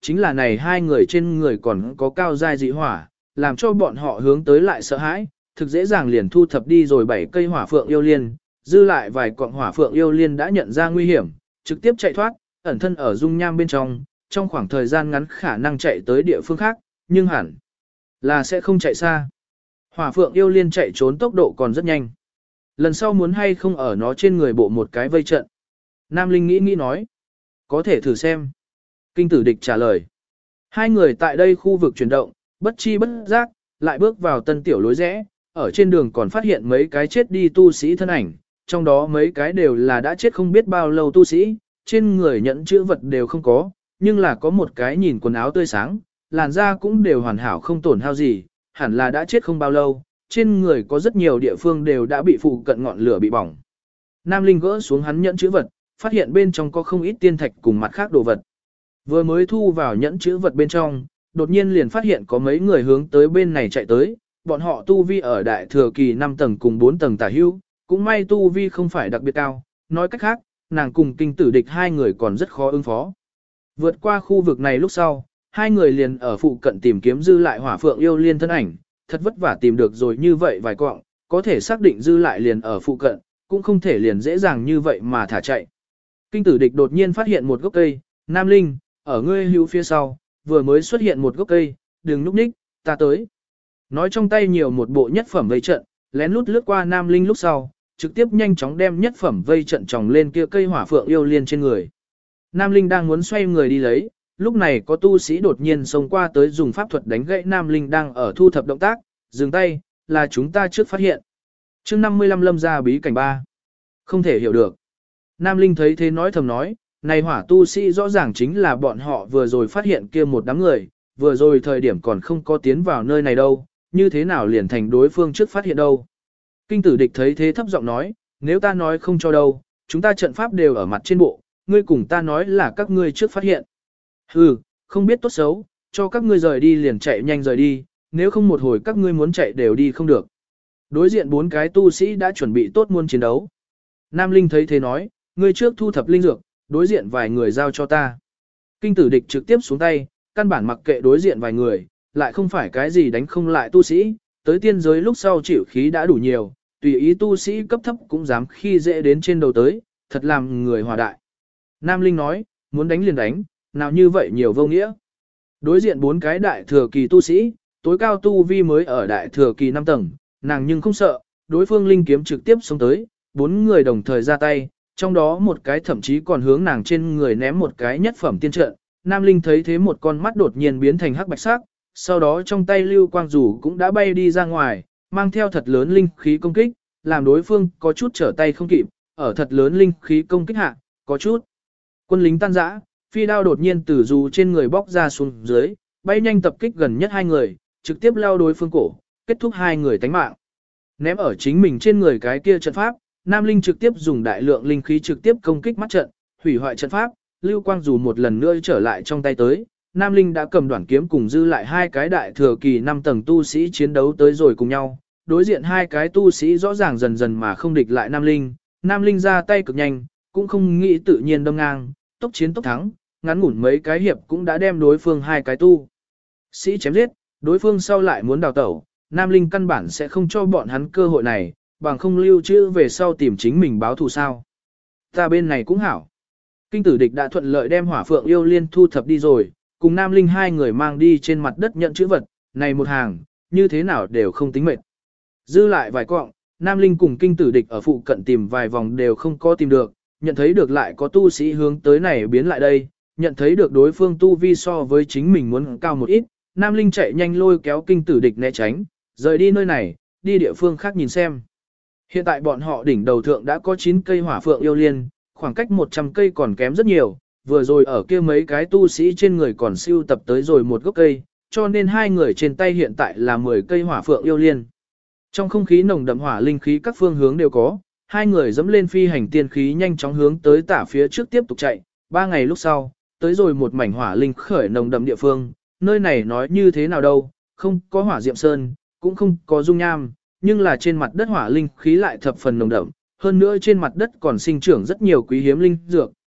chính là này hai người trên người còn có cao giai dị hỏa, làm cho bọn họ hướng tới lại sợ hãi, thực dễ dàng liền thu thập đi rồi 7 cây hỏa phượng yêu liên, dư lại vài cọng hỏa phượng yêu liên đã nhận ra nguy hiểm, trực tiếp chạy thoát, ẩn thân ở dung nham bên trong khoảng thời gian ngắn khả năng chạy tới địa phương khác, nhưng hẳn là sẽ không chạy xa. Hỏa phượng yêu liên chạy trốn tốc độ còn rất nhanh. Lần sau muốn hay không ở nó trên người bộ một cái vây trận. Nam Linh nghĩ nói. Có thể thử xem. Kinh tử địch trả lời. Hai người tại đây khu vực chuyển động, bất chi bất giác, lại bước vào tân tiểu lối rẽ, ở trên đường còn phát hiện mấy cái chết đi tu sĩ thân ảnh, trong đó mấy cái đều là đã chết không biết bao lâu tu sĩ, trên người nhẫn chữ vật đều không có, nhưng là có một cái nhìn quần áo tươi sáng, làn da cũng đều hoàn hảo không tổn hao gì, hẳn là đã chết không bao lâu, trên người có rất nhiều địa phương đều đã bị phụ cận ngọn lửa bị bỏng. Nam Linh gỡ xuống hắn nhẫn chữ vật, phát hiện bên trong có không ít tiên thạch cùng mặt khác đồ vật. Vừa mới thu vào nhẫn chữ vật bên trong, đột nhiên liền phát hiện có mấy người hướng tới bên này chạy tới, bọn họ tu vi ở đại thừa kỳ 5 tầng cùng 4 tầng tả hữu, cũng may tu vi không phải đặc biệt cao, nói cách khác, nàng cùng kinh tử địch hai người còn rất khó ứng phó. Vượt qua khu vực này lúc sau, hai người liền ở phụ cận tìm kiếm dư lại hỏa phượng yêu liên thân ảnh, thật vất vả tìm được rồi như vậy vài cọng, có thể xác định dư lại liền ở phụ cận, cũng không thể liền dễ dàng như vậy mà thả chạy. Kinh tử địch đột nhiên phát hiện một gốc cây, Nam Linh, ở ngươi hữu phía sau, vừa mới xuất hiện một gốc cây, đừng núp ních, ta tới. Nói trong tay nhiều một bộ nhất phẩm vây trận, lén lút lướt qua Nam Linh lúc sau, trực tiếp nhanh chóng đem nhất phẩm vây trận tròng lên kia cây hỏa phượng yêu liên trên người. Nam Linh đang muốn xoay người đi lấy, lúc này có tu sĩ đột nhiên xông qua tới dùng pháp thuật đánh gãy Nam Linh đang ở thu thập động tác, dừng tay, là chúng ta trước phát hiện. Chương 55 lâm ra bí cảnh 3. Không thể hiểu được. Nam Linh thấy thế nói thầm nói, này hỏa tu sĩ rõ ràng chính là bọn họ vừa rồi phát hiện kia một đám người, vừa rồi thời điểm còn không có tiến vào nơi này đâu, như thế nào liền thành đối phương trước phát hiện đâu. Kinh tử địch thấy thế thấp giọng nói, nếu ta nói không cho đâu, chúng ta trận pháp đều ở mặt trên bộ, ngươi cùng ta nói là các ngươi trước phát hiện. Hừ, không biết tốt xấu, cho các ngươi rời đi liền chạy nhanh rời đi, nếu không một hồi các ngươi muốn chạy đều đi không được. Đối diện 4 cái tu sĩ đã chuẩn bị tốt muôn chiến đấu. Nam Linh thấy thế nói, ngươi trước thu thập linh dược, đối diện vài người giao cho ta. Kinh tử địch trực tiếp xuống tay, căn bản mặc kệ đối diện vài người, lại không phải cái gì đánh không lại tu sĩ, tới tiên giới lúc sau chịu khí đã đủ nhiều, tùy ý tu sĩ cấp thấp cũng dám khi dễ đến trên đầu tới, thật làm người hòa đại. Nam Linh nói, muốn đánh liền đánh, nào như vậy nhiều vô nghĩa. Đối diện 4 cái đại thừa kỳ tu sĩ, tối cao tu vi mới ở đại thừa kỳ 5 tầng, nàng nhưng không sợ, đối phương linh kiếm trực tiếp xông tới, 4 người đồng thời ra tay, trong đó một cái thậm chí còn hướng nàng trên người ném một cái nhất phẩm tiên trận. Nam Linh thấy thế một con mắt đột nhiên biến thành hắc bạch sắc, sau đó trong tay lưu quang rủ cũng đã bay đi ra ngoài, mang theo thật lớn linh khí công kích, làm đối phương có chút trở tay không kịp, ở thật lớn linh khí công kích hạ, có chút. Quân lính tan rã, phi đao đột nhiên từ dù trên người bóc ra xuống dưới, bay nhanh tập kích gần nhất hai người, trực tiếp lao đối phương cổ, kết thúc hai người tánh mạng. Ném ở chính mình trên người cái kia trận pháp, Nam Linh trực tiếp dùng đại lượng linh khí trực tiếp công kích mắt trận, hủy hoại trận pháp, lưu quang dù một lần nữa trở lại trong tay tới. Nam Linh đã cầm đoạn kiếm cùng dư lại 2 cái đại thừa kỳ 5 tầng tu sĩ chiến đấu tới rồi cùng nhau. Đối diện 2 cái tu sĩ rõ ràng dần dần mà không địch lại Nam Linh. Nam Linh ra tay cực nhanh, cũng không nghĩ tự nhiên đâm ngang, tốc chiến tốc thắng, ngắn ngủn mấy cái hiệp cũng đã đem đối phương 2 cái tu sĩ chém giết, đối phương sau lại muốn đào tẩu, Nam Linh căn bản sẽ không cho bọn hắn cơ hội này, bằng không lưu trữ về sau tìm chính mình báo thù sao. Ta bên này cũng hảo. Kinh tử địch đã thuận lợi đem hỏa phượng yêu liên thu thập đi rồi, cùng Nam Linh 2 người mang đi trên mặt đất nhận chữ vật, này một hàng, như thế nào đều không tính mệt. Dư lại vài cọng, Nam Linh cùng kinh tử địch ở phụ cận tìm vài vòng đều không có tìm được, nhận thấy được lại có tu sĩ hướng tới này biến lại đây, nhận thấy được đối phương tu vi so với chính mình muốn cao một ít, Nam Linh chạy nhanh lôi kéo kinh tử địch né tránh, rời đi nơi này, đi địa phương khác nhìn xem. Hiện tại bọn họ đỉnh đầu thượng đã có 9 cây hỏa phượng yêu liên, khoảng cách 100 cây còn kém rất nhiều, vừa rồi ở kia mấy cái tu sĩ trên người còn siêu tập tới rồi một gốc cây, cho nên 2 người trên tay hiện tại là 10 cây hỏa phượng yêu liên. Trong không khí nồng đậm hỏa linh khí các phương hướng đều có, 2 người dẫm lên phi hành tiên khí nhanh chóng hướng tới tả phía trước tiếp tục chạy, 3 ngày lúc sau, tới rồi một mảnh hỏa linh khởi nồng đậm địa phương, nơi này nói như thế nào đâu, không có hỏa diệm sơn, cũng không có dung nham, nhưng là trên mặt đất hỏa linh khí lại thập phần nồng đậm, hơn nữa trên mặt đất còn sinh trưởng rất nhiều quý hiếm linh dược,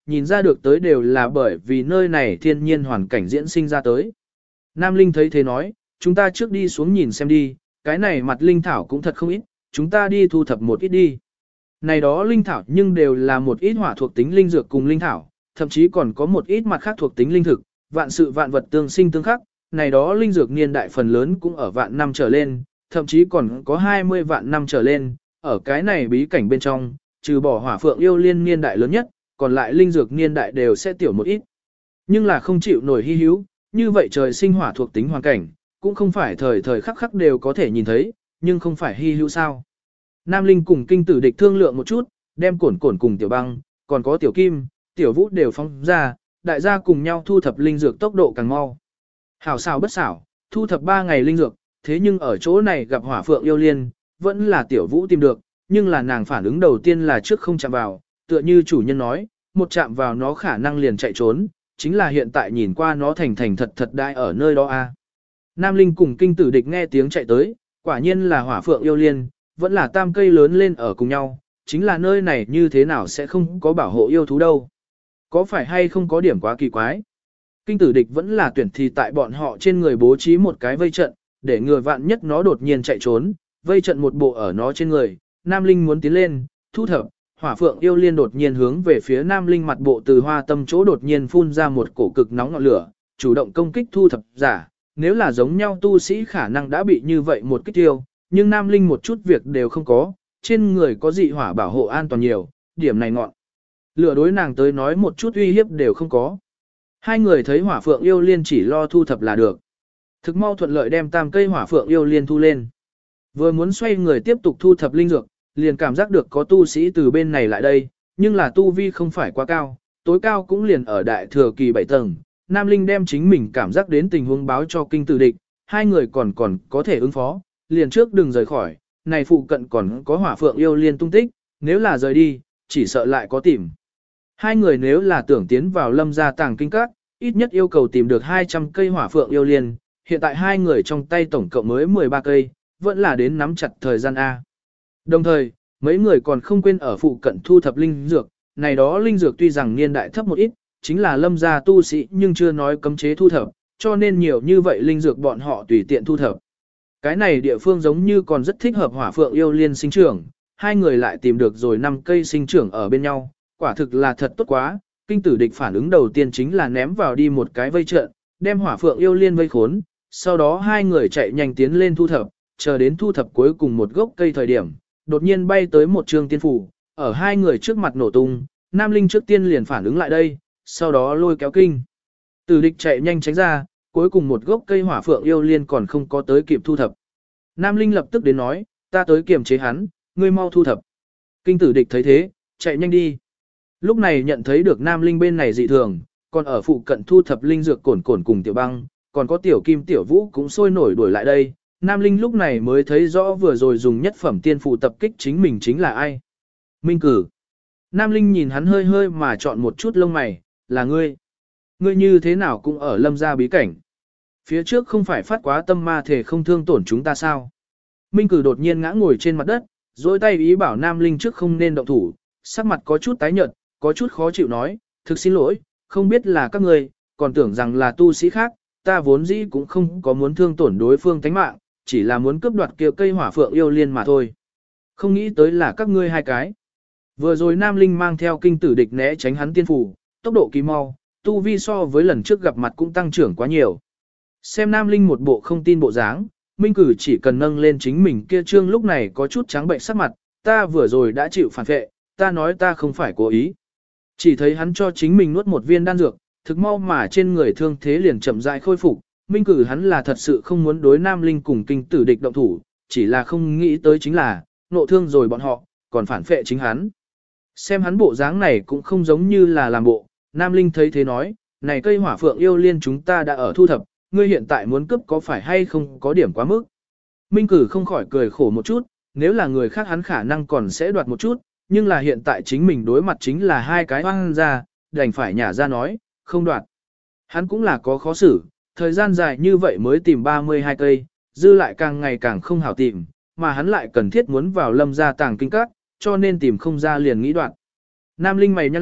nhìn ra được tới đều là bởi vì nơi này thiên nhiên hoàn cảnh diễn sinh ra tới. Nam Linh thấy thế nói, chúng ta trước đi xuống nhìn xem đi, cái này mặt linh thảo cũng thật không ít, chúng ta đi thu thập một ít đi. Này đó linh thảo nhưng đều là một ít hỏa thuộc tính linh dược cùng linh thảo, thậm chí còn có một ít mặt khác thuộc tính linh thực, vạn sự vạn vật tương sinh tương khắc, này đó linh dược niên đại phần lớn cũng ở vạn năm trở lên, thậm chí còn có 20 vạn năm trở lên, ở cái này bí cảnh bên trong, trừ bỏ hỏa phượng yêu liên niên đại lớn nhất, còn lại linh dược niên đại đều sẽ tiểu một ít. Nhưng là không chịu nổi hy hữu, như vậy trời sinh hỏa thuộc tính hoàn cảnh, cũng không phải thời thời khắc khắc đều có thể nhìn thấy, nhưng không phải hy hữu sao. Nam Linh cùng kinh tử địch thương lượng một chút, đem cổn cổn cùng tiểu băng, còn có tiểu kim, tiểu vũ đều phóng ra, đại gia cùng nhau thu thập linh dược tốc độ càng mau. Hảo xảo bất xảo, thu thập 3 ngày linh dược, thế nhưng ở chỗ này gặp hỏa phượng yêu liên, vẫn là tiểu vũ tìm được, nhưng là nàng phản ứng đầu tiên là trước không chạm vào, tựa như chủ nhân nói, một chạm vào nó khả năng liền chạy trốn, chính là hiện tại nhìn qua nó thành thành thật thật đại ở nơi đó a. Nam Linh cùng kinh tử địch nghe tiếng chạy tới, quả nhiên là hỏa phượng yêu liên, vẫn là tam cây lớn lên ở cùng nhau, chính là nơi này như thế nào sẽ không có bảo hộ yêu thú đâu. Có phải hay không có điểm quá kỳ quái? Kinh tử địch vẫn là tuyển thì tại bọn họ trên người bố trí một cái vây trận, để ngừa vạn nhất nó đột nhiên chạy trốn, vây trận một bộ ở nó trên người, Nam Linh muốn tiến lên, thu thập, hỏa phượng yêu liên đột nhiên hướng về phía Nam Linh mặt bộ từ hoa tâm chỗ đột nhiên phun ra một cổ cực nóng ngọn lửa, chủ động công kích thu thập giả, nếu là giống nhau tu sĩ khả năng đã bị như vậy một kích tiêu, nhưng Nam Linh một chút việc đều không có, trên người có dị hỏa bảo hộ an toàn nhiều, điểm này ngọn. Lửa đối nàng tới nói một chút uy hiếp đều không có. Hai người thấy hỏa phượng yêu liên chỉ lo thu thập là được. Thực mau thuận lợi đem tam cây hỏa phượng yêu liên thu lên. Vừa muốn xoay người tiếp tục thu thập linh dược, liền cảm giác được có tu sĩ từ bên này lại đây, nhưng là tu vi không phải quá cao, tối cao cũng liền ở đại thừa kỳ 7 tầng. Nam Linh đem chính mình cảm giác đến tình huống báo cho kinh tử địch, hai người còn có thể ứng phó, liền trước đừng rời khỏi, này phụ cận còn có hỏa phượng yêu liên tung tích, nếu là rời đi, chỉ sợ lại có tìm. Hai người nếu là tưởng tiến vào lâm gia tàng kinh các, ít nhất yêu cầu tìm được 200 cây hỏa phượng yêu liên, hiện tại hai người trong tay tổng cộng mới 13 cây, vẫn là đến nắm chặt thời gian A. Đồng thời, mấy người còn không quên ở phụ cận thu thập linh dược, này đó linh dược tuy rằng niên đại thấp một ít, chính là lâm gia tu sĩ nhưng chưa nói cấm chế thu thập, cho nên nhiều như vậy linh dược bọn họ tùy tiện thu thập. Cái này địa phương giống như còn rất thích hợp hỏa phượng yêu liên sinh trưởng, hai người lại tìm được rồi 5 cây sinh trưởng ở bên nhau, quả thực là thật tốt quá. Kinh tử địch phản ứng đầu tiên chính là ném vào đi một cái vây trận, đem hỏa phượng yêu liên vây khốn, sau đó hai người chạy nhanh tiến lên thu thập, chờ đến thu thập cuối cùng một gốc cây thời điểm, đột nhiên bay tới một trường tiên phủ, ở hai người trước mặt nổ tung, Nam Linh trước tiên liền phản ứng lại đây, sau đó lôi kéo kinh. Tử địch chạy nhanh tránh ra, cuối cùng một gốc cây hỏa phượng yêu liên còn không có tới kịp thu thập. Nam Linh lập tức đến nói, ta tới kiềm chế hắn, ngươi mau thu thập. Kinh tử địch thấy thế, chạy nhanh đi. Lúc này nhận thấy được Nam Linh bên này dị thường, còn ở phụ cận thu thập linh dược cổn cổn cùng tiểu băng, còn có tiểu kim tiểu vũ cũng sôi nổi đuổi lại đây. Nam Linh lúc này mới thấy rõ vừa rồi dùng nhất phẩm tiên phụ tập kích chính mình chính là ai. Minh Cử. Nam Linh nhìn hắn hơi hơi mà chọn một chút lông mày, là ngươi. Ngươi như thế nào cũng ở lâm gia bí cảnh. Phía trước không phải phát quá tâm ma thể không thương tổn chúng ta sao. Minh Cử đột nhiên ngã ngồi trên mặt đất, dối tay ý bảo Nam Linh trước không nên động thủ, sắc mặt có chút tái nhợt, có chút khó chịu nói, thực xin lỗi, không biết là các ngươi, còn tưởng rằng là tu sĩ khác, ta vốn dĩ cũng không có muốn thương tổn đối phương tánh mạng, chỉ là muốn cướp đoạt kia cây hỏa phượng yêu liên mà thôi. Không nghĩ tới là các ngươi hai cái. Vừa rồi Nam Linh mang theo kinh tử địch né tránh hắn tiên phủ, tốc độ kỳ mau, tu vi so với lần trước gặp mặt cũng tăng trưởng quá nhiều. Xem Nam Linh một bộ không tin bộ dáng, Minh Cử chỉ cần nâng lên chính mình kia trương lúc này có chút trắng bệnh sắc mặt, ta vừa rồi đã chịu phản vệ, ta nói ta không phải cố ý. Chỉ thấy hắn cho chính mình nuốt một viên đan dược, thực mau mà trên người thương thế liền chậm rãi khôi phục. Minh Cử hắn là thật sự không muốn đối Nam Linh cùng kinh tử địch động thủ, chỉ là không nghĩ tới chính là, nộ thương rồi bọn họ, còn phản phệ chính hắn. Xem hắn bộ dáng này cũng không giống như là làm bộ, Nam Linh thấy thế nói, này cây hỏa phượng yêu liên chúng ta đã ở thu thập, ngươi hiện tại muốn cướp có phải hay không có điểm quá mức. Minh Cử không khỏi cười khổ một chút, nếu là người khác hắn khả năng còn sẽ đoạt một chút, nhưng là hiện tại chính mình đối mặt chính là hai cái hoang ra, đành phải nhả ra nói, không đoạt. Hắn cũng là có khó xử, thời gian dài như vậy mới tìm 32 cây, dư lại càng ngày càng không hảo tìm, mà hắn lại cần thiết muốn vào lâm gia tàng kinh các, cho nên tìm không ra liền nghĩ đoạn. Nam Linh mày nhăn lại,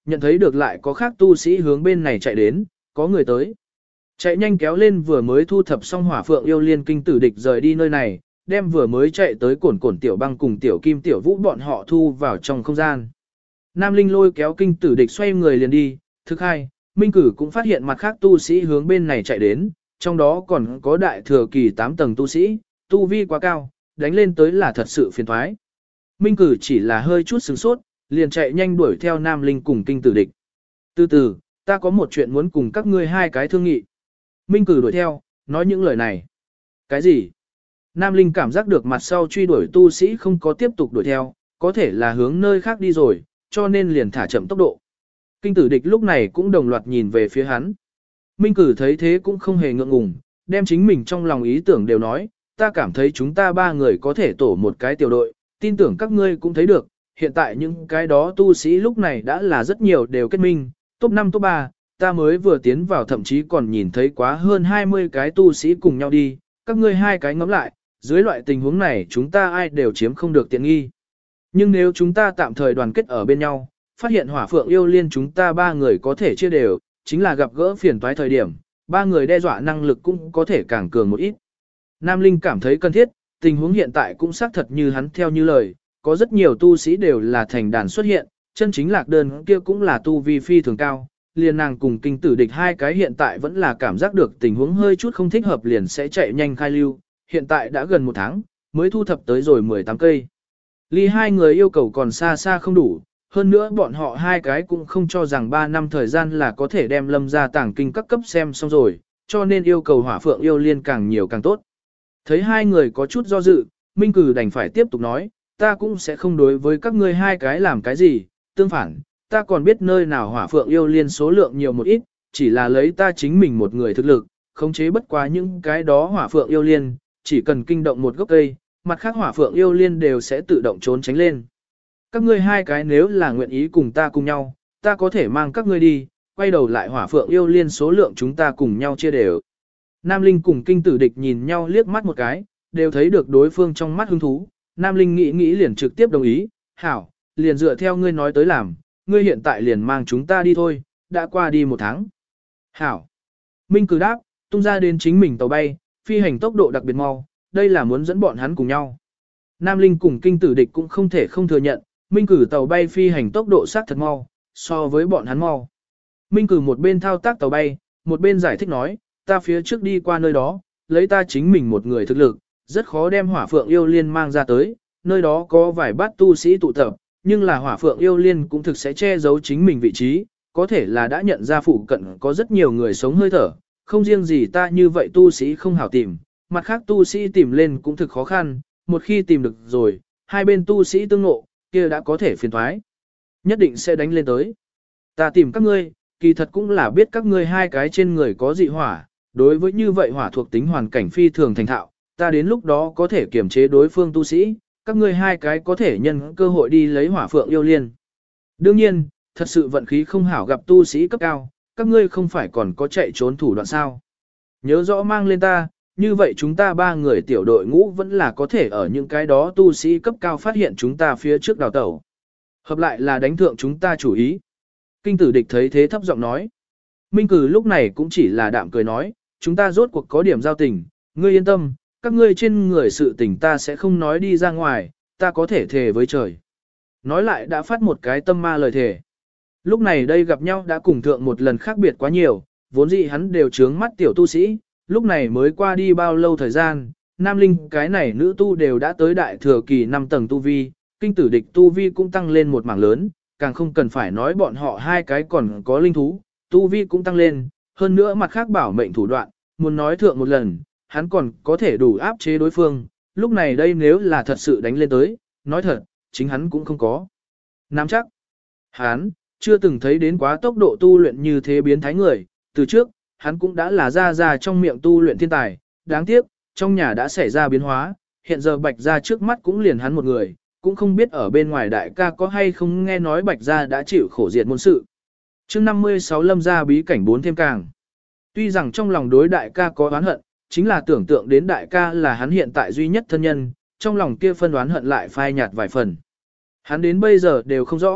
nhận thấy được lại có khác tu sĩ hướng bên này chạy đến, có người tới. Chạy nhanh kéo lên vừa mới thu thập xong hỏa phượng yêu liên kinh tử địch rời đi nơi này, đem vừa mới chạy tới cổn tiểu băng cùng tiểu kim tiểu vũ bọn họ thu vào trong không gian. Nam Linh lôi kéo kinh tử địch xoay người liền đi, thứ hai, Minh Cử cũng phát hiện mặt khác tu sĩ hướng bên này chạy đến, trong đó còn có đại thừa kỳ 8 tầng tu sĩ, tu vi quá cao, đánh lên tới là thật sự phiền thoái. Minh Cử chỉ là hơi chút sửng sốt, liền chạy nhanh đuổi theo Nam Linh cùng kinh tử địch. Từ từ, ta có một chuyện muốn cùng các ngươi hai cái thương nghị. Minh Cử đuổi theo, nói những lời này. Cái gì? Nam Linh cảm giác được mặt sau truy đuổi tu sĩ không có tiếp tục đuổi theo, có thể là hướng nơi khác đi rồi, cho nên liền thả chậm tốc độ. Kinh tử địch lúc này cũng đồng loạt nhìn về phía hắn. Minh Cử thấy thế cũng không hề ngượng ngùng, đem chính mình trong lòng ý tưởng đều nói, ta cảm thấy chúng ta ba người có thể tổ một cái tiểu đội, tin tưởng các ngươi cũng thấy được, hiện tại những cái đó tu sĩ lúc này đã là rất nhiều đều kết minh, top 5 top 3, ta mới vừa tiến vào thậm chí còn nhìn thấy quá hơn 20 cái tu sĩ cùng nhau đi, các ngươi hai cái ngẫm lại, dưới loại tình huống này chúng ta ai đều chiếm không được tiện nghi. Nhưng nếu chúng ta tạm thời đoàn kết ở bên nhau, phát hiện hỏa phượng yêu liên chúng ta ba người có thể chia đều, chính là gặp gỡ phiền toái thời điểm, ba người đe dọa năng lực cũng có thể càng cường một ít. Nam Linh cảm thấy cần thiết, tình huống hiện tại cũng xác thật như hắn theo như lời, có rất nhiều tu sĩ đều là thành đàn xuất hiện, chân chính lạc đơn kia cũng là tu vi phi thường cao, liền nàng cùng kinh tử địch hai cái hiện tại vẫn là cảm giác được tình huống hơi chút không thích hợp liền sẽ chạy nhanh khai lưu, hiện tại đã gần 1 tháng, mới thu thập tới rồi 18 cây. Ly hai người yêu cầu còn xa xa không đủ, hơn nữa bọn họ hai cái cũng không cho rằng 3 năm thời gian là có thể đem lâm ra tàng kinh các cấp xem xong rồi, cho nên yêu cầu hỏa phượng yêu liên càng nhiều càng tốt. Thấy hai người có chút do dự, Minh Cử đành phải tiếp tục nói, ta cũng sẽ không đối với các ngươi hai cái làm cái gì, tương phản, ta còn biết nơi nào hỏa phượng yêu liên số lượng nhiều một ít, chỉ là lấy ta chính mình một người thực lực, khống chế bất quá những cái đó hỏa phượng yêu liên, chỉ cần kinh động một gốc cây, mặt khác hỏa phượng yêu liên đều sẽ tự động trốn tránh lên. Các ngươi hai cái nếu là nguyện ý cùng ta cùng nhau, ta có thể mang các ngươi đi, quay đầu lại hỏa phượng yêu liên số lượng chúng ta cùng nhau chia đều. Nam Linh cùng kinh tử địch nhìn nhau liếc mắt một cái, đều thấy được đối phương trong mắt hứng thú. Nam Linh nghĩ liền trực tiếp đồng ý, hảo, liền dựa theo ngươi nói tới làm, ngươi hiện tại liền mang chúng ta đi thôi, đã qua đi 1 tháng. Hảo. Minh Cử đáp, tung ra đến chính mình tàu bay, phi hành tốc độ đặc biệt mau, đây là muốn dẫn bọn hắn cùng nhau. Nam Linh cùng kinh tử địch cũng không thể không thừa nhận, Minh Cử tàu bay phi hành tốc độ xác thật mau, so với bọn hắn mau. Minh Cử một bên thao tác tàu bay, một bên giải thích nói, ta phía trước đi qua nơi đó, lấy ta chính mình một người thực lực, rất khó đem hỏa phượng yêu liên mang ra tới, nơi đó có vài bát tu sĩ tụ tập, nhưng là hỏa phượng yêu liên cũng thực sẽ che giấu chính mình vị trí, có thể là đã nhận ra phụ cận có rất nhiều người sống hơi thở, không riêng gì ta như vậy tu sĩ không hảo tìm, mặt khác tu sĩ tìm lên cũng thực khó khăn, một khi tìm được rồi, hai bên tu sĩ tương ngộ, kia đã có thể phiền thoái, nhất định sẽ đánh lên tới. Ta tìm các ngươi, kỳ thật cũng là biết các ngươi hai cái trên người có dị hỏa, đối với như vậy hỏa thuộc tính hoàn cảnh phi thường thành thạo, ta đến lúc đó có thể kiểm chế đối phương tu sĩ, các ngươi hai cái có thể nhân cơ hội đi lấy hỏa phượng yêu liên. Đương nhiên, thật sự vận khí không hảo gặp tu sĩ cấp cao, các ngươi không phải còn có chạy trốn thủ đoạn sao. Nhớ rõ mang lên ta, như vậy chúng ta ba người tiểu đội ngũ vẫn là có thể ở những cái đó tu sĩ cấp cao phát hiện chúng ta phía trước đào tẩu. Hợp lại là đánh thượng chúng ta chủ ý. Kinh tử địch thấy thế thấp giọng nói. Minh Cử lúc này cũng chỉ là đạm cười nói, chúng ta rốt cuộc có điểm giao tình, ngươi yên tâm, các ngươi trên người sự tình ta sẽ không nói đi ra ngoài, ta có thể thề với trời. Nói lại đã phát một cái tâm ma lời thề. Lúc này đây gặp nhau đã cùng thượng một lần khác biệt quá nhiều, vốn dĩ hắn đều trướng mắt tiểu tu sĩ, lúc này mới qua đi bao lâu thời gian, nam linh cái này nữ tu đều đã tới đại thừa kỳ 5 tầng tu vi, kinh tử địch tu vi cũng tăng lên một mảng lớn, càng không cần phải nói bọn họ hai cái còn có linh thú, tu vi cũng tăng lên, hơn nữa mặt khác bảo mệnh thủ đoạn, muốn nói thượng một lần, hắn còn có thể đủ áp chế đối phương, lúc này đây nếu là thật sự đánh lên tới, nói thật, chính hắn cũng không có. Nắm chắc, hắn, chưa từng thấy đến quá tốc độ tu luyện như thế biến thái người, từ trước, hắn cũng đã là ra trong miệng tu luyện thiên tài, đáng tiếc, trong nhà đã xảy ra biến hóa, hiện giờ Bạch Gia trước mắt cũng liền hắn một người, cũng không biết ở bên ngoài đại ca có hay không nghe nói Bạch Gia đã chịu khổ diệt môn sự. Chương 56 Lâm gia bí cảnh 4 thêm càng. Tuy rằng trong lòng đối đại ca có oán hận, chính là tưởng tượng đến đại ca là hắn hiện tại duy nhất thân nhân, trong lòng kia phân oán hận lại phai nhạt vài phần. Hắn đến bây giờ đều không rõ,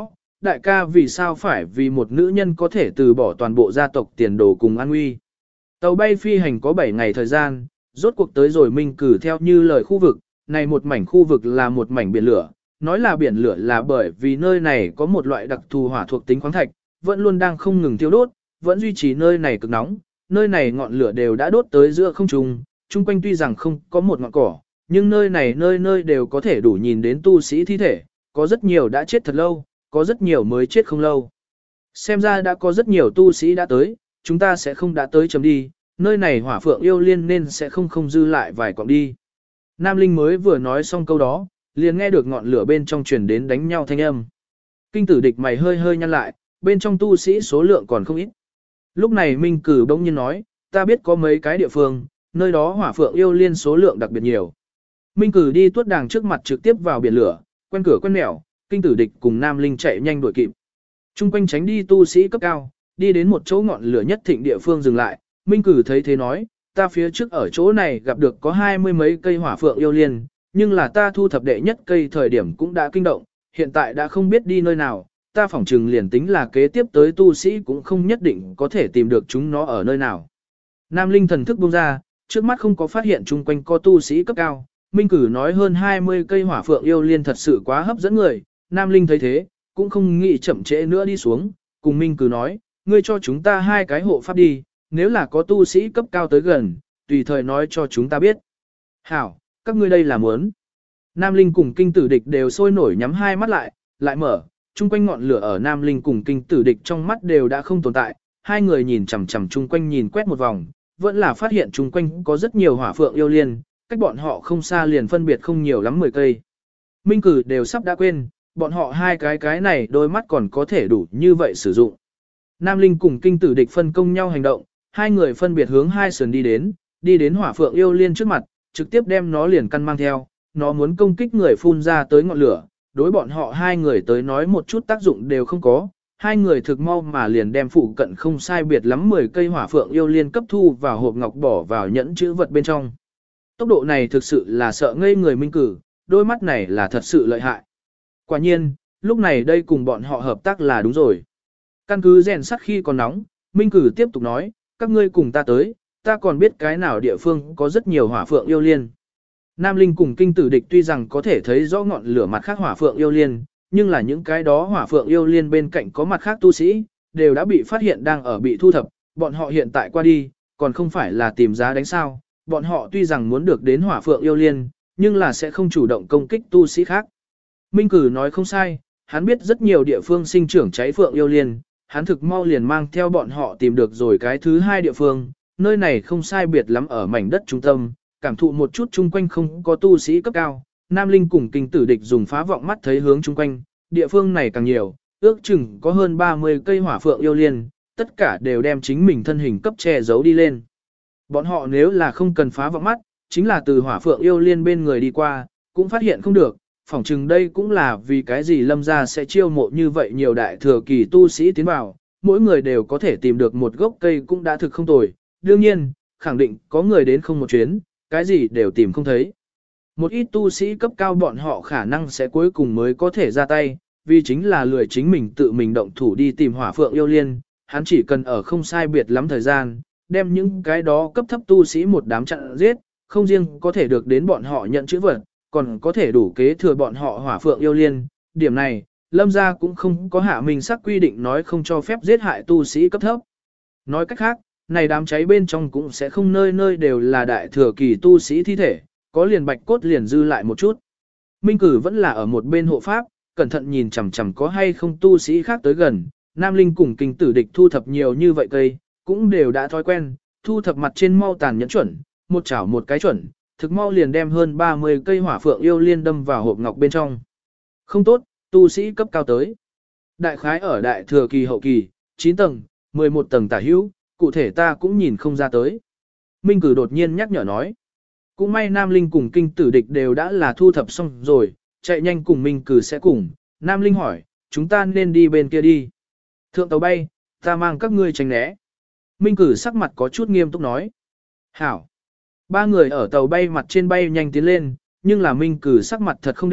đại ca vì sao phải vì một nữ nhân có thể từ bỏ toàn bộ gia tộc tiền đồ cùng an nguy. Tàu bay phi hành có 7 ngày thời gian, rốt cuộc tới rồi Minh Cử theo như lời khu vực, này một mảnh khu vực là một mảnh biển lửa, nói là biển lửa là bởi vì nơi này có một loại đặc thù hỏa thuộc tính khoáng thạch, vẫn luôn đang không ngừng thiêu đốt, vẫn duy trì nơi này cực nóng, nơi này ngọn lửa đều đã đốt tới giữa không trung, chung quanh tuy rằng không có một ngọn cỏ, nhưng nơi này nơi nơi đều có thể đủ nhìn đến tu sĩ thi thể, có rất nhiều đã chết thật lâu, có rất nhiều mới chết không lâu. Xem ra đã có rất nhiều tu sĩ đã tới, chúng ta sẽ không đã tới chấm đi, nơi này hỏa phượng yêu liên nên sẽ không dư lại vài cọng đi. Nam Linh mới vừa nói xong câu đó, liền nghe được ngọn lửa bên trong truyền đến đánh nhau thanh âm. Kinh tử địch mày hơi hơi nhăn lại, bên trong tu sĩ số lượng còn không ít. Lúc này Minh Cử bỗng nhiên nói, ta biết có mấy cái địa phương, nơi đó hỏa phượng yêu liên số lượng đặc biệt nhiều. Minh Cử đi tuốt đàng trước mặt trực tiếp vào biển lửa, quen cửa quen mẻo, kinh tử địch cùng Nam Linh chạy nhanh đuổi kịp. Trung quanh tránh đi tu sĩ cấp cao, đi đến một chỗ ngọn lửa nhất thịnh địa phương dừng lại, Minh Cử thấy thế nói, ta phía trước ở chỗ này gặp được có 20 mấy cây hỏa phượng yêu liên, nhưng là ta thu thập đệ nhất cây thời điểm cũng đã kinh động, hiện tại đã không biết đi nơi nào, ta phỏng chừng liền tính là kế tiếp tới tu sĩ cũng không nhất định có thể tìm được chúng nó ở nơi nào. Nam Linh thần thức buông ra, trước mắt không có phát hiện chung quanh có tu sĩ cấp cao, Minh Cử nói hơn 20 cây hỏa phượng yêu liên thật sự quá hấp dẫn người, Nam Linh thấy thế, cũng không nghĩ chậm trễ nữa đi xuống, cùng Minh Cử nói, ngươi cho chúng ta 2 cái hộ pháp đi, nếu là có tu sĩ cấp cao tới gần, tùy thời nói cho chúng ta biết. Hảo, các ngươi đây là muốn. Nam Linh cùng kinh tử địch đều sôi nổi nhắm hai mắt lại mở, chung quanh ngọn lửa ở Nam Linh cùng kinh tử địch trong mắt đều đã không tồn tại, hai người nhìn chằm chằm chung quanh nhìn quét một vòng, vẫn là phát hiện chung quanh có rất nhiều hỏa phượng yêu liên, cách bọn họ không xa liền phân biệt không nhiều lắm 10 cây. Minh Cử đều sắp đã quên, bọn họ 2 cái này đôi mắt còn có thể đủ như vậy sử dụng. Nam Linh cùng kinh tử địch phân công nhau hành động, hai người phân biệt hướng hai sườn đi đến hỏa phượng yêu liên trước mặt, trực tiếp đem nó liền căn mang theo, nó muốn công kích người phun ra tới ngọn lửa, đối bọn họ 2 người tới nói một chút tác dụng đều không có, 2 người thực mau mà liền đem phụ cận không sai biệt lắm 10 cây hỏa phượng yêu liên cấp thu vào hộp ngọc bỏ vào nhẫn chữ vật bên trong. Tốc độ này thực sự là sợ ngây người Minh Cử, đôi mắt này là thật sự lợi hại. Quả nhiên, lúc này đây cùng bọn họ hợp tác là đúng rồi. Căn cứ rèn sắt khi còn nóng, Minh Cử tiếp tục nói, các ngươi cùng ta tới, ta còn biết cái nào địa phương có rất nhiều hỏa phượng yêu liên. Nam Linh cùng kinh tử địch tuy rằng có thể thấy rõ ngọn lửa mặt khác hỏa phượng yêu liên, nhưng là những cái đó hỏa phượng yêu liên bên cạnh có mặt khác tu sĩ, đều đã bị phát hiện đang ở bị thu thập, bọn họ hiện tại qua đi, còn không phải là tìm giá đánh sao, bọn họ tuy rằng muốn được đến hỏa phượng yêu liên, nhưng là sẽ không chủ động công kích tu sĩ khác. Minh Cử nói không sai, hắn biết rất nhiều địa phương sinh trưởng cháy phượng yêu liên, hắn thực mau liền mang theo bọn họ tìm được rồi cái thứ 2 địa phương, nơi này không sai biệt lắm ở mảnh đất trung tâm, cảm thụ một chút chung quanh không có tu sĩ cấp cao, Nam Linh cùng kinh tử địch dùng phá vọng mắt thấy hướng chung quanh, địa phương này càng nhiều, ước chừng có hơn 30 cây hỏa phượng yêu liên, tất cả đều đem chính mình thân hình cấp che giấu đi lên. Bọn họ nếu là không cần phá vọng mắt, chính là từ hỏa phượng yêu liên bên người đi qua, cũng phát hiện không được, phỏng chừng đây cũng là vì cái gì Lâm gia sẽ chiêu mộ như vậy nhiều đại thừa kỳ tu sĩ tiến vào, mỗi người đều có thể tìm được một gốc cây cũng đã thực không tồi, đương nhiên, khẳng định có người đến không một chuyến, cái gì đều tìm không thấy. Một ít tu sĩ cấp cao bọn họ khả năng sẽ cuối cùng mới có thể ra tay, vì chính là lười chính mình tự mình động thủ đi tìm hỏa phượng yêu liên, hắn chỉ cần ở không sai biệt lắm thời gian, đem những cái đó cấp thấp tu sĩ một đám chặn giết, không riêng có thể được đến bọn họ nhận chữ vật, còn có thể đủ kế thừa bọn họ hỏa phượng yêu liên. Điểm này, Lâm gia cũng không có hạ minh sắc quy định nói không cho phép giết hại tu sĩ cấp thấp. Nói cách khác, này đám cháy bên trong cũng sẽ không nơi nơi đều là đại thừa kỳ tu sĩ thi thể, có liền bạch cốt liền dư lại một chút. Minh Cử vẫn là ở một bên hộ pháp, cẩn thận nhìn chằm chằm có hay không tu sĩ khác tới gần, Nam Linh cùng kinh tử địch thu thập nhiều như vậy cây, cũng đều đã thói quen, thu thập mặt trên mau tàn nhẫn chuẩn, một chảo một cái chuẩn, thực mau liền đem hơn 30 cây hỏa phượng yêu liên đâm vào hộp ngọc bên trong. Không tốt, tu sĩ cấp cao tới. Đại khái ở đại thừa kỳ hậu kỳ, 9 tầng, 11 tầng tả hữu, cụ thể ta cũng nhìn không ra tới. Minh Cử đột nhiên nhắc nhở nói. Cũng may Nam Linh cùng kinh tử địch đều đã là thu thập xong rồi, chạy nhanh cùng Minh Cử sẽ cùng. Nam Linh hỏi, chúng ta nên đi bên kia đi. Thượng tàu bay, ta mang các ngươi tránh né. Minh Cử sắc mặt có chút nghiêm túc nói. Hảo. 3 người ở tàu bay mặt trên bay nhanh tiến lên, nhưng là Minh Cử sắc mặt thật không đẹp,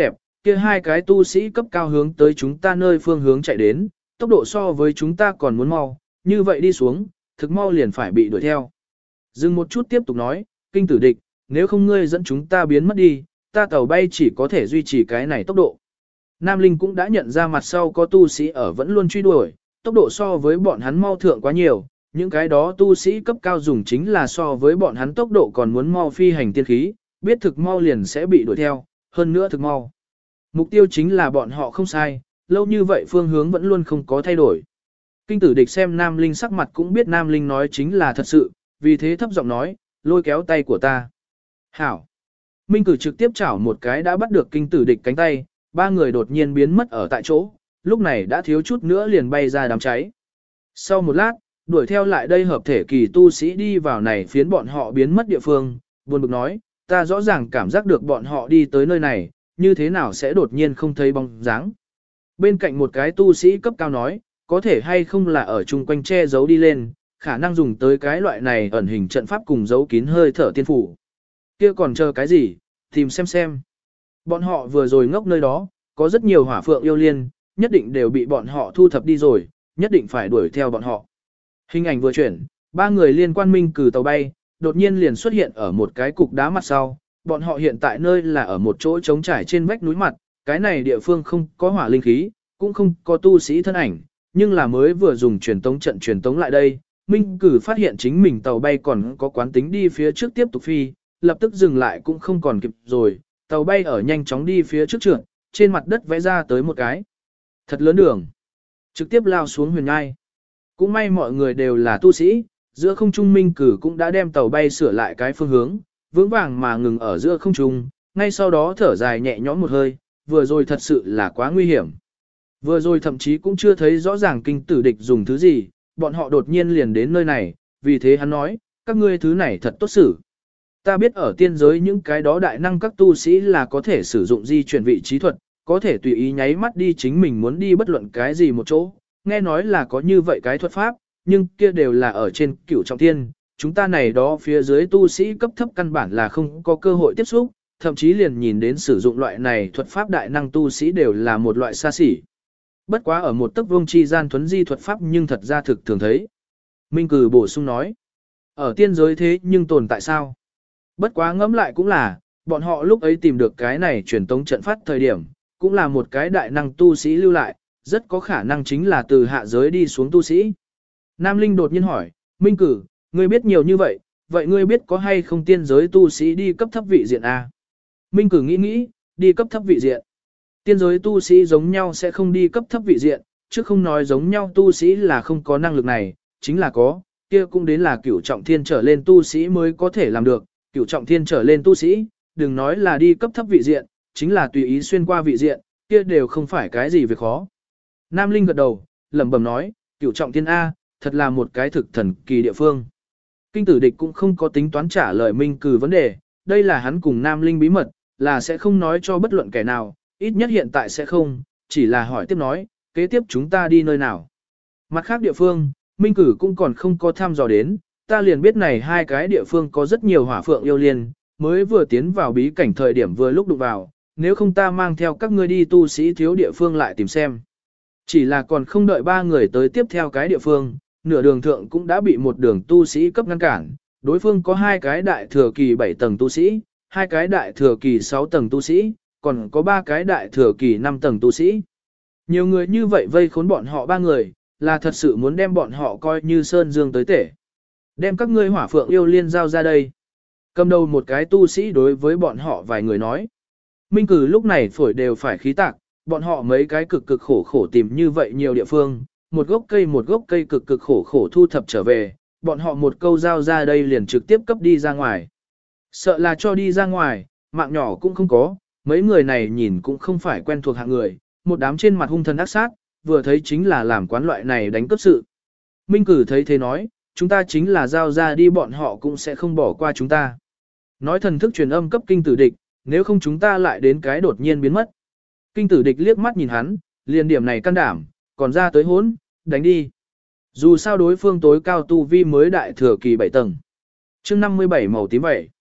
kia hai cái tu sĩ cấp cao hướng tới chúng ta nơi phương hướng chạy đến, tốc độ so với chúng ta còn muốn mau, như vậy đi xuống, thực mau liền phải bị đuổi theo. Dừng một chút tiếp tục nói, kinh tử địch, nếu không ngươi dẫn chúng ta biến mất đi, ta tàu bay chỉ có thể duy trì cái này tốc độ. Nam Linh cũng đã nhận ra mặt sau có tu sĩ ở vẫn luôn truy đuổi, tốc độ so với bọn hắn mau thượng quá nhiều, những cái đó tu sĩ cấp cao dùng chính là so với bọn hắn tốc độ còn muốn mau phi hành tiên khí, biết thực mau liền sẽ bị đuổi theo, hơn nữa thực mau. Mục tiêu chính là bọn họ không sai, lâu như vậy phương hướng vẫn luôn không có thay đổi. Kinh tử địch xem Nam Linh sắc mặt cũng biết Nam Linh nói chính là thật sự, vì thế thấp giọng nói, lôi kéo tay của ta. Hảo. Minh cử trực tiếp chảo một cái đã bắt được kinh tử địch cánh tay, ba người đột nhiên biến mất ở tại chỗ, lúc này đã thiếu chút nữa liền bay ra đám cháy. Sau một lát, đuổi theo lại đây hợp thể kỳ tu sĩ đi vào này phiến bọn họ biến mất địa phương, buồn bực nói, ta rõ ràng cảm giác được bọn họ đi tới nơi này, như thế nào sẽ đột nhiên không thấy bóng dáng. Bên cạnh một cái tu sĩ cấp cao nói, có thể hay không là ở chung quanh che giấu đi lên, khả năng dùng tới cái loại này ẩn hình trận pháp cùng giấu kín hơi thở tiên phủ. Kia còn chờ cái gì, tìm xem. Bọn họ vừa rồi ngốc nơi đó, có rất nhiều hỏa phượng yêu liên, nhất định đều bị bọn họ thu thập đi rồi, nhất định phải đuổi theo bọn họ. Hình ảnh vừa chuyển, ba người liên quan Minh cử tàu bay, đột nhiên liền xuất hiện ở một cái cục đá mặt sau, bọn họ hiện tại nơi là ở một chỗ trống trải trên vách núi mặt, cái này địa phương không có hỏa linh khí, cũng không có tu sĩ thân ảnh, nhưng là mới vừa dùng truyền tống lại đây, Minh cử phát hiện chính mình tàu bay còn có quán tính đi phía trước tiếp tục phi, lập tức dừng lại cũng không còn kịp rồi, tàu bay ở nhanh chóng đi phía trước trượt, trên mặt đất vẽ ra tới một cái thật lớn đường, trực tiếp lao xuống huyền ngai. Cũng may mọi người đều là tu sĩ, giữa không trung Minh cử cũng đã đem tàu bay sửa lại cái phương hướng, vững vàng mà ngừng ở giữa không trung, ngay sau đó thở dài nhẹ nhõm một hơi, vừa rồi thật sự là quá nguy hiểm. Vừa rồi thậm chí cũng chưa thấy rõ ràng kinh tử địch dùng thứ gì, bọn họ đột nhiên liền đến nơi này, vì thế hắn nói, các ngươi thứ này thật tốt xử. Ta biết ở tiên giới những cái đó đại năng các tu sĩ là có thể sử dụng di chuyển vị trí thuật, có thể tùy ý nháy mắt đi chính mình muốn đi bất luận cái gì một chỗ, nghe nói là có như vậy cái thuật pháp, nhưng kia đều là ở trên cửu trọng thiên, chúng ta này đó phía dưới tu sĩ cấp thấp căn bản là không có cơ hội tiếp xúc, thậm chí liền nhìn đến sử dụng loại này thuật pháp đại năng tu sĩ đều là một loại xa xỉ. Bất quá ở một tấc vuông chi gian thuấn di thuật pháp nhưng thật ra thực thường thấy. Minh cử bổ sung nói, ở tiên giới thế nhưng tồn tại sao? Bất quá ngẫm lại cũng là, bọn họ lúc ấy tìm được cái này truyền tống trận phát thời điểm, cũng là một cái đại năng tu sĩ lưu lại, rất có khả năng chính là từ hạ giới đi xuống tu sĩ. Nam Linh đột nhiên hỏi, Minh cử, ngươi biết nhiều như vậy, vậy ngươi biết có hay không tiên giới tu sĩ đi cấp thấp vị diện A? Minh cử nghĩ, đi cấp thấp vị diện. Tiên giới tu sĩ giống nhau sẽ không đi cấp thấp vị diện, chứ không nói giống nhau tu sĩ là không có năng lực này, chính là có, kia cũng đến là cửu trọng thiên trở lên tu sĩ mới có thể làm được, cửu trọng thiên trở lên tu sĩ, đừng nói là đi cấp thấp vị diện, chính là tùy ý xuyên qua vị diện, kia đều không phải cái gì việc khó. Nam Linh gật đầu, lẩm bẩm nói, cửu trọng thiên A, thật là một cái thực thần kỳ địa phương. Kinh tử địch cũng không có tính toán trả lời Minh cử vấn đề, đây là hắn cùng Nam Linh bí mật, là sẽ không nói cho bất luận kẻ nào, ít nhất hiện tại sẽ không, chỉ là hỏi tiếp nói, kế tiếp chúng ta đi nơi nào. Mặt khác địa phương, Minh cử cũng còn không có thăm dò đến, ta liền biết này hai cái địa phương có rất nhiều hỏa phượng yêu liên, mới vừa tiến vào bí cảnh thời điểm vừa lúc đụng vào, nếu không ta mang theo các ngươi đi tu sĩ thiếu địa phương lại tìm xem. Chỉ là còn không đợi ba người tới tiếp theo cái địa phương, nửa đường thượng cũng đã bị một đường tu sĩ cấp ngăn cản, đối phương có hai cái đại thừa kỳ 7 tầng tu sĩ, hai cái đại thừa kỳ 6 tầng tu sĩ, còn có ba cái đại thừa kỳ 5 tầng tu sĩ. Nhiều người như vậy vây khốn bọn họ ba người, là thật sự muốn đem bọn họ coi như sơn dương tới tể. Đem các ngươi hỏa phượng yêu liên giao ra đây. Cầm đầu một cái tu sĩ đối với bọn họ vài người nói. Minh cử lúc này phổi đều phải khí tạc, bọn họ mấy cái cực khổ tìm như vậy nhiều địa phương, một gốc cây cực khổ thu thập trở về, bọn họ một câu giao ra đây liền trực tiếp cấp đi ra ngoài. Sợ là cho đi ra ngoài, mạng nhỏ cũng không có, mấy người này nhìn cũng không phải quen thuộc hạng người, một đám trên mặt hung thần ác sát, vừa thấy chính là làm quán loại này đánh cướp sự. Minh cử thấy thế nói, chúng ta chính là giao ra đi bọn họ cũng sẽ không bỏ qua chúng ta. Nói thần thức truyền âm cấp kinh tử địch, nếu không chúng ta lại đến cái đột nhiên biến mất. Kinh tử địch liếc mắt nhìn hắn, liền điểm này can đảm, còn ra tới hốn, đánh đi. Dù sao đối phương tối cao tu vi mới đại thừa kỳ 7 tầng. Chương 57 màu tím vậy.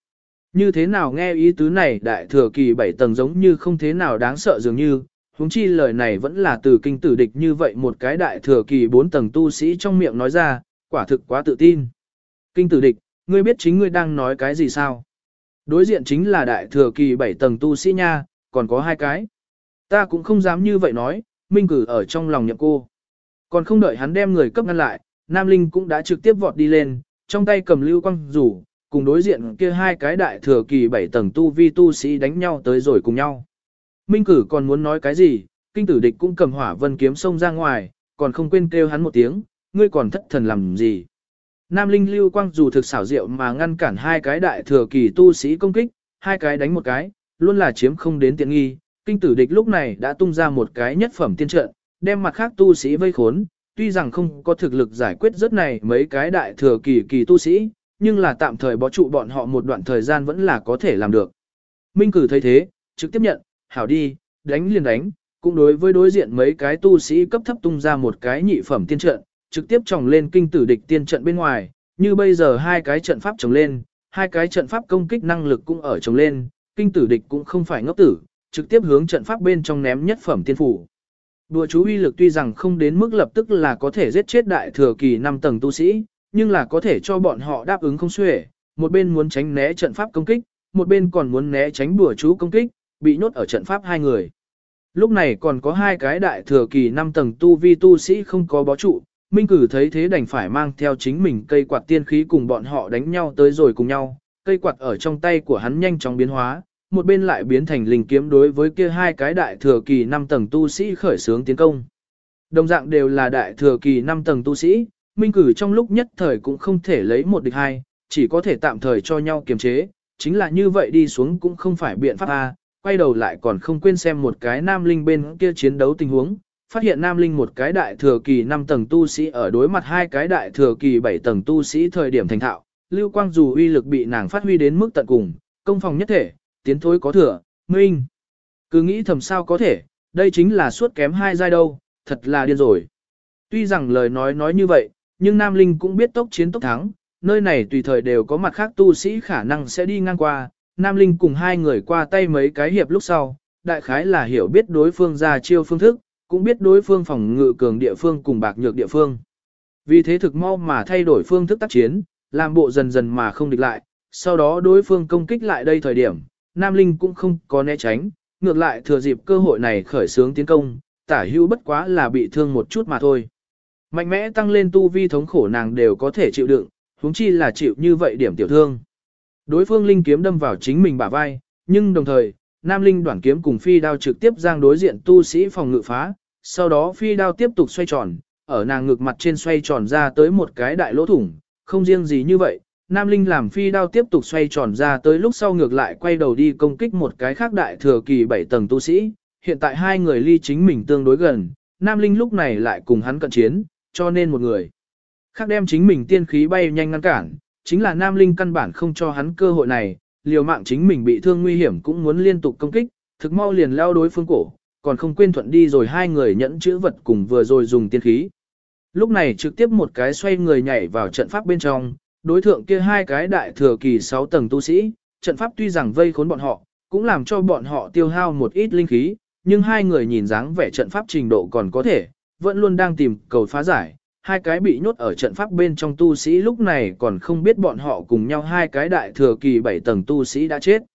Như thế nào nghe ý tứ này đại thừa kỳ 7 tầng giống như không thế nào đáng sợ dường như, huống chi lời này vẫn là từ kinh tử địch như vậy một cái đại thừa kỳ 4 tầng tu sĩ trong miệng nói ra, quả thực quá tự tin. Kinh tử địch, ngươi biết chính ngươi đang nói cái gì sao? Đối diện chính là đại thừa kỳ 7 tầng tu sĩ nha, còn có hai cái. Ta cũng không dám như vậy nói, Minh Cử ở trong lòng nhậm cô. Còn không đợi hắn đem người cấp ngăn lại, Nam Linh cũng đã trực tiếp vọt đi lên, trong tay cầm lưu quang rủ, cùng đối diện kia hai cái đại thừa kỳ 7 tầng tu vi tu sĩ đánh nhau tới rồi cùng nhau. Minh Cử còn muốn nói cái gì, kinh tử địch cũng cầm hỏa vân kiếm xông ra ngoài, còn không quên kêu hắn một tiếng, ngươi còn thất thần làm gì. Nam Linh lưu quang dù thực xảo diệu mà ngăn cản hai cái đại thừa kỳ tu sĩ công kích, hai cái đánh một cái, luôn là chiếm không đến tiện nghi. Kinh tử địch lúc này đã tung ra một cái nhất phẩm tiên trận, đem mặt khác tu sĩ vây khốn, tuy rằng không có thực lực giải quyết rất này mấy cái đại thừa kỳ tu sĩ, nhưng là tạm thời bó trụ bọn họ một đoạn thời gian vẫn là có thể làm được. Minh Cử thấy thế, trực tiếp nhận, hảo đi, đánh liền đánh, cũng đối với đối diện mấy cái tu sĩ cấp thấp tung ra một cái nhị phẩm tiên trận, trực tiếp trồng lên kinh tử địch tiên trận bên ngoài, như bây giờ hai cái trận pháp trồng lên, hai cái trận pháp công kích năng lực cũng ở trồng lên, kinh tử địch cũng không phải ngốc tử, trực tiếp hướng trận pháp bên trong ném nhất phẩm tiên phủ. Đùa chú uy lực tuy rằng không đến mức lập tức là có thể giết chết đại thừa kỳ 5 tầng tu sĩ, nhưng là có thể cho bọn họ đáp ứng không xuể, một bên muốn tránh né trận pháp công kích, một bên còn muốn né tránh đùa chú công kích, bị nhốt ở trận pháp hai người. Lúc này còn có hai cái đại thừa kỳ 5 tầng tu vi tu sĩ không có bó trụ, Minh Cử thấy thế đành phải mang theo chính mình cây quạt tiên khí cùng bọn họ đánh nhau tới rồi cùng nhau, cây quạt ở trong tay của hắn nhanh chóng biến hóa, một bên lại biến thành linh kiếm đối với kia hai cái đại thừa kỳ 5 tầng tu sĩ khởi xướng tiến công. Đồng dạng đều là đại thừa kỳ 5 tầng tu sĩ, Minh Cử trong lúc nhất thời cũng không thể lấy một địch hai, chỉ có thể tạm thời cho nhau kiềm chế, chính là như vậy đi xuống cũng không phải biện pháp A, quay đầu lại còn không quên xem một cái Nam Linh bên kia chiến đấu tình huống, phát hiện Nam Linh một cái đại thừa kỳ 5 tầng tu sĩ ở đối mặt hai cái đại thừa kỳ 7 tầng tu sĩ thời điểm thành thạo, lưu quang dù uy lực bị nàng phát huy đến mức tận cùng, công phòng nhất thể, tiến thối có thừa, Minh. Cứ nghĩ thầm sao có thể, đây chính là suốt kém hai giai đâu, thật là điên rồi. Tuy rằng lời nói như vậy, nhưng Nam Linh cũng biết tốc chiến tốc thắng, nơi này tùy thời đều có mặt khác tu sĩ khả năng sẽ đi ngang qua, Nam Linh cùng hai người qua tay mấy cái hiệp lúc sau, đại khái là hiểu biết đối phương ra chiêu phương thức, cũng biết đối phương phòng ngự cường địa phương cùng bạc nhược địa phương. Vì thế thực mau mà thay đổi phương thức tác chiến, làm bộ dần dần mà không địch lại, sau đó đối phương công kích lại đây thời điểm, Nam Linh cũng không có né tránh, ngược lại thừa dịp cơ hội này khởi xướng tiến công, tả hữu bất quá là bị thương một chút mà thôi. Mạnh mẽ tăng lên tu vi thống khổ nàng đều có thể chịu đựng, huống chi là chịu như vậy điểm tiểu thương. Đối phương linh kiếm đâm vào chính mình bả vai, nhưng đồng thời, Nam Linh đoản kiếm cùng phi đao trực tiếp giang đối diện tu sĩ phòng ngự phá, sau đó phi đao tiếp tục xoay tròn, ở nàng ngực mặt trên xoay tròn ra tới một cái đại lỗ thủng, không riêng gì như vậy, Nam Linh làm phi đao tiếp tục xoay tròn ra tới lúc sau ngược lại quay đầu đi công kích một cái khác đại thừa kỳ 7 tầng tu sĩ, hiện tại hai người ly chính mình tương đối gần, Nam Linh lúc này lại cùng hắn cận chiến, cho nên một người khác đem chính mình tiên khí bay nhanh ngăn cản, chính là Nam Linh căn bản không cho hắn cơ hội này, liều mạng chính mình bị thương nguy hiểm cũng muốn liên tục công kích, thực mau liền lao đối phương cổ, còn không quên thuận đi rồi hai người nhẫn chữ vật cùng vừa rồi dùng tiên khí. Lúc này trực tiếp một cái xoay người nhảy vào trận pháp bên trong, đối thượng kia hai cái đại thừa kỳ 6 tầng tu sĩ, trận pháp tuy rằng vây khốn bọn họ, cũng làm cho bọn họ tiêu hao một ít linh khí, nhưng hai người nhìn dáng vẻ trận pháp trình độ còn có thể, vẫn luôn đang tìm cầu phá giải. Hai cái bị nhốt ở trận pháp bên trong tu sĩ lúc này còn không biết bọn họ cùng nhau hai cái đại thừa kỳ 7 tầng tu sĩ đã chết.